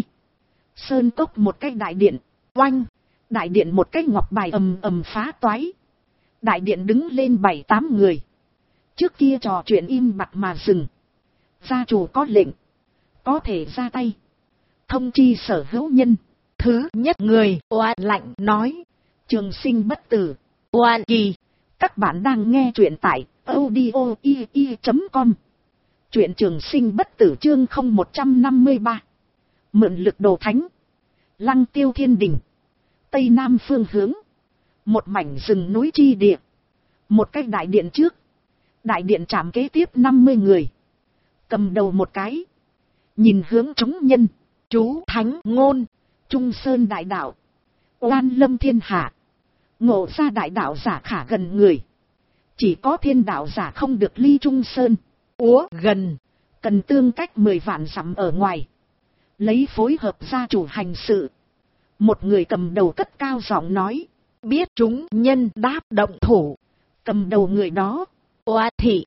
Sơn cốc một cái đại điện. Oanh, đại điện một cái ngọc bài ầm ầm phá toái. Đại điện đứng lên 7-8 người. Trước kia trò chuyện im bặt mà dừng. Gia chủ có lệnh, có thể ra tay. Thông chi sở hữu nhân. Thứ nhất người oan lạnh nói. Trường sinh bất tử. Oan kỳ. Các bạn đang nghe truyện tại audio.com. Truyện trường sinh bất tử chương 0153. Mượn lực đồ thánh. Lăng Tiêu thiên đình. Tây nam phương hướng, một mảnh rừng núi chi địa. Một cái đại điện trước. Đại điện trạm kế tiếp 50 người. Cầm đầu một cái, nhìn hướng chúng nhân. Chú thánh ngôn, Trung Sơn đại đạo, oan lâm thiên hạ. Ngộ ra đại đạo giả khả gần người. Chỉ có thiên đạo giả không được ly Trung Sơn. Gần, cần tương cách 10 vạn dặm ở ngoài. Lấy phối hợp gia chủ hành sự. Một người cầm đầu cất cao giọng nói. Biết chúng nhân đáp động thủ. Cầm đầu người đó, oa thị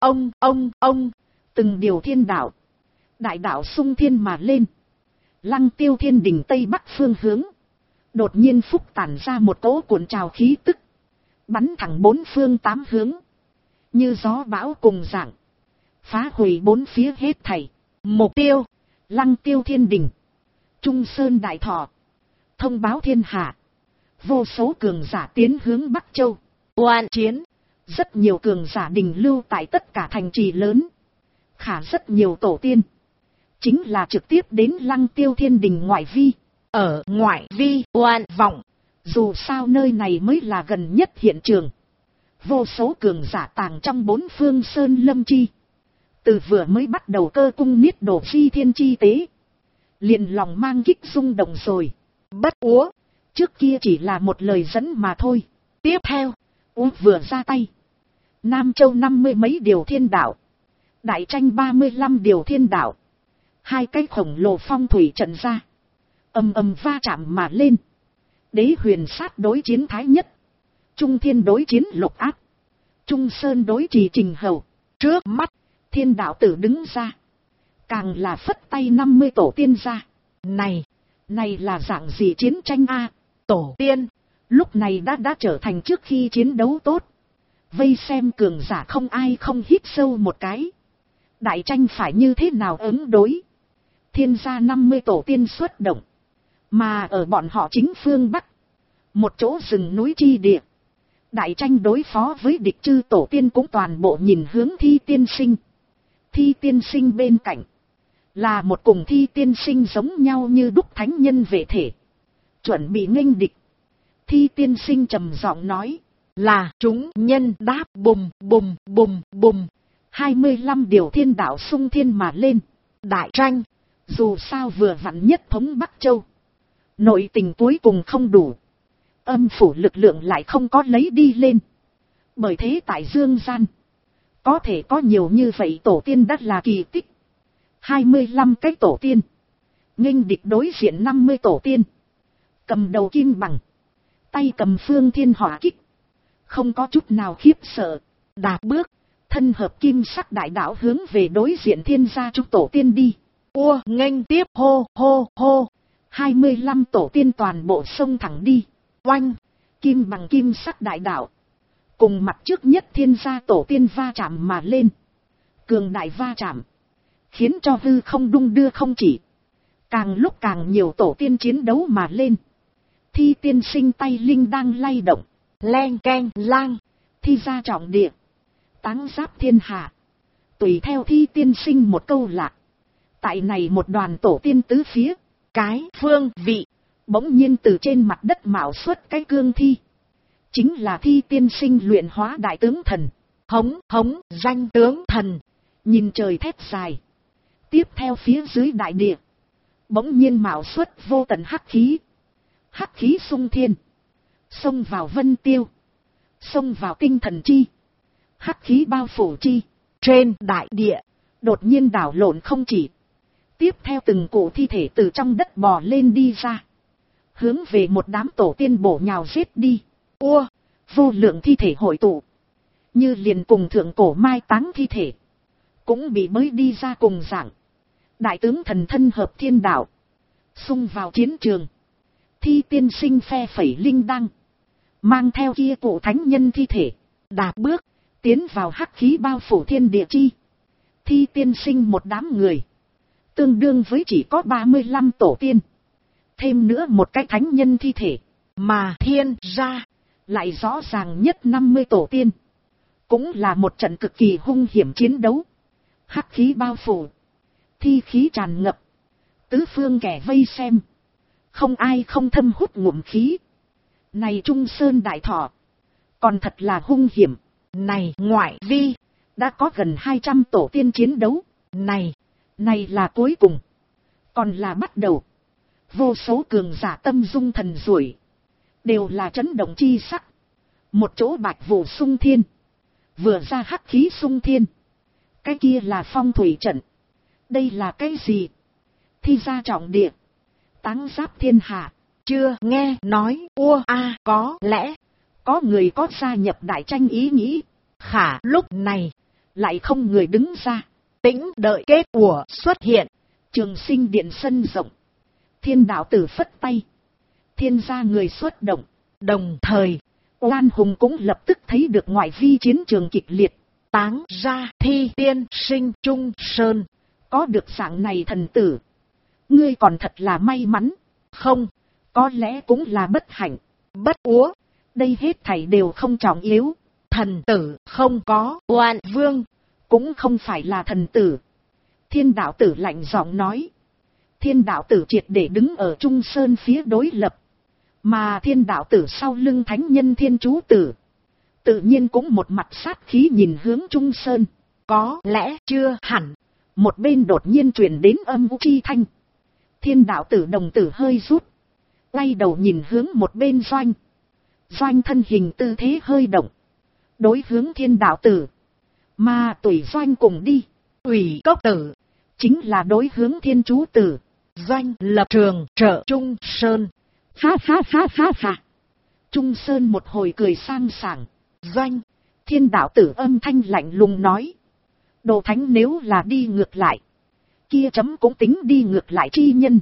ông. Từng điều thiên đạo. Đại đạo sung thiên mà lên. Lăng Tiêu thiên đỉnh tây bắc phương hướng. Đột nhiên phúc tản ra một cỗ cuộn trào khí tức. Bắn thẳng 4 phương 8 hướng. Như gió bão cùng dạng. Phá hủy 4 phía hết thảy. Mục tiêu, Lăng Tiêu thiên đỉnh. Trung Sơn đại thọ. Thông báo thiên hạ. Vô số cường giả tiến hướng Bắc Châu. Oan chiến. Rất nhiều cường giả đình lưu tại tất cả thành trì lớn. Khả rất nhiều tổ tiên. Chính là trực tiếp đến Lăng Tiêu thiên đình ngoại vi. Ở ngoại vi oan vọng. Dù sao nơi này mới là gần nhất hiện trường. Vô số cường giả tàng trong 4 phương sơn lâm chi. Từ vừa mới bắt đầu cơ cung niết đổ phi thiên chi tế. Liền lòng mang kích rung động rồi. Bất úa, trước kia chỉ là một lời dẫn mà thôi. Tiếp theo, vừa ra tay. Nam Châu 50 mấy điều thiên đạo. Đại tranh 35 điều thiên đạo. 2 cái khổng lồ phong thủy trận ra. Ầm ầm va chạm mà lên. Đế huyền sát đối chiến thái nhất. Trung thiên đối chiến lục áp. Trung Sơn đối trì Trình Hầu. Trước mắt, thiên đạo tử đứng ra. Càng là phất tay 50 tổ tiên ra. Này là dạng gì chiến tranh a? Tổ tiên, lúc này đã trở thành trước khi chiến đấu tốt. Vây xem cường giả không ai không hít sâu một cái. Đại tranh phải như thế nào ứng đối? Thiên gia 50 tổ tiên xuất động. Mà ở bọn họ chính phương Bắc. Một chỗ rừng núi chi địa. Đại tranh đối phó với địch chư tổ tiên cũng toàn bộ nhìn hướng Thi tiên sinh. Thi tiên sinh bên cạnh. Là một cùng Thi tiên sinh giống nhau như đúc thánh nhân về thể. Chuẩn bị nghênh địch. Thi tiên sinh trầm giọng nói. Là chúng nhân đáp bùm. 25 điều thiên đạo sung thiên mà lên. Đại tranh, Dù sao vừa vặn nhất thống Bắc Châu. Nội tình cuối cùng không đủ. Âm phủ lực lượng lại không có lấy đi lên. Bởi thế tại Dương Gian, có thể có nhiều như vậy tổ tiên đã là kỳ tích. 25 cái tổ tiên. Nghênh địch đối diện 50 tổ tiên. Cầm đầu kim bằng. Tay cầm phương thiên hỏa kích. Không có chút nào khiếp sợ. Đạp bước. Thân hợp kim sắc đại đạo hướng về đối diện thiên gia trúc tổ tiên đi. Nghênh tiếp hô hô hô. 25 tổ tiên toàn bộ sông thẳng đi. Oanh. Kim bằng kim sắc đại đạo. Cùng mặt trước nhất thiên gia tổ tiên va chạm mà lên. Cường đại va chạm. Khiến cho hư không đung đưa không chỉ. Càng lúc càng nhiều tổ tiên chiến đấu mà lên. Thi tiên sinh tay linh đang lay động. Len keng lang. Thi gia trọng địa. Táng giáp thiên hạ. Tùy theo thi tiên sinh một câu lạc. Tại này một đoàn tổ tiên tứ phía. Cái phương vị. Bỗng nhiên từ trên mặt đất mạo xuất cái cương thi. Chính là thi tiên sinh luyện hóa đại tướng thần. Hống hống danh tướng thần. Nhìn trời thét dài. Tiếp theo phía dưới đại địa. Bỗng nhiên mạo xuất vô tận hắc khí. Hắc khí sung thiên. Xông vào vân tiêu. Xông vào tinh thần chi. Hắc khí bao phủ chi. Trên đại địa. Đột nhiên đảo lộn không chỉ. Tiếp theo từng cụ thi thể từ trong đất bò lên đi ra. Hướng về một đám tổ tiên bổ nhào giết đi. Vô lượng thi thể hội tụ. Như liền cùng thượng cổ mai táng thi thể. Cũng bị bới đi ra cùng dạng. Đại tướng thần thân hợp thiên đạo. Xung vào chiến trường. Thi tiên sinh phe phẩy linh đăng. Mang theo kia cụ thánh nhân thi thể. Đạp bước. Tiến vào hắc khí bao phủ thiên địa chi. Thi tiên sinh một đám người. Tương đương với chỉ có 35 tổ tiên. Thêm nữa một cái thánh nhân thi thể. Mà thiên gia. Lại rõ ràng nhất 50 tổ tiên. Cũng là một trận cực kỳ hung hiểm chiến đấu. Hắc khí bao phủ. Thi khí tràn ngập. Tứ phương kẻ vây xem. Không ai không thâm hút ngụm khí. Này Trung Sơn Đại Thọ. Còn thật là hung hiểm. Này ngoại vi. Đã có gần 200 tổ tiên chiến đấu. Này là cuối cùng. Còn là bắt đầu. Vô số cường giả tâm dung thần rủi. Đều là chấn động chi sắc. Một chỗ bạch vụ sung thiên. Vừa ra hắc khí sung thiên. Cái kia là phong thủy trận. Đây là cái gì? Thi gia trọng địa. Táng giáp thiên hạ. Chưa nghe nói. Có lẽ. Có người có gia nhập đại tranh ý nghĩ. Khả lúc này. Lại không người đứng ra. Tĩnh đợi kết của xuất hiện. Trường sinh điện sân rộng. Thiên đạo tử phất tay. Thiên gia người xuất động. Đồng thời. Oan hùng cũng lập tức thấy được ngoại vi chiến trường kịch liệt. Táng ra thi tiên sinh Trung Sơn. Có được dạng này thần tử. Ngươi còn thật là may mắn. Không. Có lẽ cũng là bất hạnh. Bất úa. Đây hết thảy đều không trọng yếu. Thần tử không có. Oan vương. Cũng không phải là thần tử. Thiên đạo tử lạnh giọng nói. Thiên đạo tử triệt để đứng ở Trung Sơn phía đối lập. Mà thiên đạo tử sau lưng thánh nhân thiên chú tử. Tự nhiên cũng một mặt sát khí nhìn hướng Trung Sơn. Có lẽ chưa hẳn. Một bên đột nhiên truyền đến âm u chi thanh. Thiên đạo tử đồng tử hơi rút. Quay đầu nhìn hướng một bên Doanh. Doanh thân hình tư thế hơi động. Đối hướng thiên đạo tử. Mà tùy Doanh cùng đi. Ủy cốc tử. Chính là đối hướng thiên chú tử. Doanh lập trường trợ Trung Sơn. Ha ha ha ha ha. Trung Sơn một hồi cười sang sảng. Doanh. Thiên đạo tử âm thanh lạnh lùng nói. Đồ thánh nếu là đi ngược lại. Kia chấm cũng tính đi ngược lại chi nhân.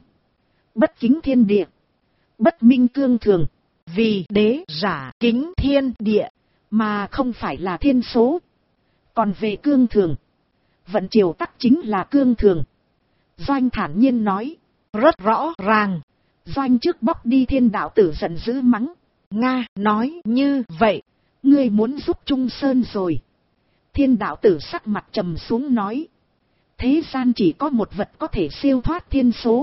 Bất kính thiên địa. Bất minh cương thường. Vì đế giả kính thiên địa. Mà không phải là thiên số. Còn về cương thường. Vận triều tắc chính là cương thường. Doanh thản nhiên nói. Rất rõ ràng. Doanh trước bóc đi thiên đạo tử giận dữ mắng. Nga nói như vậy. Ngươi muốn giúp Trung Sơn rồi. Thiên đạo tử sắc mặt trầm xuống nói. Thế gian chỉ có một vật có thể siêu thoát thiên số.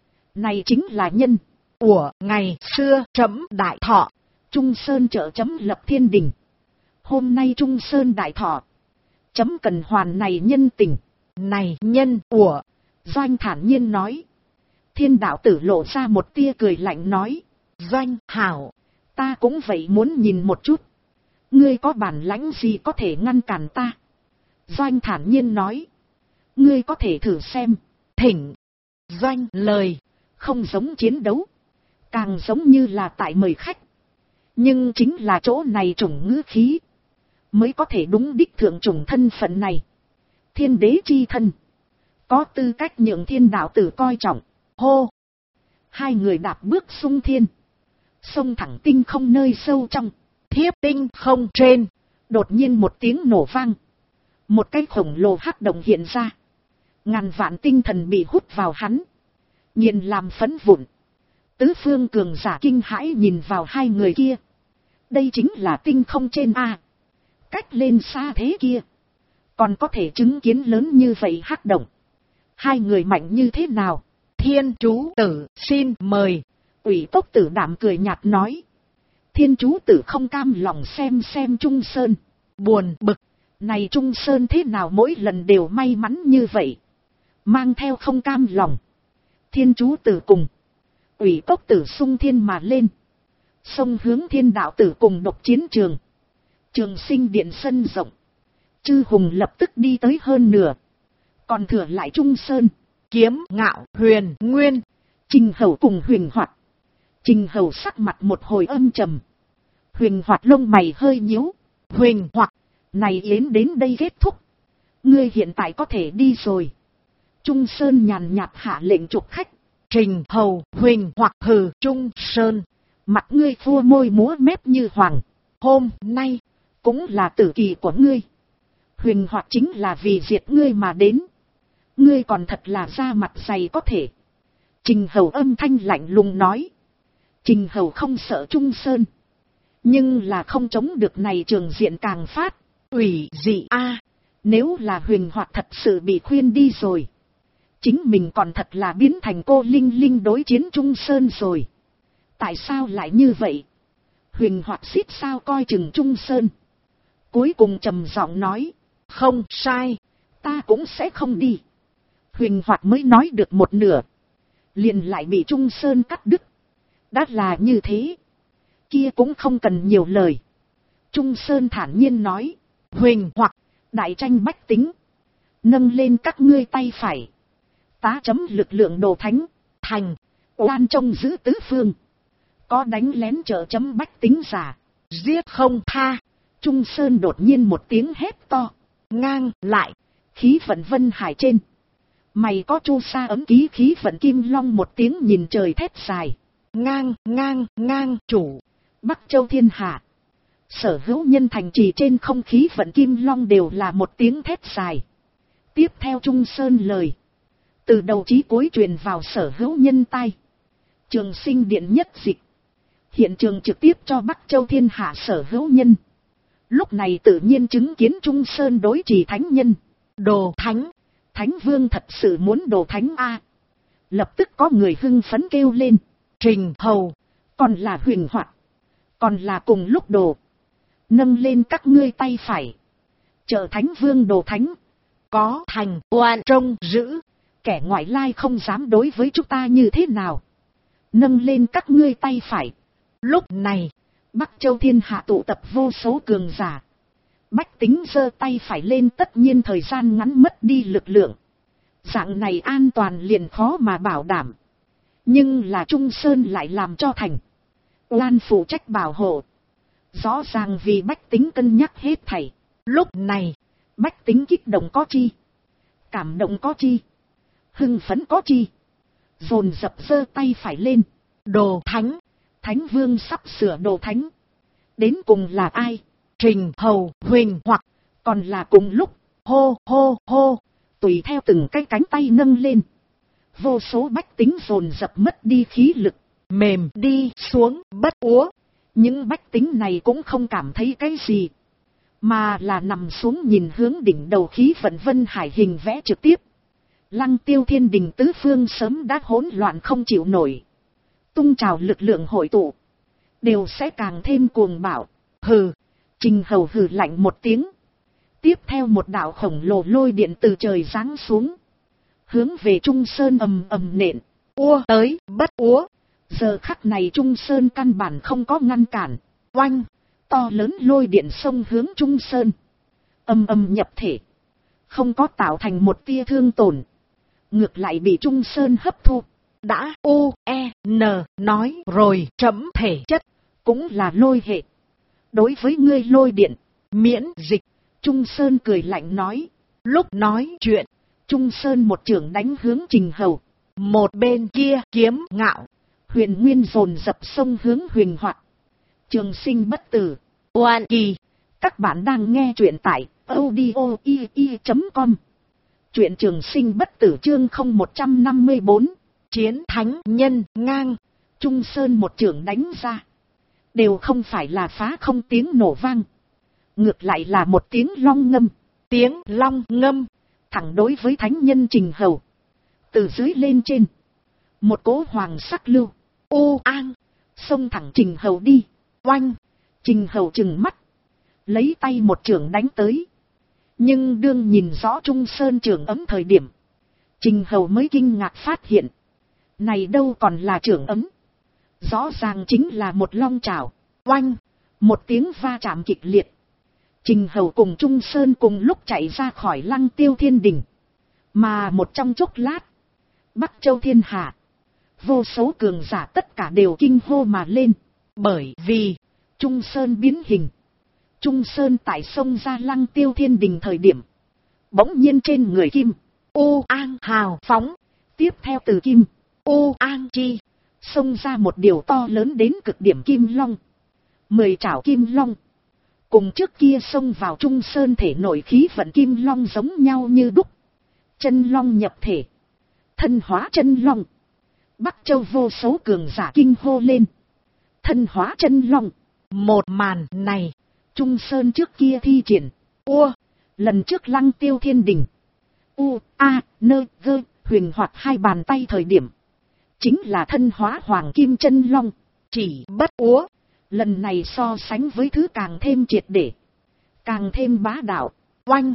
Này chính là nhân. Của ngày xưa chấm đại thọ. Trung Sơn trợ chấm lập thiên đình. Hôm nay Trung Sơn đại thọ. Chấm cần hoàn này nhân tình. Này nhân của. Doanh thản nhiên nói. Thiên đạo tử lộ ra một tia cười lạnh nói. Doanh, hảo. Ta cũng vậy muốn nhìn một chút. Ngươi có bản lãnh gì có thể ngăn cản ta? Doanh thản nhiên nói. Ngươi có thể thử xem. Thỉnh. Doanh lời. Không giống chiến đấu. Càng giống như là tại mời khách. Nhưng chính là chỗ này chủng ngữ khí. Mới có thể đúng đích thượng chủng thân phận này. Thiên đế chi thân. Có tư cách nhượng thiên đạo tử coi trọng. Hô. Hai người đạp bước xung thiên. Sông thẳng tinh không nơi sâu trong. Thiếp tinh không trên. Đột nhiên một tiếng nổ vang. Một cái khổng lồ hắc động hiện ra. Ngàn vạn tinh thần bị hút vào hắn. Nghiền làm phấn vụn. Tứ phương cường giả kinh hãi nhìn vào hai người kia. Đây chính là tinh không trên A. Cách lên xa thế kia. Còn có thể chứng kiến lớn như vậy hắc động. Hai người mạnh như thế nào? Thiên chú tử xin mời. Ủy Cốc Tử Đảm cười nhạt nói. Thiên chú tử không cam lòng xem Trung Sơn. Buồn bực. Này Trung Sơn thế nào mỗi lần đều may mắn như vậy. Mang theo không cam lòng. Thiên chú tử cùng. Ủy Cốc Tử xung thiên mà lên. Xông hướng thiên đạo tử cùng độc chiến trường. Trường Sinh Điện sân rộng. Chư hùng lập tức đi tới hơn nửa. Còn thừa lại Trung Sơn. Kiếm Ngạo, Huyền Nguyên. Trình Hầu cùng Huyền Hoạt. Trình Hầu sắc mặt một hồi âm trầm. Huyền Hoạt lông mày hơi nhíu. Huyền Hoạt, này yến đến đây kết thúc. Ngươi hiện tại có thể đi rồi. Trung Sơn nhàn nhạt hạ lệnh trục khách. Trình Hầu, Huyền Hoạt hừ. Trung Sơn, mặt ngươi vua môi múa mép như hoàng. Hôm nay cũng là tử kỳ của ngươi. Huyền Hoạt chính là vì diệt ngươi mà đến. Ngươi còn thật là da mặt dày có thể. Trình Hầu âm thanh lạnh lùng nói. Trình Hầu không sợ Trung Sơn. Nhưng là không chống được này trường diện càng phát. Ủy dị a. Nếu là Huyền Hoạt thật sự bị khuyên đi rồi. Chính mình còn thật là biến thành cô Linh Linh đối chiến Trung Sơn rồi. Tại sao lại như vậy? Huyền Hoạt xít sao coi chừng Trung Sơn. Cuối cùng trầm giọng nói. Không sai. Ta cũng sẽ không đi. Huyền Hoạt mới nói được một nửa. Liền lại bị Trung Sơn cắt đứt. Đã là như thế. Kia cũng không cần nhiều lời. Trung Sơn thản nhiên nói. Huyền Hoạt, đại tranh bách tính. Nâng lên các ngươi tay phải. Tá chấm lực lượng đồ thánh. thành. Oan trông giữ tứ phương. Có đánh lén trợ chấm bách tính giả. Giết không tha. Trung Sơn đột nhiên một tiếng hét to. Ngang lại. Khí vận vân hải trên. Mày có chu sa ấm ký khí vận kim long một tiếng nhìn trời thét dài. Ngang chủ. Bắc Châu thiên hạ. Sở hữu nhân thành trì trên không khí vận kim long đều là một tiếng thét dài. Tiếp theo Trung Sơn lời. Từ đầu chí cuối truyền vào sở hữu nhân tai. Trường Sinh Điện nhất dịch. Hiện trường trực tiếp cho Bắc Châu thiên hạ sở hữu nhân. Lúc này tự nhiên chứng kiến Trung Sơn đối trì thánh nhân. Đồ thánh. Thánh vương thật sự muốn đồ thánh A. Lập tức có người hưng phấn kêu lên. Trình Hầu. Còn là Huyền Hoạt. Còn là cùng lúc đồ. Nâng lên các ngươi tay phải. Trợ thánh vương đồ thánh. Có thành oan trông giữ. Kẻ ngoại lai không dám đối với chúng ta như thế nào. Nâng lên các ngươi tay phải. Lúc này, Bắc Châu thiên hạ tụ tập vô số cường giả. Bách tính giơ tay phải lên tất nhiên thời gian ngắn mất đi lực lượng. Dạng này an toàn liền khó mà bảo đảm. Nhưng là Trung Sơn lại làm cho thành. Oan phụ trách bảo hộ. Rõ ràng vì bách tính cân nhắc hết thảy. Lúc này, bách tính kích động có chi. Cảm động có chi. Hưng phấn có chi. Dồn dập giơ tay phải lên. Đồ thánh. Thánh vương sắp sửa đồ thánh. Đến cùng là ai? Trình Hầu, Huyền Hoạt. Còn là cùng lúc. Hô hô hô. Tùy theo từng cái cánh tay nâng lên. Vô số bách tính dồn dập mất đi khí lực. Mềm đi xuống bất úa. Những bách tính này cũng không cảm thấy cái gì. Mà là nằm xuống nhìn hướng đỉnh đầu khí vận vân hải hình vẽ trực tiếp. Lăng Tiêu thiên đình tứ phương sớm đã hỗn loạn không chịu nổi. Tung trào lực lượng hội tụ. Đều sẽ càng thêm cuồng bạo. Hừ. Trình Hầu hừ lạnh một tiếng. Tiếp theo một đạo khổng lồ lôi điện từ trời giáng xuống. hướng về Trung Sơn ầm ầm nện. Ua tới bất úa. Giờ khắc này Trung Sơn căn bản không có ngăn cản. Oanh, to lớn lôi điện xông hướng Trung Sơn. Ầm ầm nhập thể. Không có tạo thành một tia thương tổn. Ngược lại bị Trung Sơn hấp thu. Đã U-E-N nói rồi, trẫm thể chất cũng là lôi hệ. Đối với ngươi lôi điện, miễn dịch. Trung Sơn cười lạnh nói. Lúc nói chuyện, Trung Sơn một chưởng đánh hướng Trình Hầu. Một bên kia kiếm ngạo, Huyền Nguyên dồn dập sông hướng Huyền Hoạt. Trường sinh bất tử. Oan kỳ. Các bạn đang nghe truyện tại audio.com. Truyện trường sinh bất tử chương 0154. Chiến thánh nhân ngang. Trung Sơn một chưởng đánh ra. Đều không phải là phá không tiếng nổ vang. Ngược lại là một tiếng long ngâm. Tiếng long ngâm. Thẳng đối với thánh nhân Trình Hầu. Từ dưới lên trên. Một cỗ hoàng sắc lưu. An. Xông thẳng Trình Hầu đi. Oanh. Trình Hầu trừng mắt. Lấy tay một chưởng đánh tới. Nhưng đương nhìn rõ Trung Sơn chưởng ấm thời điểm. Trình Hầu mới kinh ngạc phát hiện. Này đâu còn là chưởng ấm. Rõ ràng chính là một long chảo. Oanh. Một tiếng va chạm kịch liệt. Trình Hầu cùng Trung Sơn cùng lúc chạy ra khỏi Lăng Tiêu Thiên Đình. Mà một trong chốc lát. Bắc Châu thiên hạ. Vô số cường giả tất cả đều kinh hô mà lên. Bởi vì Trung Sơn biến hình. Trung Sơn tại sông ra Lăng Tiêu Thiên Đình thời điểm. Bỗng nhiên trên người kim. An hào phóng. Tiếp theo từ kim. An chi. Xông ra một điều to lớn đến cực điểm kim long. 10 trảo kim long. Cùng trước kia xông vào Trung Sơn thể nội khí vận kim long giống nhau như đúc. Chân long nhập thể. Thân hóa chân long. Bắc Châu vô số cường giả kinh hô lên. Thân hóa chân long. Một màn này. Trung Sơn trước kia thi triển. Lần trước Lăng Tiêu Thiên Đình. Huyền Hoạt hai bàn tay thời điểm. Chính là thân hóa hoàng kim chân long. Chỉ bất úa. Lần này so sánh với thứ càng thêm triệt để. Càng thêm bá đạo. Oanh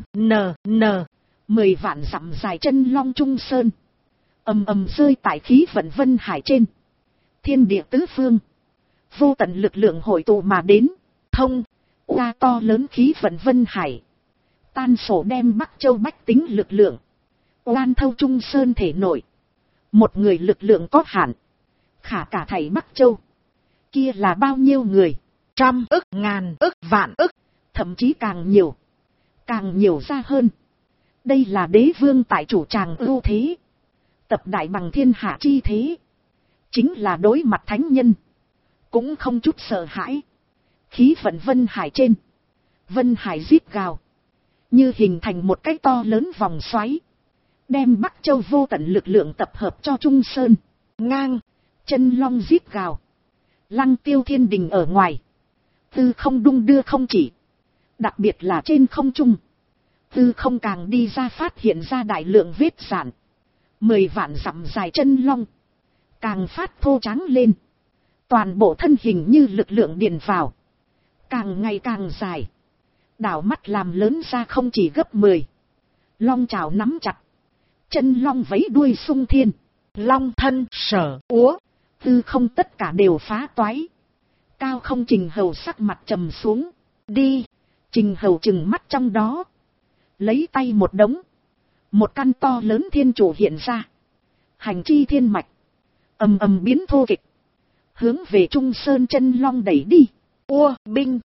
10 vạn dặm dài chân long Trung Sơn. Ầm ầm rơi tại khí vận vân hải trên. Thiên địa tứ phương. Vô tận lực lượng hội tụ mà đến. Thông. Qua to lớn khí vận vân hải. Tan sổ đem Bắc Châu bách tính lực lượng. Oan thâu Trung Sơn thể nội. Một người lực lượng có hạn. Khả cả thảy Bắc Châu. Kia là bao nhiêu người? 100 ức, ngàn ức, vạn ức. Thậm chí càng nhiều. Càng nhiều ra hơn. Đây là đế vương tại chủ tràng ưu thế. Tập đại bằng thiên hạ chi thế. Chính là đối mặt thánh nhân. Cũng không chút sợ hãi. Khí vận vân hải trên. Vân hải rít gào. Như hình thành một cái to lớn vòng xoáy. Đem Bắc Châu vô tận lực lượng tập hợp cho Trung Sơn. Ngang. Chân long rít gào. Lăng Tiêu Thiên Đình ở ngoài. Tư không đung đưa không chỉ. Đặc biệt là trên không trung. Tư không càng đi ra phát hiện ra đại lượng vết rạn. 10 vạn dặm dài chân long. Càng phát thô trắng lên. Toàn bộ thân hình như lực lượng điền vào. Càng ngày càng dài. Đảo mắt làm lớn ra không chỉ gấp 10. Long chảo nắm chặt. Chân long vẫy đuôi sung thiên. Long thân sở úa. Tư không tất cả đều phá toái. Cao không Trình Hầu sắc mặt trầm xuống. Đi. Trình Hầu trừng mắt trong đó. Lấy tay một đống. Một căn to lớn thiên trụ hiện ra. Hành chi thiên mạch. Ầm ầm biến thô kịch. Hướng về Trung Sơn chân long đẩy đi. Binh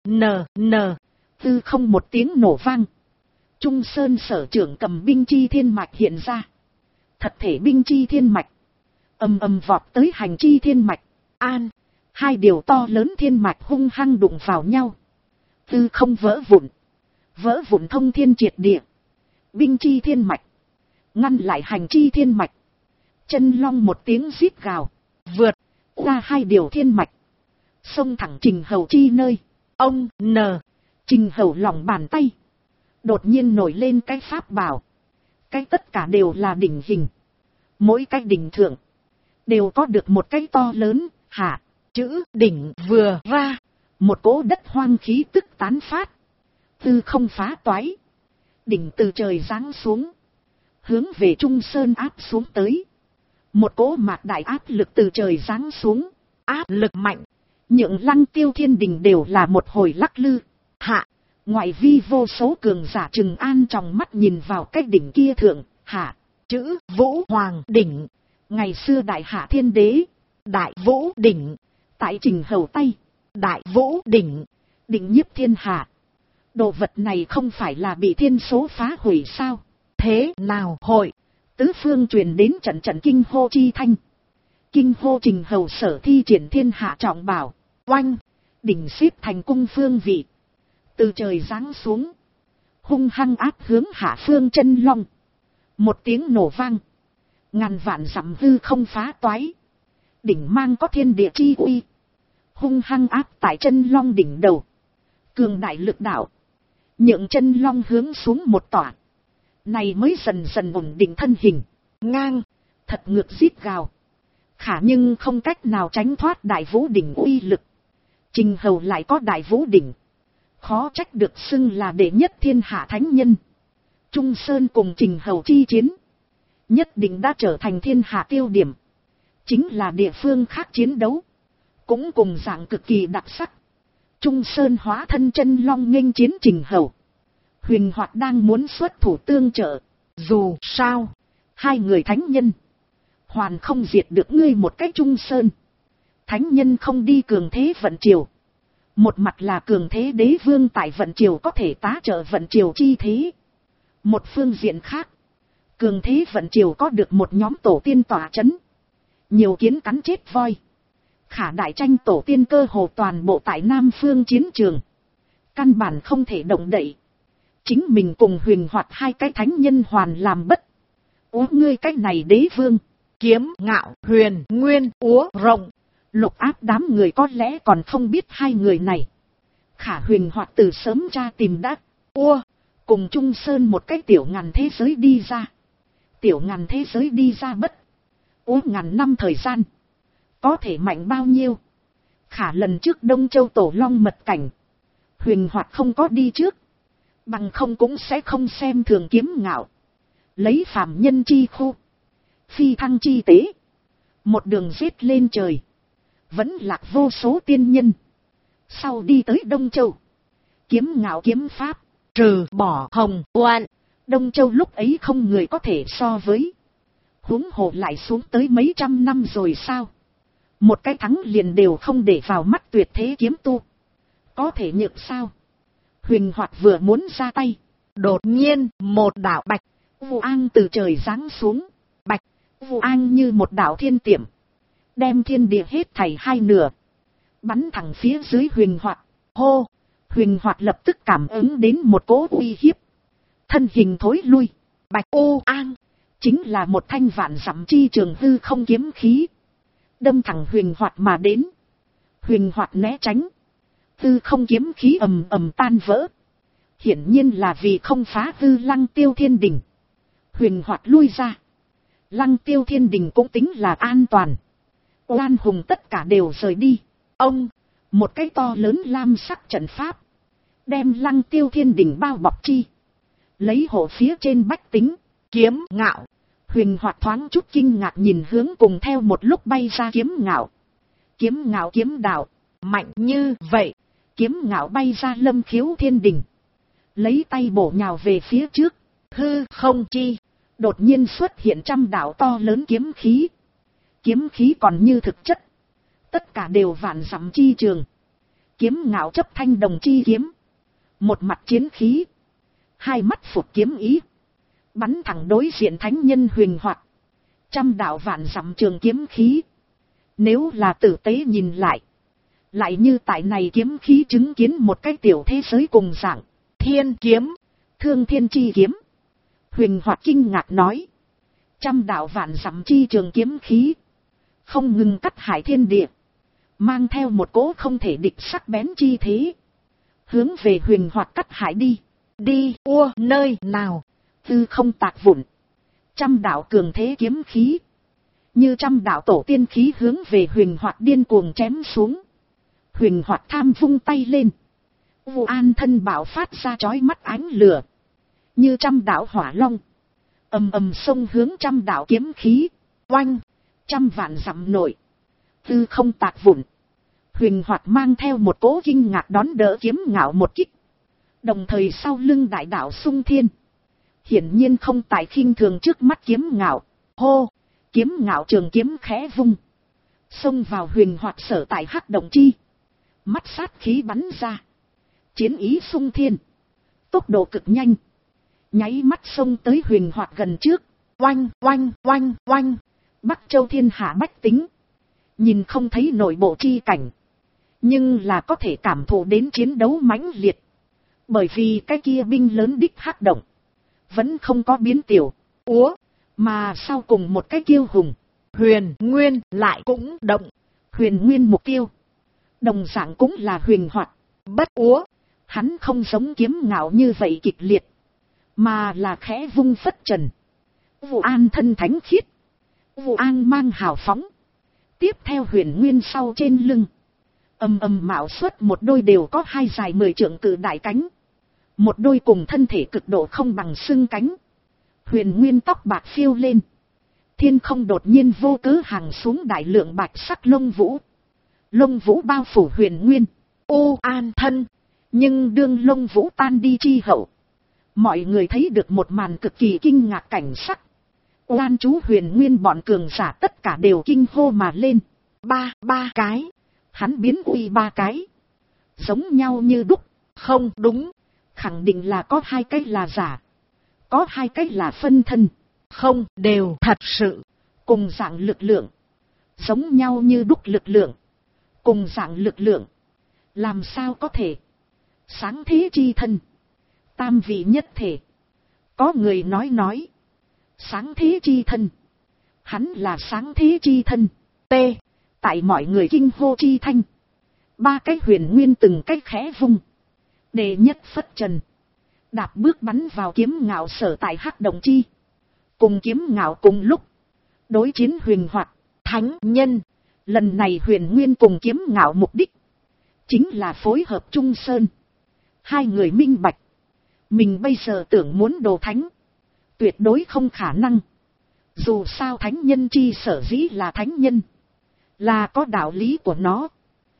Tư không một tiếng nổ vang. Trung Sơn sở trưởng cầm binh chi thiên mạch hiện ra. Thật thể binh chi thiên mạch. Ầm ầm vọt tới hành chi thiên mạch. An. Hai điều to lớn thiên mạch hung hăng đụng vào nhau. Tư không vỡ vụn. Vỡ vụn thông thiên triệt địa. Binh chi thiên mạch. Ngăn lại hành chi thiên mạch. Chân long một tiếng rít gào. Vượt ra hai điều thiên mạch. Xông thẳng Trình Hầu chi nơi. Ông Trình Hầu lòng bàn tay. Đột nhiên nổi lên cái pháp bảo. Cái tất cả đều là đỉnh hình. Mỗi cái đỉnh thượng. Đều có được một cái to lớn. Hạ. Chữ đỉnh vừa ra. Một cỗ đất hoang khí tức tán phát. Tư không phá toái. Đỉnh từ trời giáng xuống. hướng về Trung Sơn áp xuống tới. Một cỗ mạc đại áp lực từ trời giáng xuống, áp lực mạnh, nhượng Lăng Tiêu Thiên Đình đều là một hồi lắc lư. Hạ, ngoại vi vô số cường giả Trừng An trong mắt nhìn vào cái đỉnh kia thượng, hạ, chữ Vũ Hoàng đỉnh. Ngày xưa đại hạ thiên đế, Đại Vũ đỉnh, tại Trình Hầu tay, Đại Vũ đỉnh, định nhiếp thiên hạ. Đồ vật này không phải là bị thiên số phá hủy sao? Thế nào hội? Tứ phương truyền đến trận trận kinh hô chi thanh. Kinh hô Trình Hầu sở thi triển thiên hạ trọng bảo. Oanh, đỉnh xếp thành cung phương vị. Từ trời giáng xuống, hung hăng áp hướng hạ phương chân long. Một tiếng nổ vang, ngàn vạn dặm hư không phá toái. Đỉnh mang có thiên địa chi uy, hung hăng áp tại chân long đỉnh đầu. Cường đại lực đạo, nhượng chân long hướng xuống một tỏa. Này mới dần dần ổn định thân hình. Ngang, thật ngược rít gào. Khả nhưng không cách nào tránh thoát đại vũ đỉnh uy lực. Trình Hầu lại có đại vũ đỉnh, khó trách được xưng là đệ nhất thiên hạ thánh nhân. Trung Sơn cùng Trình Hầu chi chiến, nhất định đã trở thành thiên hạ tiêu điểm. Chính là địa phương khác chiến đấu, cũng cùng dạng cực kỳ đặc sắc. Trung Sơn hóa thân chân long nghênh chiến Trình Hầu. Huyền Hoạt đang muốn xuất thủ tương trợ. Dù sao, hai người thánh nhân hoàn không diệt được ngươi một cách. Trung Sơn thánh nhân không đi cường thế vận triều. Một mặt là cường thế đế vương tại vận triều có thể tá trợ vận triều chi thế. Một phương diện khác, cường thế vận triều có được một nhóm tổ tiên tỏa chấn. Nhiều kiến cắn chết voi. Khả đại tranh tổ tiên cơ hồ toàn bộ tại Nam phương chiến trường. Căn bản không thể động đậy. Chính mình cùng Huyền Hoạt hai cái thánh nhân hoàn làm bất. Úa ngươi cái này đế vương, Kiếm Ngạo, Huyền Nguyên, Úa Rộng. Lục Áp đám người có lẽ còn không biết hai người này. Khả Huyền Hoạt từ sớm tra tìm đã. Cùng Trung Sơn một cái tiểu ngàn thế giới đi ra. Tiểu ngàn thế giới đi ra bất. Ngàn năm thời gian, có thể mạnh bao nhiêu. Khả lần trước Đông Châu Tổ Long mật cảnh, Huyền Hoạt không có đi trước. Bằng không cũng sẽ không xem thường Kiếm Ngạo. Lấy phàm nhân chi khu, phi thăng chi tế, một đường giết lên trời. Vẫn lạc vô số tiên nhân. Sau đi tới Đông Châu, Kiếm Ngạo kiếm pháp, trừ bỏ Hồng Oan, Đông Châu lúc ấy không người có thể so với. Huống hồ lại xuống tới mấy trăm năm rồi sao? Một cái thắng liền đều không để vào mắt tuyệt thế kiếm tu. Có thể nhược sao? Huyền Hoạt vừa muốn ra tay, đột nhiên một đạo bạch vụ an từ trời giáng xuống. Bạch vụ an như một đạo thiên tiệm, đem thiên địa hết thảy hai nửa, bắn thẳng phía dưới Huyền Hoạt. Hô! Huyền Hoạt lập tức cảm ứng đến một cỗ uy hiếp, thân hình thối lui. Bạch u an chính là một thanh vạn dặm chi trường hư không kiếm khí, đâm thẳng Huyền Hoạt mà đến. Huyền Hoạt né tránh, hư không kiếm khí ầm ầm tan vỡ. Hiển nhiên là vì không phá hư Lăng Tiêu Thiên Đình. Huyền Hoạt lui ra, Lăng Tiêu Thiên Đình cũng tính là an toàn. Oan hùng tất cả đều rời đi. Ông, một cái to lớn lam sắc trận pháp, đem Lăng Tiêu Thiên Đình bao bọc chi, lấy hộ phía trên bách tính. Kiếm Ngạo, Huyền Hoạt thoáng chút kinh ngạc nhìn hướng cùng theo một lúc bay ra Kiếm Ngạo. Kiếm Ngạo kiếm đạo mạnh như vậy. Kiếm Ngạo bay ra Lâm Khiếu Thiên Đình, lấy tay bổ nhào về phía trước. Hư không chi, đột nhiên xuất hiện trăm đạo to lớn kiếm khí. Kiếm khí còn như thực chất, tất cả đều vạn dặm chi trường. Kiếm Ngạo chấp thanh đồng chi kiếm, một mặt chiến khí, hai mắt phục kiếm ý, bắn thẳng đối diện thánh nhân Huyền Hoạt. Trăm đạo vạn dặm trường kiếm khí, nếu là tử tế nhìn lại, lại như tại này kiếm khí chứng kiến một cái tiểu thế giới cùng dạng. Thiên kiếm, Thương thiên chi kiếm. Huyền Hoạt kinh ngạc nói, trăm đạo vạn dặm chi trường kiếm khí, không ngừng cắt hải thiên địa, mang theo một cỗ không thể địch sắc bén chi thế, hướng về Huyền Hoạt cắt hải đi. Đi nơi nào? Tư không tạc vụn, trăm đạo cường thế kiếm khí, như trăm đạo tổ tiên khí hướng về Huyền Hoạt điên cuồng chém xuống. Huyền Hoạt tham vung tay lên, vụ an thân bảo phát ra chói mắt ánh lửa, như trăm đạo hỏa long, ầm ầm xông hướng trăm đạo kiếm khí. Oanh, trăm vạn dặm nội, tư không tạc vụn. Huyền Hoạt mang theo một cỗ kinh ngạc đón đỡ Kiếm Ngạo một kích. Đồng thời sau lưng đại đạo Sung Thiên, hiển nhiên không tại khinh thường trước mắt Kiếm Ngạo. Hô, Kiếm Ngạo trường kiếm khẽ vung, xông vào Huyền Hoạt sở tại hắc động chi. Mắt sát khí bắn ra, chiến ý Sung Thiên, tốc độ cực nhanh, nháy mắt xông tới Huyền Hoạt gần trước. Oanh oanh oanh oanh, Bắc Châu thiên hạ bách tính nhìn không thấy nội bộ chi cảnh, nhưng là có thể cảm thụ đến chiến đấu mãnh liệt. Bởi vì cái kia binh lớn đích hắc động vẫn không có biến tiểu, úa, mà sau cùng một cái kiêu hùng, Huyền Nguyên lại cũng động. Huyền Nguyên mục tiêu đồng dạng cũng là Huyền Hoạt. Bất úa, hắn không giống Kiếm Ngạo như vậy kịch liệt, mà là khẽ vung phất trần. Vụ An thân thánh khiết, Vụ An mang hào phóng. Tiếp theo Huyền Nguyên sau trên lưng, ầm ầm mạo xuất một đôi đều có hai dài 10 trượng cự đại cánh, một đôi cùng thân thể cực độ không bằng xương cánh. Huyền Nguyên tóc bạc phiêu lên, thiên không đột nhiên vô cớ hàng xuống đại lượng bạch sắc lông vũ. Lông vũ bao phủ Huyền Nguyên, ô an thân. Nhưng đương lông vũ tan đi chi hậu, mọi người thấy được một màn cực kỳ kinh ngạc cảnh sắc. Oan chú Huyền Nguyên bọn cường giả tất cả đều kinh hô mà lên. Ba cái, hắn biến uy 3 cái, giống nhau như đúc. Không đúng, khẳng định là có 2 cái là giả, có 2 cái là phân thân. Không, đều thật sự, cùng dạng lực lượng, giống nhau như đúc lực lượng, cùng dạng lực lượng, làm sao có thể? Sáng thế chi thân, tam vị nhất thể. Có người nói, sáng thế chi thân, hắn là sáng thế chi thân. Tại mọi người kinh hô chi thanh, 3 cái Huyền Nguyên từng cách khẽ vung. Đệ nhất phất trần, đạp bước bắn vào Kiếm Ngạo sở tại hắc động chi. Cùng Kiếm Ngạo cùng lúc đối chiến Huyền Hoạt. Thánh nhân, lần này Huyền Nguyên cùng Kiếm Ngạo mục đích chính là phối hợp Trung Sơn. 2 người minh bạch, mình bây giờ tưởng muốn đồ thánh, tuyệt đối không khả năng. Dù sao thánh nhân chi sở dĩ là thánh nhân, là có đạo lý của nó.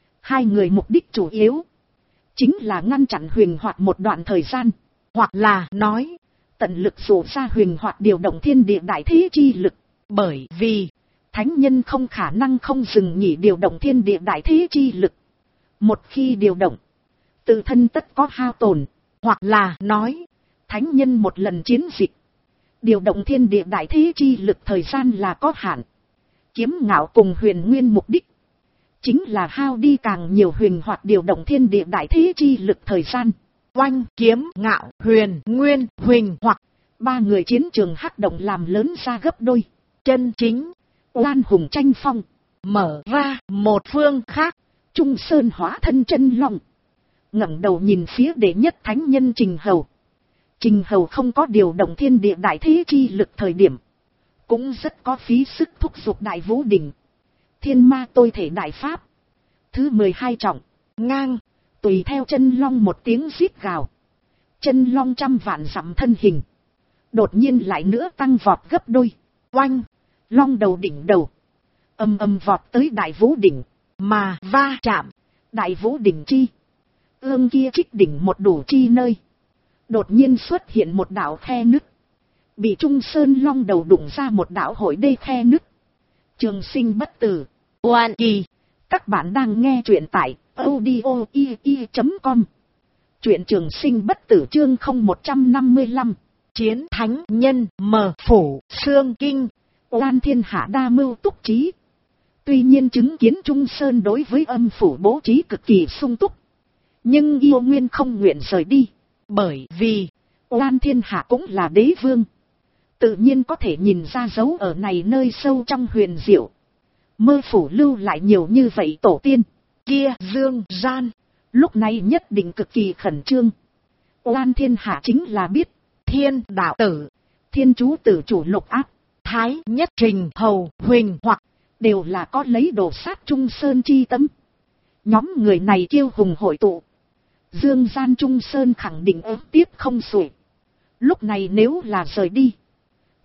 2 người mục đích chủ yếu chính là ngăn chặn Huyền Hoạt một đoạn thời gian, hoặc là nói tận lực dụ ra Huyền Hoạt điều động thiên địa đại thế chi lực. Bởi vì thánh nhân không khả năng không dừng nghỉ điều động thiên địa đại thế chi lực. Một khi điều động, tự thân tất có hao tổn, hoặc là nói thánh nhân một lần chiến dịch điều động thiên địa đại thế chi lực thời gian là có hạn. Kiếm Ngạo cùng Huyền Nguyên mục đích chính là hao đi càng nhiều Huyền Hoạt điều động thiên địa đại thế chi lực thời gian. Oanh, Kiếm Ngạo, Huyền Nguyên, Huỳnh Hoặc, 3 người chiến trường hắc động làm lớn ra gấp đôi. Chân chính oan hùng tranh phong, mở ra một phương khác. Trung Sơn hóa thân chân long, ngẩng đầu nhìn phía đệ nhất thánh nhân Trình Hầu. Trình Hầu không có điều động thiên địa đại thế chi lực thời điểm, cũng rất có phí sức thúc giục Đại Vũ Đỉnh, Thiên Ma tôi thể đại pháp. Thứ 12 trọng, ngang, tùy theo chân long một tiếng rít gào. Chân long trăm vạn dặm thân hình, đột nhiên lại nữa tăng vọt gấp đôi. Oanh, long đầu đỉnh đầu, ầm ầm vọt tới Đại Vũ Đỉnh, mà va chạm. Đại Vũ Đỉnh chi, ương kia trích đỉnh một đủ chi nơi, đột nhiên xuất hiện một đạo khe nứt, bị Trung Sơn long đầu đụng ra một đạo hội đê khe nứt. Trường sinh bất tử, oan kỳ. Các bạn đang nghe truyện tại audio.com. Truyện Trường Sinh bất tử chương 0155. Chiến thánh nhân mờ phủ xương kinh. Oan thiên hạ đa mưu túc trí. Tuy nhiên chứng kiến Trung Sơn đối với âm phủ bố trí cực kỳ sung túc, nhưng yêu nguyên không nguyện rời đi. Bởi vì oan thiên hạ cũng là đế vương, tự nhiên có thể nhìn ra dấu ở này nơi sâu trong huyền diệu. Mơ phủ lưu lại nhiều như vậy tổ tiên, kia dương gian lúc này nhất định cực kỳ khẩn trương. Oan thiên hạ chính là biết Thiên đạo tử, Thiên chú tử chủ Lục Áp, Thái nhất Trình Hầu, Huỳnh Hoặc đều là có lấy đồ sát Trung Sơn chi tâm. Nhóm người này kiêu hùng hội tụ, dương gian Trung Sơn khẳng định ớt tiếp không xuể. Lúc này nếu là rời đi,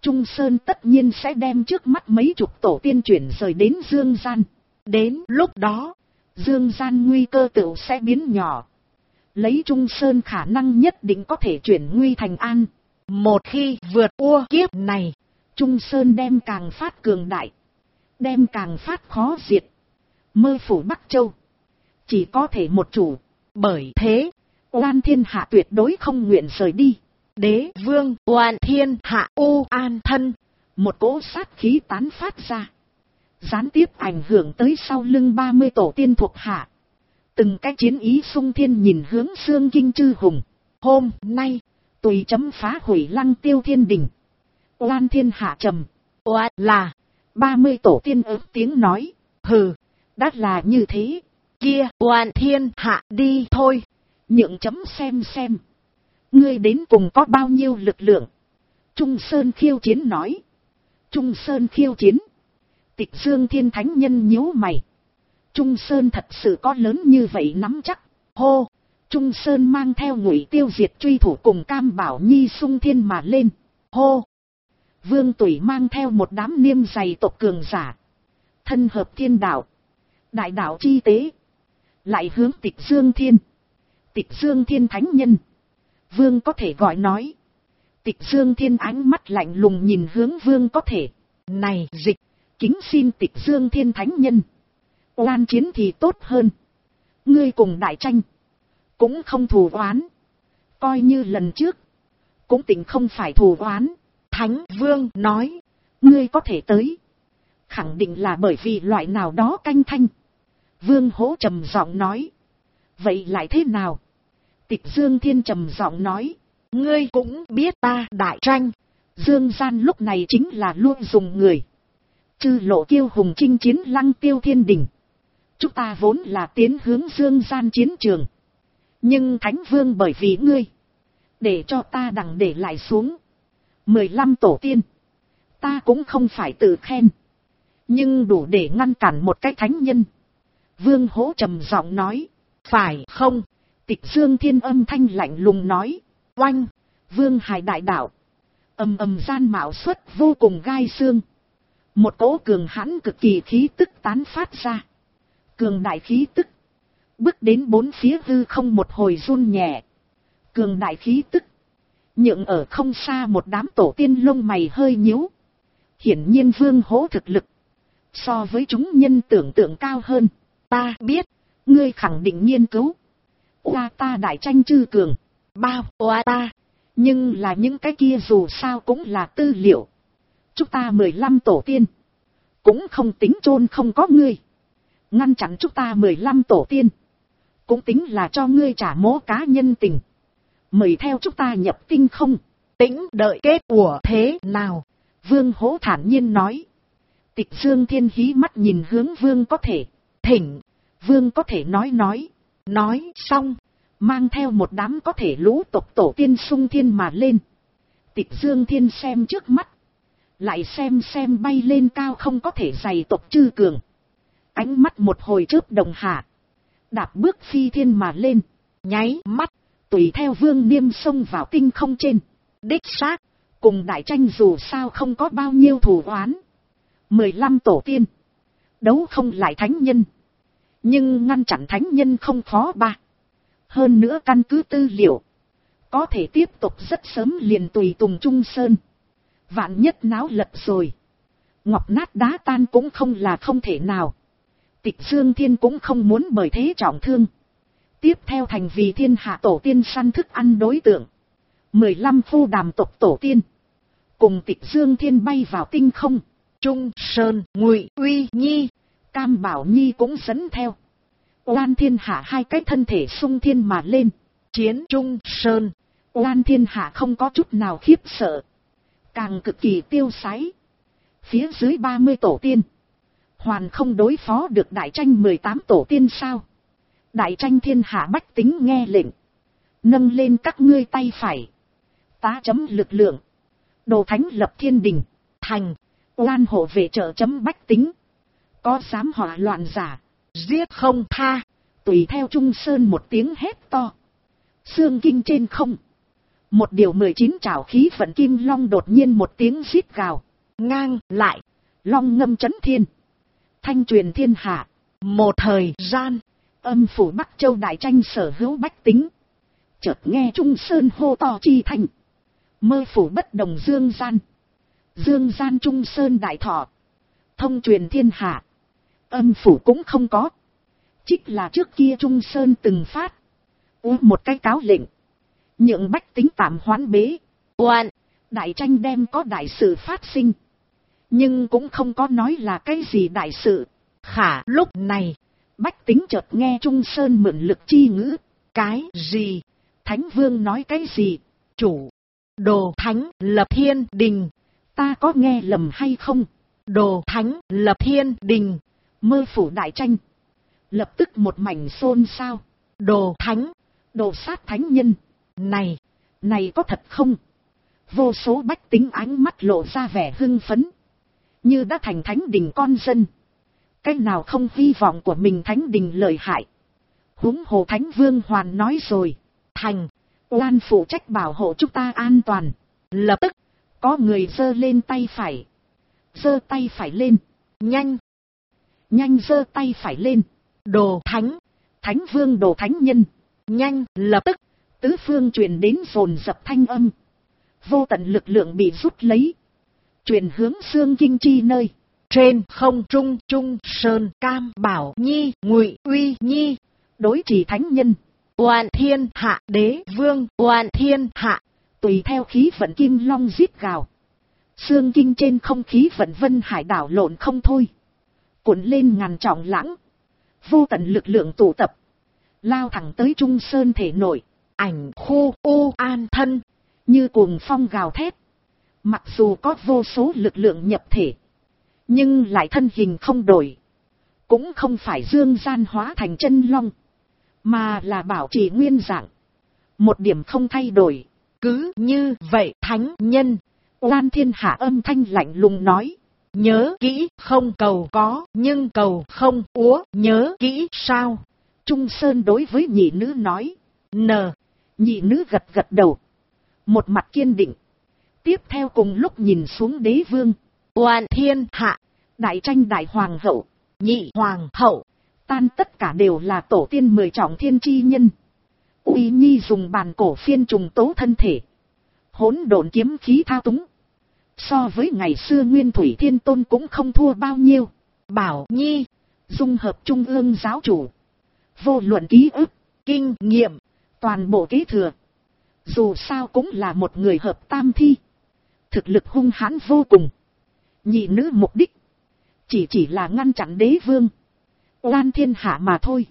Trung Sơn tất nhiên sẽ đem trước mắt mấy chục tổ tiên chuyển rời đến Dương Gian. Đến lúc đó, Dương Gian nguy cơ tựu sẽ biến nhỏ. Lấy Trung Sơn khả năng nhất định có thể chuyển nguy thành an. Một khi vượt qua kiếp này, Trung Sơn đem càng phát cường đại, đem càng phát khó diệt. Mơ phủ Bắc Châu, chỉ có thể một chủ. bởi thế, Oan thiên hạ tuyệt đối không nguyện rời đi. Đế vương Oan thiên hạ U An thân. Một cỗ sát khí tán phát ra, gián tiếp ảnh hưởng tới sau lưng 30 tổ tiên thuộc hạ. Từng cái chiến ý xung thiên nhìn hướng Xương Kinh chư hùng. Hôm nay, tùy chấm phá hủy Lăng Tiêu thiên đình. Oan thiên hạ trầm. oan là 30 tổ tiên ớt tiếng nói. hừ, Đã là như thế, kia Oan thiên hạ đi thôi. nhượng chấm xem. Ngươi đến cùng có bao nhiêu lực lượng? Trung Sơn khiêu chiến nói. Trung Sơn khiêu chiến. Tịch Dương Thiên Thánh Nhân nhíu mày. Trung Sơn thật sự có lớn như vậy nắm chắc. Hô! Trung Sơn mang theo Ngụy Tiêu Diệt truy thủ cùng Cam Bảo Nhi xung thiên mà lên. Hô! Vương Tủy mang theo một đám niêm dày tộc cường giả. Thân hợp thiên đạo. Đại đạo chi tế. Lại hướng Tịch Dương Thiên. Tịch Dương Thiên Thánh Nhân. Vương có thể gọi nói. Tịch Dương Thiên ánh mắt lạnh lùng nhìn hướng Vương có thể. Này dịch, kính xin Tịch Dương Thiên Thánh Nhân. Oan chiến thì tốt hơn. Ngươi cùng đại tranh, cũng không thù oán. Coi như lần trước, cũng tỉnh không phải thù oán. Thánh Vương nói, ngươi có thể tới, khẳng định là bởi vì loại nào đó canh thanh. Vương Hỗ trầm giọng nói. Vậy lại thế nào? Tịch Dương Thiên trầm giọng nói. ngươi cũng biết ta đại tranh. Dương Gian lúc này chính là luôn dùng người. Chư Lộ Kiêu hùng chinh chiến Lăng Tiêu thiên đình. Chúng ta vốn là tiến hướng Dương Gian chiến trường. Nhưng Thánh Vương bởi vì ngươi, để cho ta đằng để lại xuống 15 tổ tiên. Ta cũng không phải tự khen, nhưng đủ để ngăn cản một cái thánh nhân. Vương Hỗ trầm giọng nói. Phải không? Tịch Dương Thiên âm thanh lạnh lùng nói. Oanh! Vương Hải đại đạo. Ầm ầm gian mạo xuất vô cùng gai xương. Một cỗ cường hãn cực kỳ khí tức tán phát ra. Cường đại khí tức. Bước đến bốn phía hư không một hồi run nhẹ. Cường đại khí tức. Nhượng ở không xa một đám tổ tiên lông mày hơi nhíu. Hiển nhiên Vương Hỗ thực lực, so với chúng nhân tưởng tượng cao hơn. Ta biết, ngươi khẳng định nghiên cứu. Oa ta đại tranh chư cường. Bao oa ta. Nhưng là những cái kia dù sao cũng là tư liệu. Chúng ta 15 tổ tiên, cũng không tính chôn không có ngươi. Ngăn chặn chúng ta 15 tổ tiên, cũng tính là cho ngươi trả mố cá nhân tình. Mời theo chúng ta nhập tinh không. Tĩnh đợi kết của thế nào? Vương Hỗ thản nhiên nói. Tịch Dương Thiên hí mắt nhìn hướng Vương có thể. Thỉnh. Vương có thể nói. Nói xong, mang theo một đám có thể lũ tộc tổ tiên xung thiên mà lên. Tịch Dương Thiên xem trước mắt, lại xem bay lên cao không có thể giày tộc chư cường. Ánh mắt một hồi chớp đồng hạ, đạp bước phi thiên mà lên. Nháy mắt, tùy theo Vương Niêm xông vào tinh không trên. Đích xác, cùng đại tranh dù sao không có bao nhiêu thù oán. 15 tổ tiên, đấu không lại thánh nhân. Nhưng ngăn chặn thánh nhân không khó ba. Hơn nữa căn cứ tư liệu, có thể tiếp tục rất sớm liền tùy tùng Trung Sơn. Vạn nhất náo lật rồi, ngọc nát đá tan cũng không là không thể nào. Tịch Dương Thiên cũng không muốn bởi thế trọng thương. Tiếp theo thành vì thiên hạ tổ tiên săn thức ăn đối tượng. 15 phu đàm tộc tổ tiên, cùng Tịch Dương Thiên bay vào tinh không. Trung Sơn, Ngụy Uy Nhi, Cam Bảo Nhi cũng dẫn theo. Oan thiên hạ hai cái thân thể xung thiên mà lên. Chiến Trung Sơn. Oan thiên hạ không có chút nào khiếp sợ, càng cực kỳ tiêu sái. Phía dưới 30 tổ tiên, hoàn không đối phó được đại tranh 18 tổ tiên sao? Đại tranh thiên hạ bách tính nghe lệnh, nâng lên các ngươi tay phải, tá chấm lực lượng, đồ thánh lập thiên đình, thành, oan hộ vệ trợ chấm bách tính. Có dám hỏa loạn giả, giết không tha. Tùy theo Trung Sơn một tiếng hét to. Xương Kinh trên không, Một điều 19 trảo khí vận kim long đột nhiên một tiếng rít gào. Ngang lại. Long ngâm chấn thiên. Thanh truyền thiên hạ. Một thời gian. Âm phủ Bắc Châu đại tranh sở hữu bách tính. Chợt nghe Trung Sơn hô to chi thành. Mơ phủ bất đồng dương gian. Dương gian Trung Sơn đại thọ. Thông truyền thiên hạ. Âm phủ cũng không có. Trích là trước kia Trung Sơn từng phát. Một cái cáo lệnh. Nhượng bách tính tạm hoán bế. Oan. Đại tranh đem có đại sự phát sinh. Nhưng cũng không có nói là cái gì đại sự. Khả lúc này. Bách tính chợt nghe Trung Sơn mượn lực chi ngữ. Cái gì? Thánh vương nói cái gì? Chủ. Đồ thánh lập thiên đình. Ta có nghe lầm hay không? Đồ thánh lập thiên đình. Mơ phủ đại tranh. Lập tức một mảnh xôn xao. Đồ thánh. Đồ sát thánh nhân. Này có thật không? Vô số bách tính ánh mắt lộ ra vẻ hưng phấn. Như đã thành thánh đình con dân. Cái nào không hy vọng của mình thánh đình lợi hại. Huống hồ thánh vương hoàn nói rồi. Thành. Oan phụ trách bảo hộ chúng ta an toàn. Lập tức. Có người giơ lên tay phải. Giơ tay phải lên. Nhanh. Nhanh giơ tay phải lên. Đồ thánh. Thánh vương đồ thánh nhân. Nhanh. Lập tức. Tứ phương truyền đến dồn dập thanh âm. Vô tận lực lượng bị rút lấy. Truyền hướng xương kinh chi nơi. Trên không trung Trung Sơn Cam Bảo Nhi Ngụy Uy Nhi. Đối trì thánh nhân. Oan thiên hạ đế vương. Oan thiên hạ. Tùy theo khí vận kim long rít gào. Xương kinh trên không khí vận vân hải đảo lộn không thôi. Cuộn lên ngàn trọng lãng. Vô tận lực lượng tụ tập. Lao thẳng tới Trung Sơn thể nội. Ảnh khu u an thân. Như cuồng phong gào thét. Mặc dù có vô số lực lượng nhập thể. Nhưng lại thân hình không đổi. Cũng không phải dương gian hóa thành chân long. Mà là bảo trì nguyên dạng. Một điểm không thay đổi. Cứ như vậy thánh nhân. Oan thiên hạ âm thanh lạnh lùng nói. Nhớ kỹ không cầu có nhưng cầu không úa. Nhớ kỹ sao? Trung Sơn đối với nhị nữ nói. Nhị nữ gật gật đầu. Một mặt kiên định. Tiếp theo cùng lúc nhìn xuống đế vương. Oan thiên hạ. Đại tranh đại hoàng hậu. Nhị hoàng hậu. Tan tất cả đều là tổ tiên 10 trọng thiên chi nhân. Uy Nhi dùng bàn cổ phiên trùng tố thân thể. Hỗn độn kiếm khí thao túng. So với ngày xưa Nguyên Thủy Thiên Tôn cũng không thua bao nhiêu. Bảo Nhi. Dung hợp trung ương giáo chủ. Vô luận ký ức, kinh nghiệm, toàn bộ kế thừa. Dù sao cũng là một người hợp tam thi. Thực lực hung hãn vô cùng. Nhị nữ mục đích. Chỉ là ngăn chặn đế vương. Oan thiên hạ mà thôi.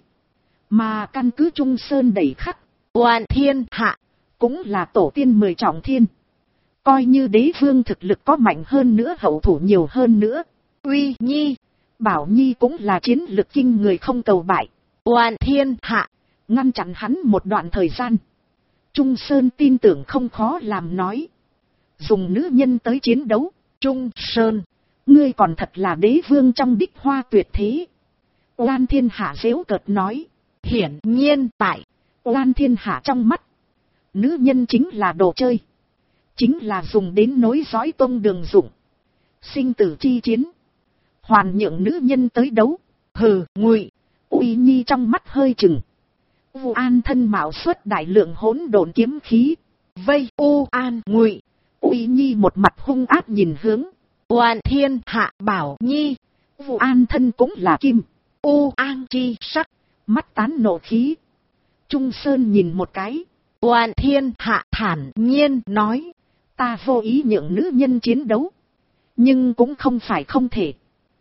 Mà căn cứ Trung Sơn đẩy khắc. Oan thiên hạ. Cũng là tổ tiên 10 trọng thiên. Coi như đế vương thực lực có mạnh hơn nữa hậu thủ nhiều hơn nữa. Uy Nhi. Bảo Nhi cũng là chiến lực kinh người không cầu bại. Oan thiên hạ. Ngăn chặn hắn một đoạn thời gian. Trung Sơn tin tưởng không khó làm nói. Dùng nữ nhân tới chiến đấu. Trung Sơn. Ngươi còn thật là đế vương trong đích hoa tuyệt thế. Oan thiên hạ giễu cợt nói. Hiển nhiên tại. Oan thiên hạ trong mắt. Nữ nhân chính là đồ chơi. Chính là dùng đến nối dõi tông đường dụng. Sinh tử chi chiến. Hoàn nhượng nữ nhân tới đấu. Hừ, Ngụy. Uy Nhi trong mắt hơi chừng. U An thân mạo xuất đại lượng hỗn độn kiếm khí. Vây U An Ngụy. Uy Nhi một mặt hung ác nhìn hướng. Oan thiên hạ Bảo Nhi. U An thân cũng là kim. U An chi sắc. Mắt tán nộ khí. Trung Sơn nhìn một cái. Oan thiên hạ thản nhiên nói. Ta vô ý nhượng nữ nhân chiến đấu. Nhưng cũng không phải không thể.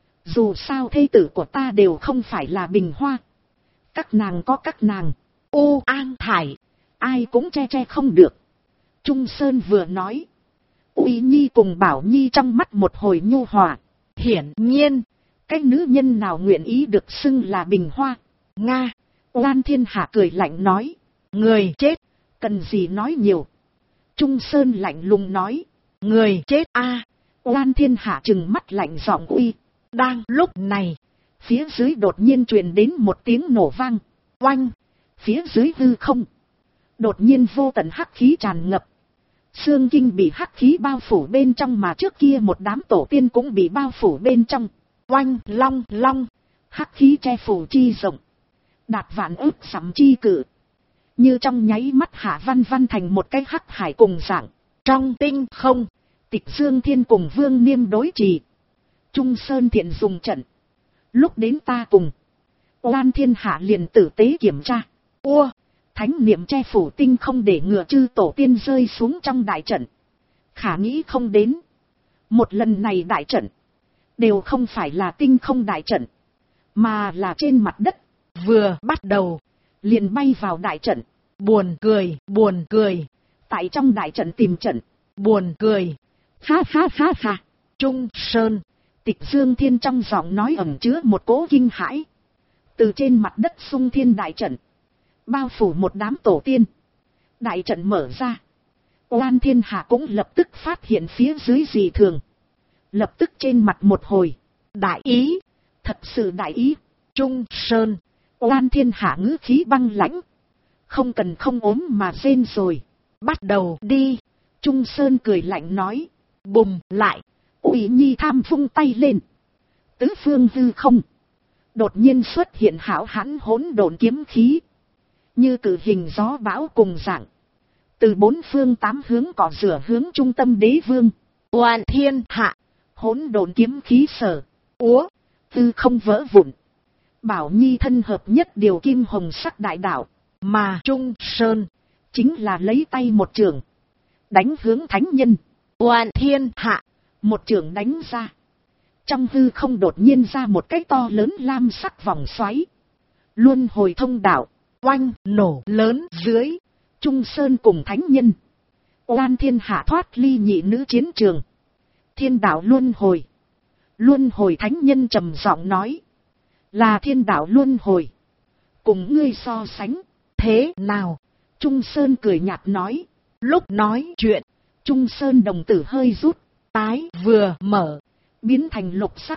Dù sao thê tử của ta đều không phải là bình hoa. Các nàng có các nàng. U An thải. Ai cũng che không được. Trung Sơn vừa nói. Uy Nhi cùng Bảo Nhi trong mắt một hồi nhu hòa. Hiển nhiên. Cái nữ nhân nào nguyện ý được xưng là bình hoa. Nga. Oan thiên hạ cười lạnh nói. Người chết. Cần gì nói nhiều. Trung Sơn lạnh lùng nói. Người chết a. Oan thiên hạ trừng mắt lạnh giọng uy. Đang lúc này. Phía dưới đột nhiên truyền đến một tiếng nổ vang. Oanh. Phía dưới hư không. Đột nhiên vô tận hắc khí tràn ngập. Xương kinh bị hắc khí bao phủ bên trong, mà trước kia một đám tổ tiên cũng bị bao phủ bên trong. Oanh long long, Hắc khí che phủ chi rộng, đạt vạn ức sắm chi cự. Như trong nháy mắt hạ văn văn thành một cái hắc hải cùng dạng. trong tinh không, Tịch Dương Thiên cùng Vương Niêm đối trì. Trung Sơn Thiện dùng trận. Lúc đến ta cùng, Oan Thiên Hạ liền tử tế kiểm tra. Thánh niệm che phủ tinh không để ngừa chư tổ tiên rơi xuống trong đại trận. Khả nghĩ không đến, một lần này đại trận đều không phải là tinh không đại trận, mà là trên mặt đất. Vừa bắt đầu Liền bay vào đại trận. buồn cười, Tại trong đại trận tìm trận. buồn cười. Ha ha ha ha. Trung Sơn, Tịch Dương Thiên trong giọng nói ẩn chứa một cỗ kinh hãi. Từ trên mặt đất xung thiên đại trận, bao phủ một đám tổ tiên. Đại trận mở ra, Oan Thiên Hạ cũng lập tức phát hiện phía dưới dị thường. Lập tức trên mặt một hồi đại ý, thật sự đại ý. Trung Sơn, Oan Thiên Hạ ngữ khí băng lãnh. Không cần không ốm mà rên rồi. bắt đầu đi. Trung Sơn cười lạnh nói. Bùng lại, Ủy Nhi tham vung tay lên. Tứ phương hư không đột nhiên xuất hiện hảo hãn hỗn độn kiếm khí. Như cử hình gió bão cùng dạng. Từ bốn phương tám hướng cỏ rửa hướng trung tâm đế vương. Oan Thiên Hạ, Hỗn độn kiếm khí sở. úa, Hư không vỡ vụn. Bảo Nhi thân hợp nhất điều kim hồng sắc đại đạo. mà Trung Sơn, Chính là lấy tay một trường đánh hướng thánh nhân. Oan Thiên Hạ, Một trường đánh ra, trong hư không đột nhiên ra một cái to lớn lam sắc vòng xoáy. Luân hồi thông đạo. oanh nổ lớn dưới. Trung Sơn cùng thánh nhân, Oan Thiên Hạ thoát ly nhị nữ chiến trường. Thiên đạo luân hồi. Luân hồi thánh nhân trầm giọng nói. Là thiên đạo luân hồi. Cùng ngươi so sánh Thế nào? Trung Sơn cười nhạt nói. Lúc nói chuyện, Trung Sơn đồng tử hơi rút. tái vừa mở, Biến thành lục sắc.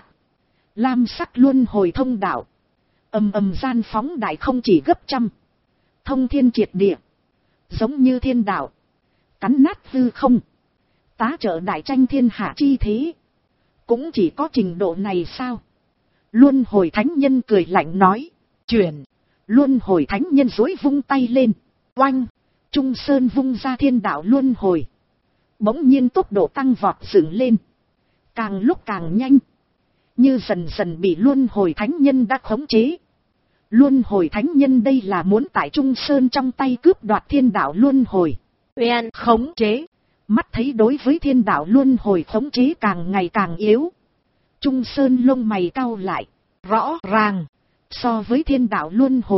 Lam sắc luân hồi thông đạo. Ầm ầm gian phóng đại không chỉ gấp trăm. Thông thiên triệt địa. Giống như thiên đạo. Cắn nát hư không. Tá trợ đại tranh thiên hạ chi thế. Cũng chỉ có trình độ này sao? Luân hồi thánh nhân cười lạnh nói. chuyển, Luân hồi thánh nhân dối vung tay lên. oanh, Trung Sơn vung ra thiên đạo luân hồi. Bỗng nhiên tốc độ tăng vọt dựng lên. Càng lúc càng nhanh. Như dần dần bị luân hồi thánh nhân đã khống chế. Luân hồi thánh nhân đây là muốn tại Trung Sơn trong tay cướp đoạt thiên đạo luân hồi. uyên khống chế. Mắt thấy đối với thiên đạo luân hồi khống chế càng ngày càng yếu. Trung Sơn lông mày cau lại. Rõ ràng, So với thiên đạo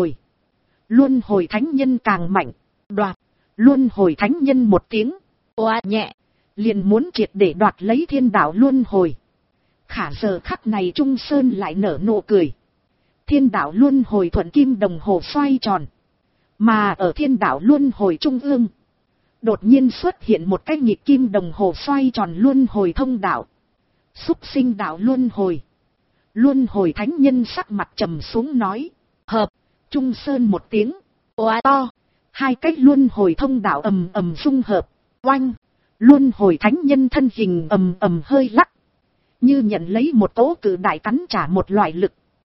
luân hồi thánh nhân càng mạnh. đoạt, Luân hồi thánh nhân một tiếng oa nhẹ, liền muốn triệt để đoạt lấy thiên đạo luân hồi. Khả giờ khắc này Trung Sơn lại nở nụ cười. Thiên đạo luân hồi thuận kim đồng hồ xoay tròn. Mà ở thiên đạo luân hồi trung ương, đột nhiên xuất hiện một cái nhịp kim đồng hồ xoay tròn luân hồi thông đạo. Xúc sinh đạo luân hồi. Luân hồi thánh nhân sắc mặt trầm xuống nói. hợp, Trung Sơn một tiếng oa to, hai cách luân hồi thông đạo ầm ầm dung hợp. oanh, Luân hồi thánh nhân thân hình ầm ầm hơi lắc. Như nhận lấy một tố cử đại cắn trả một loại lực.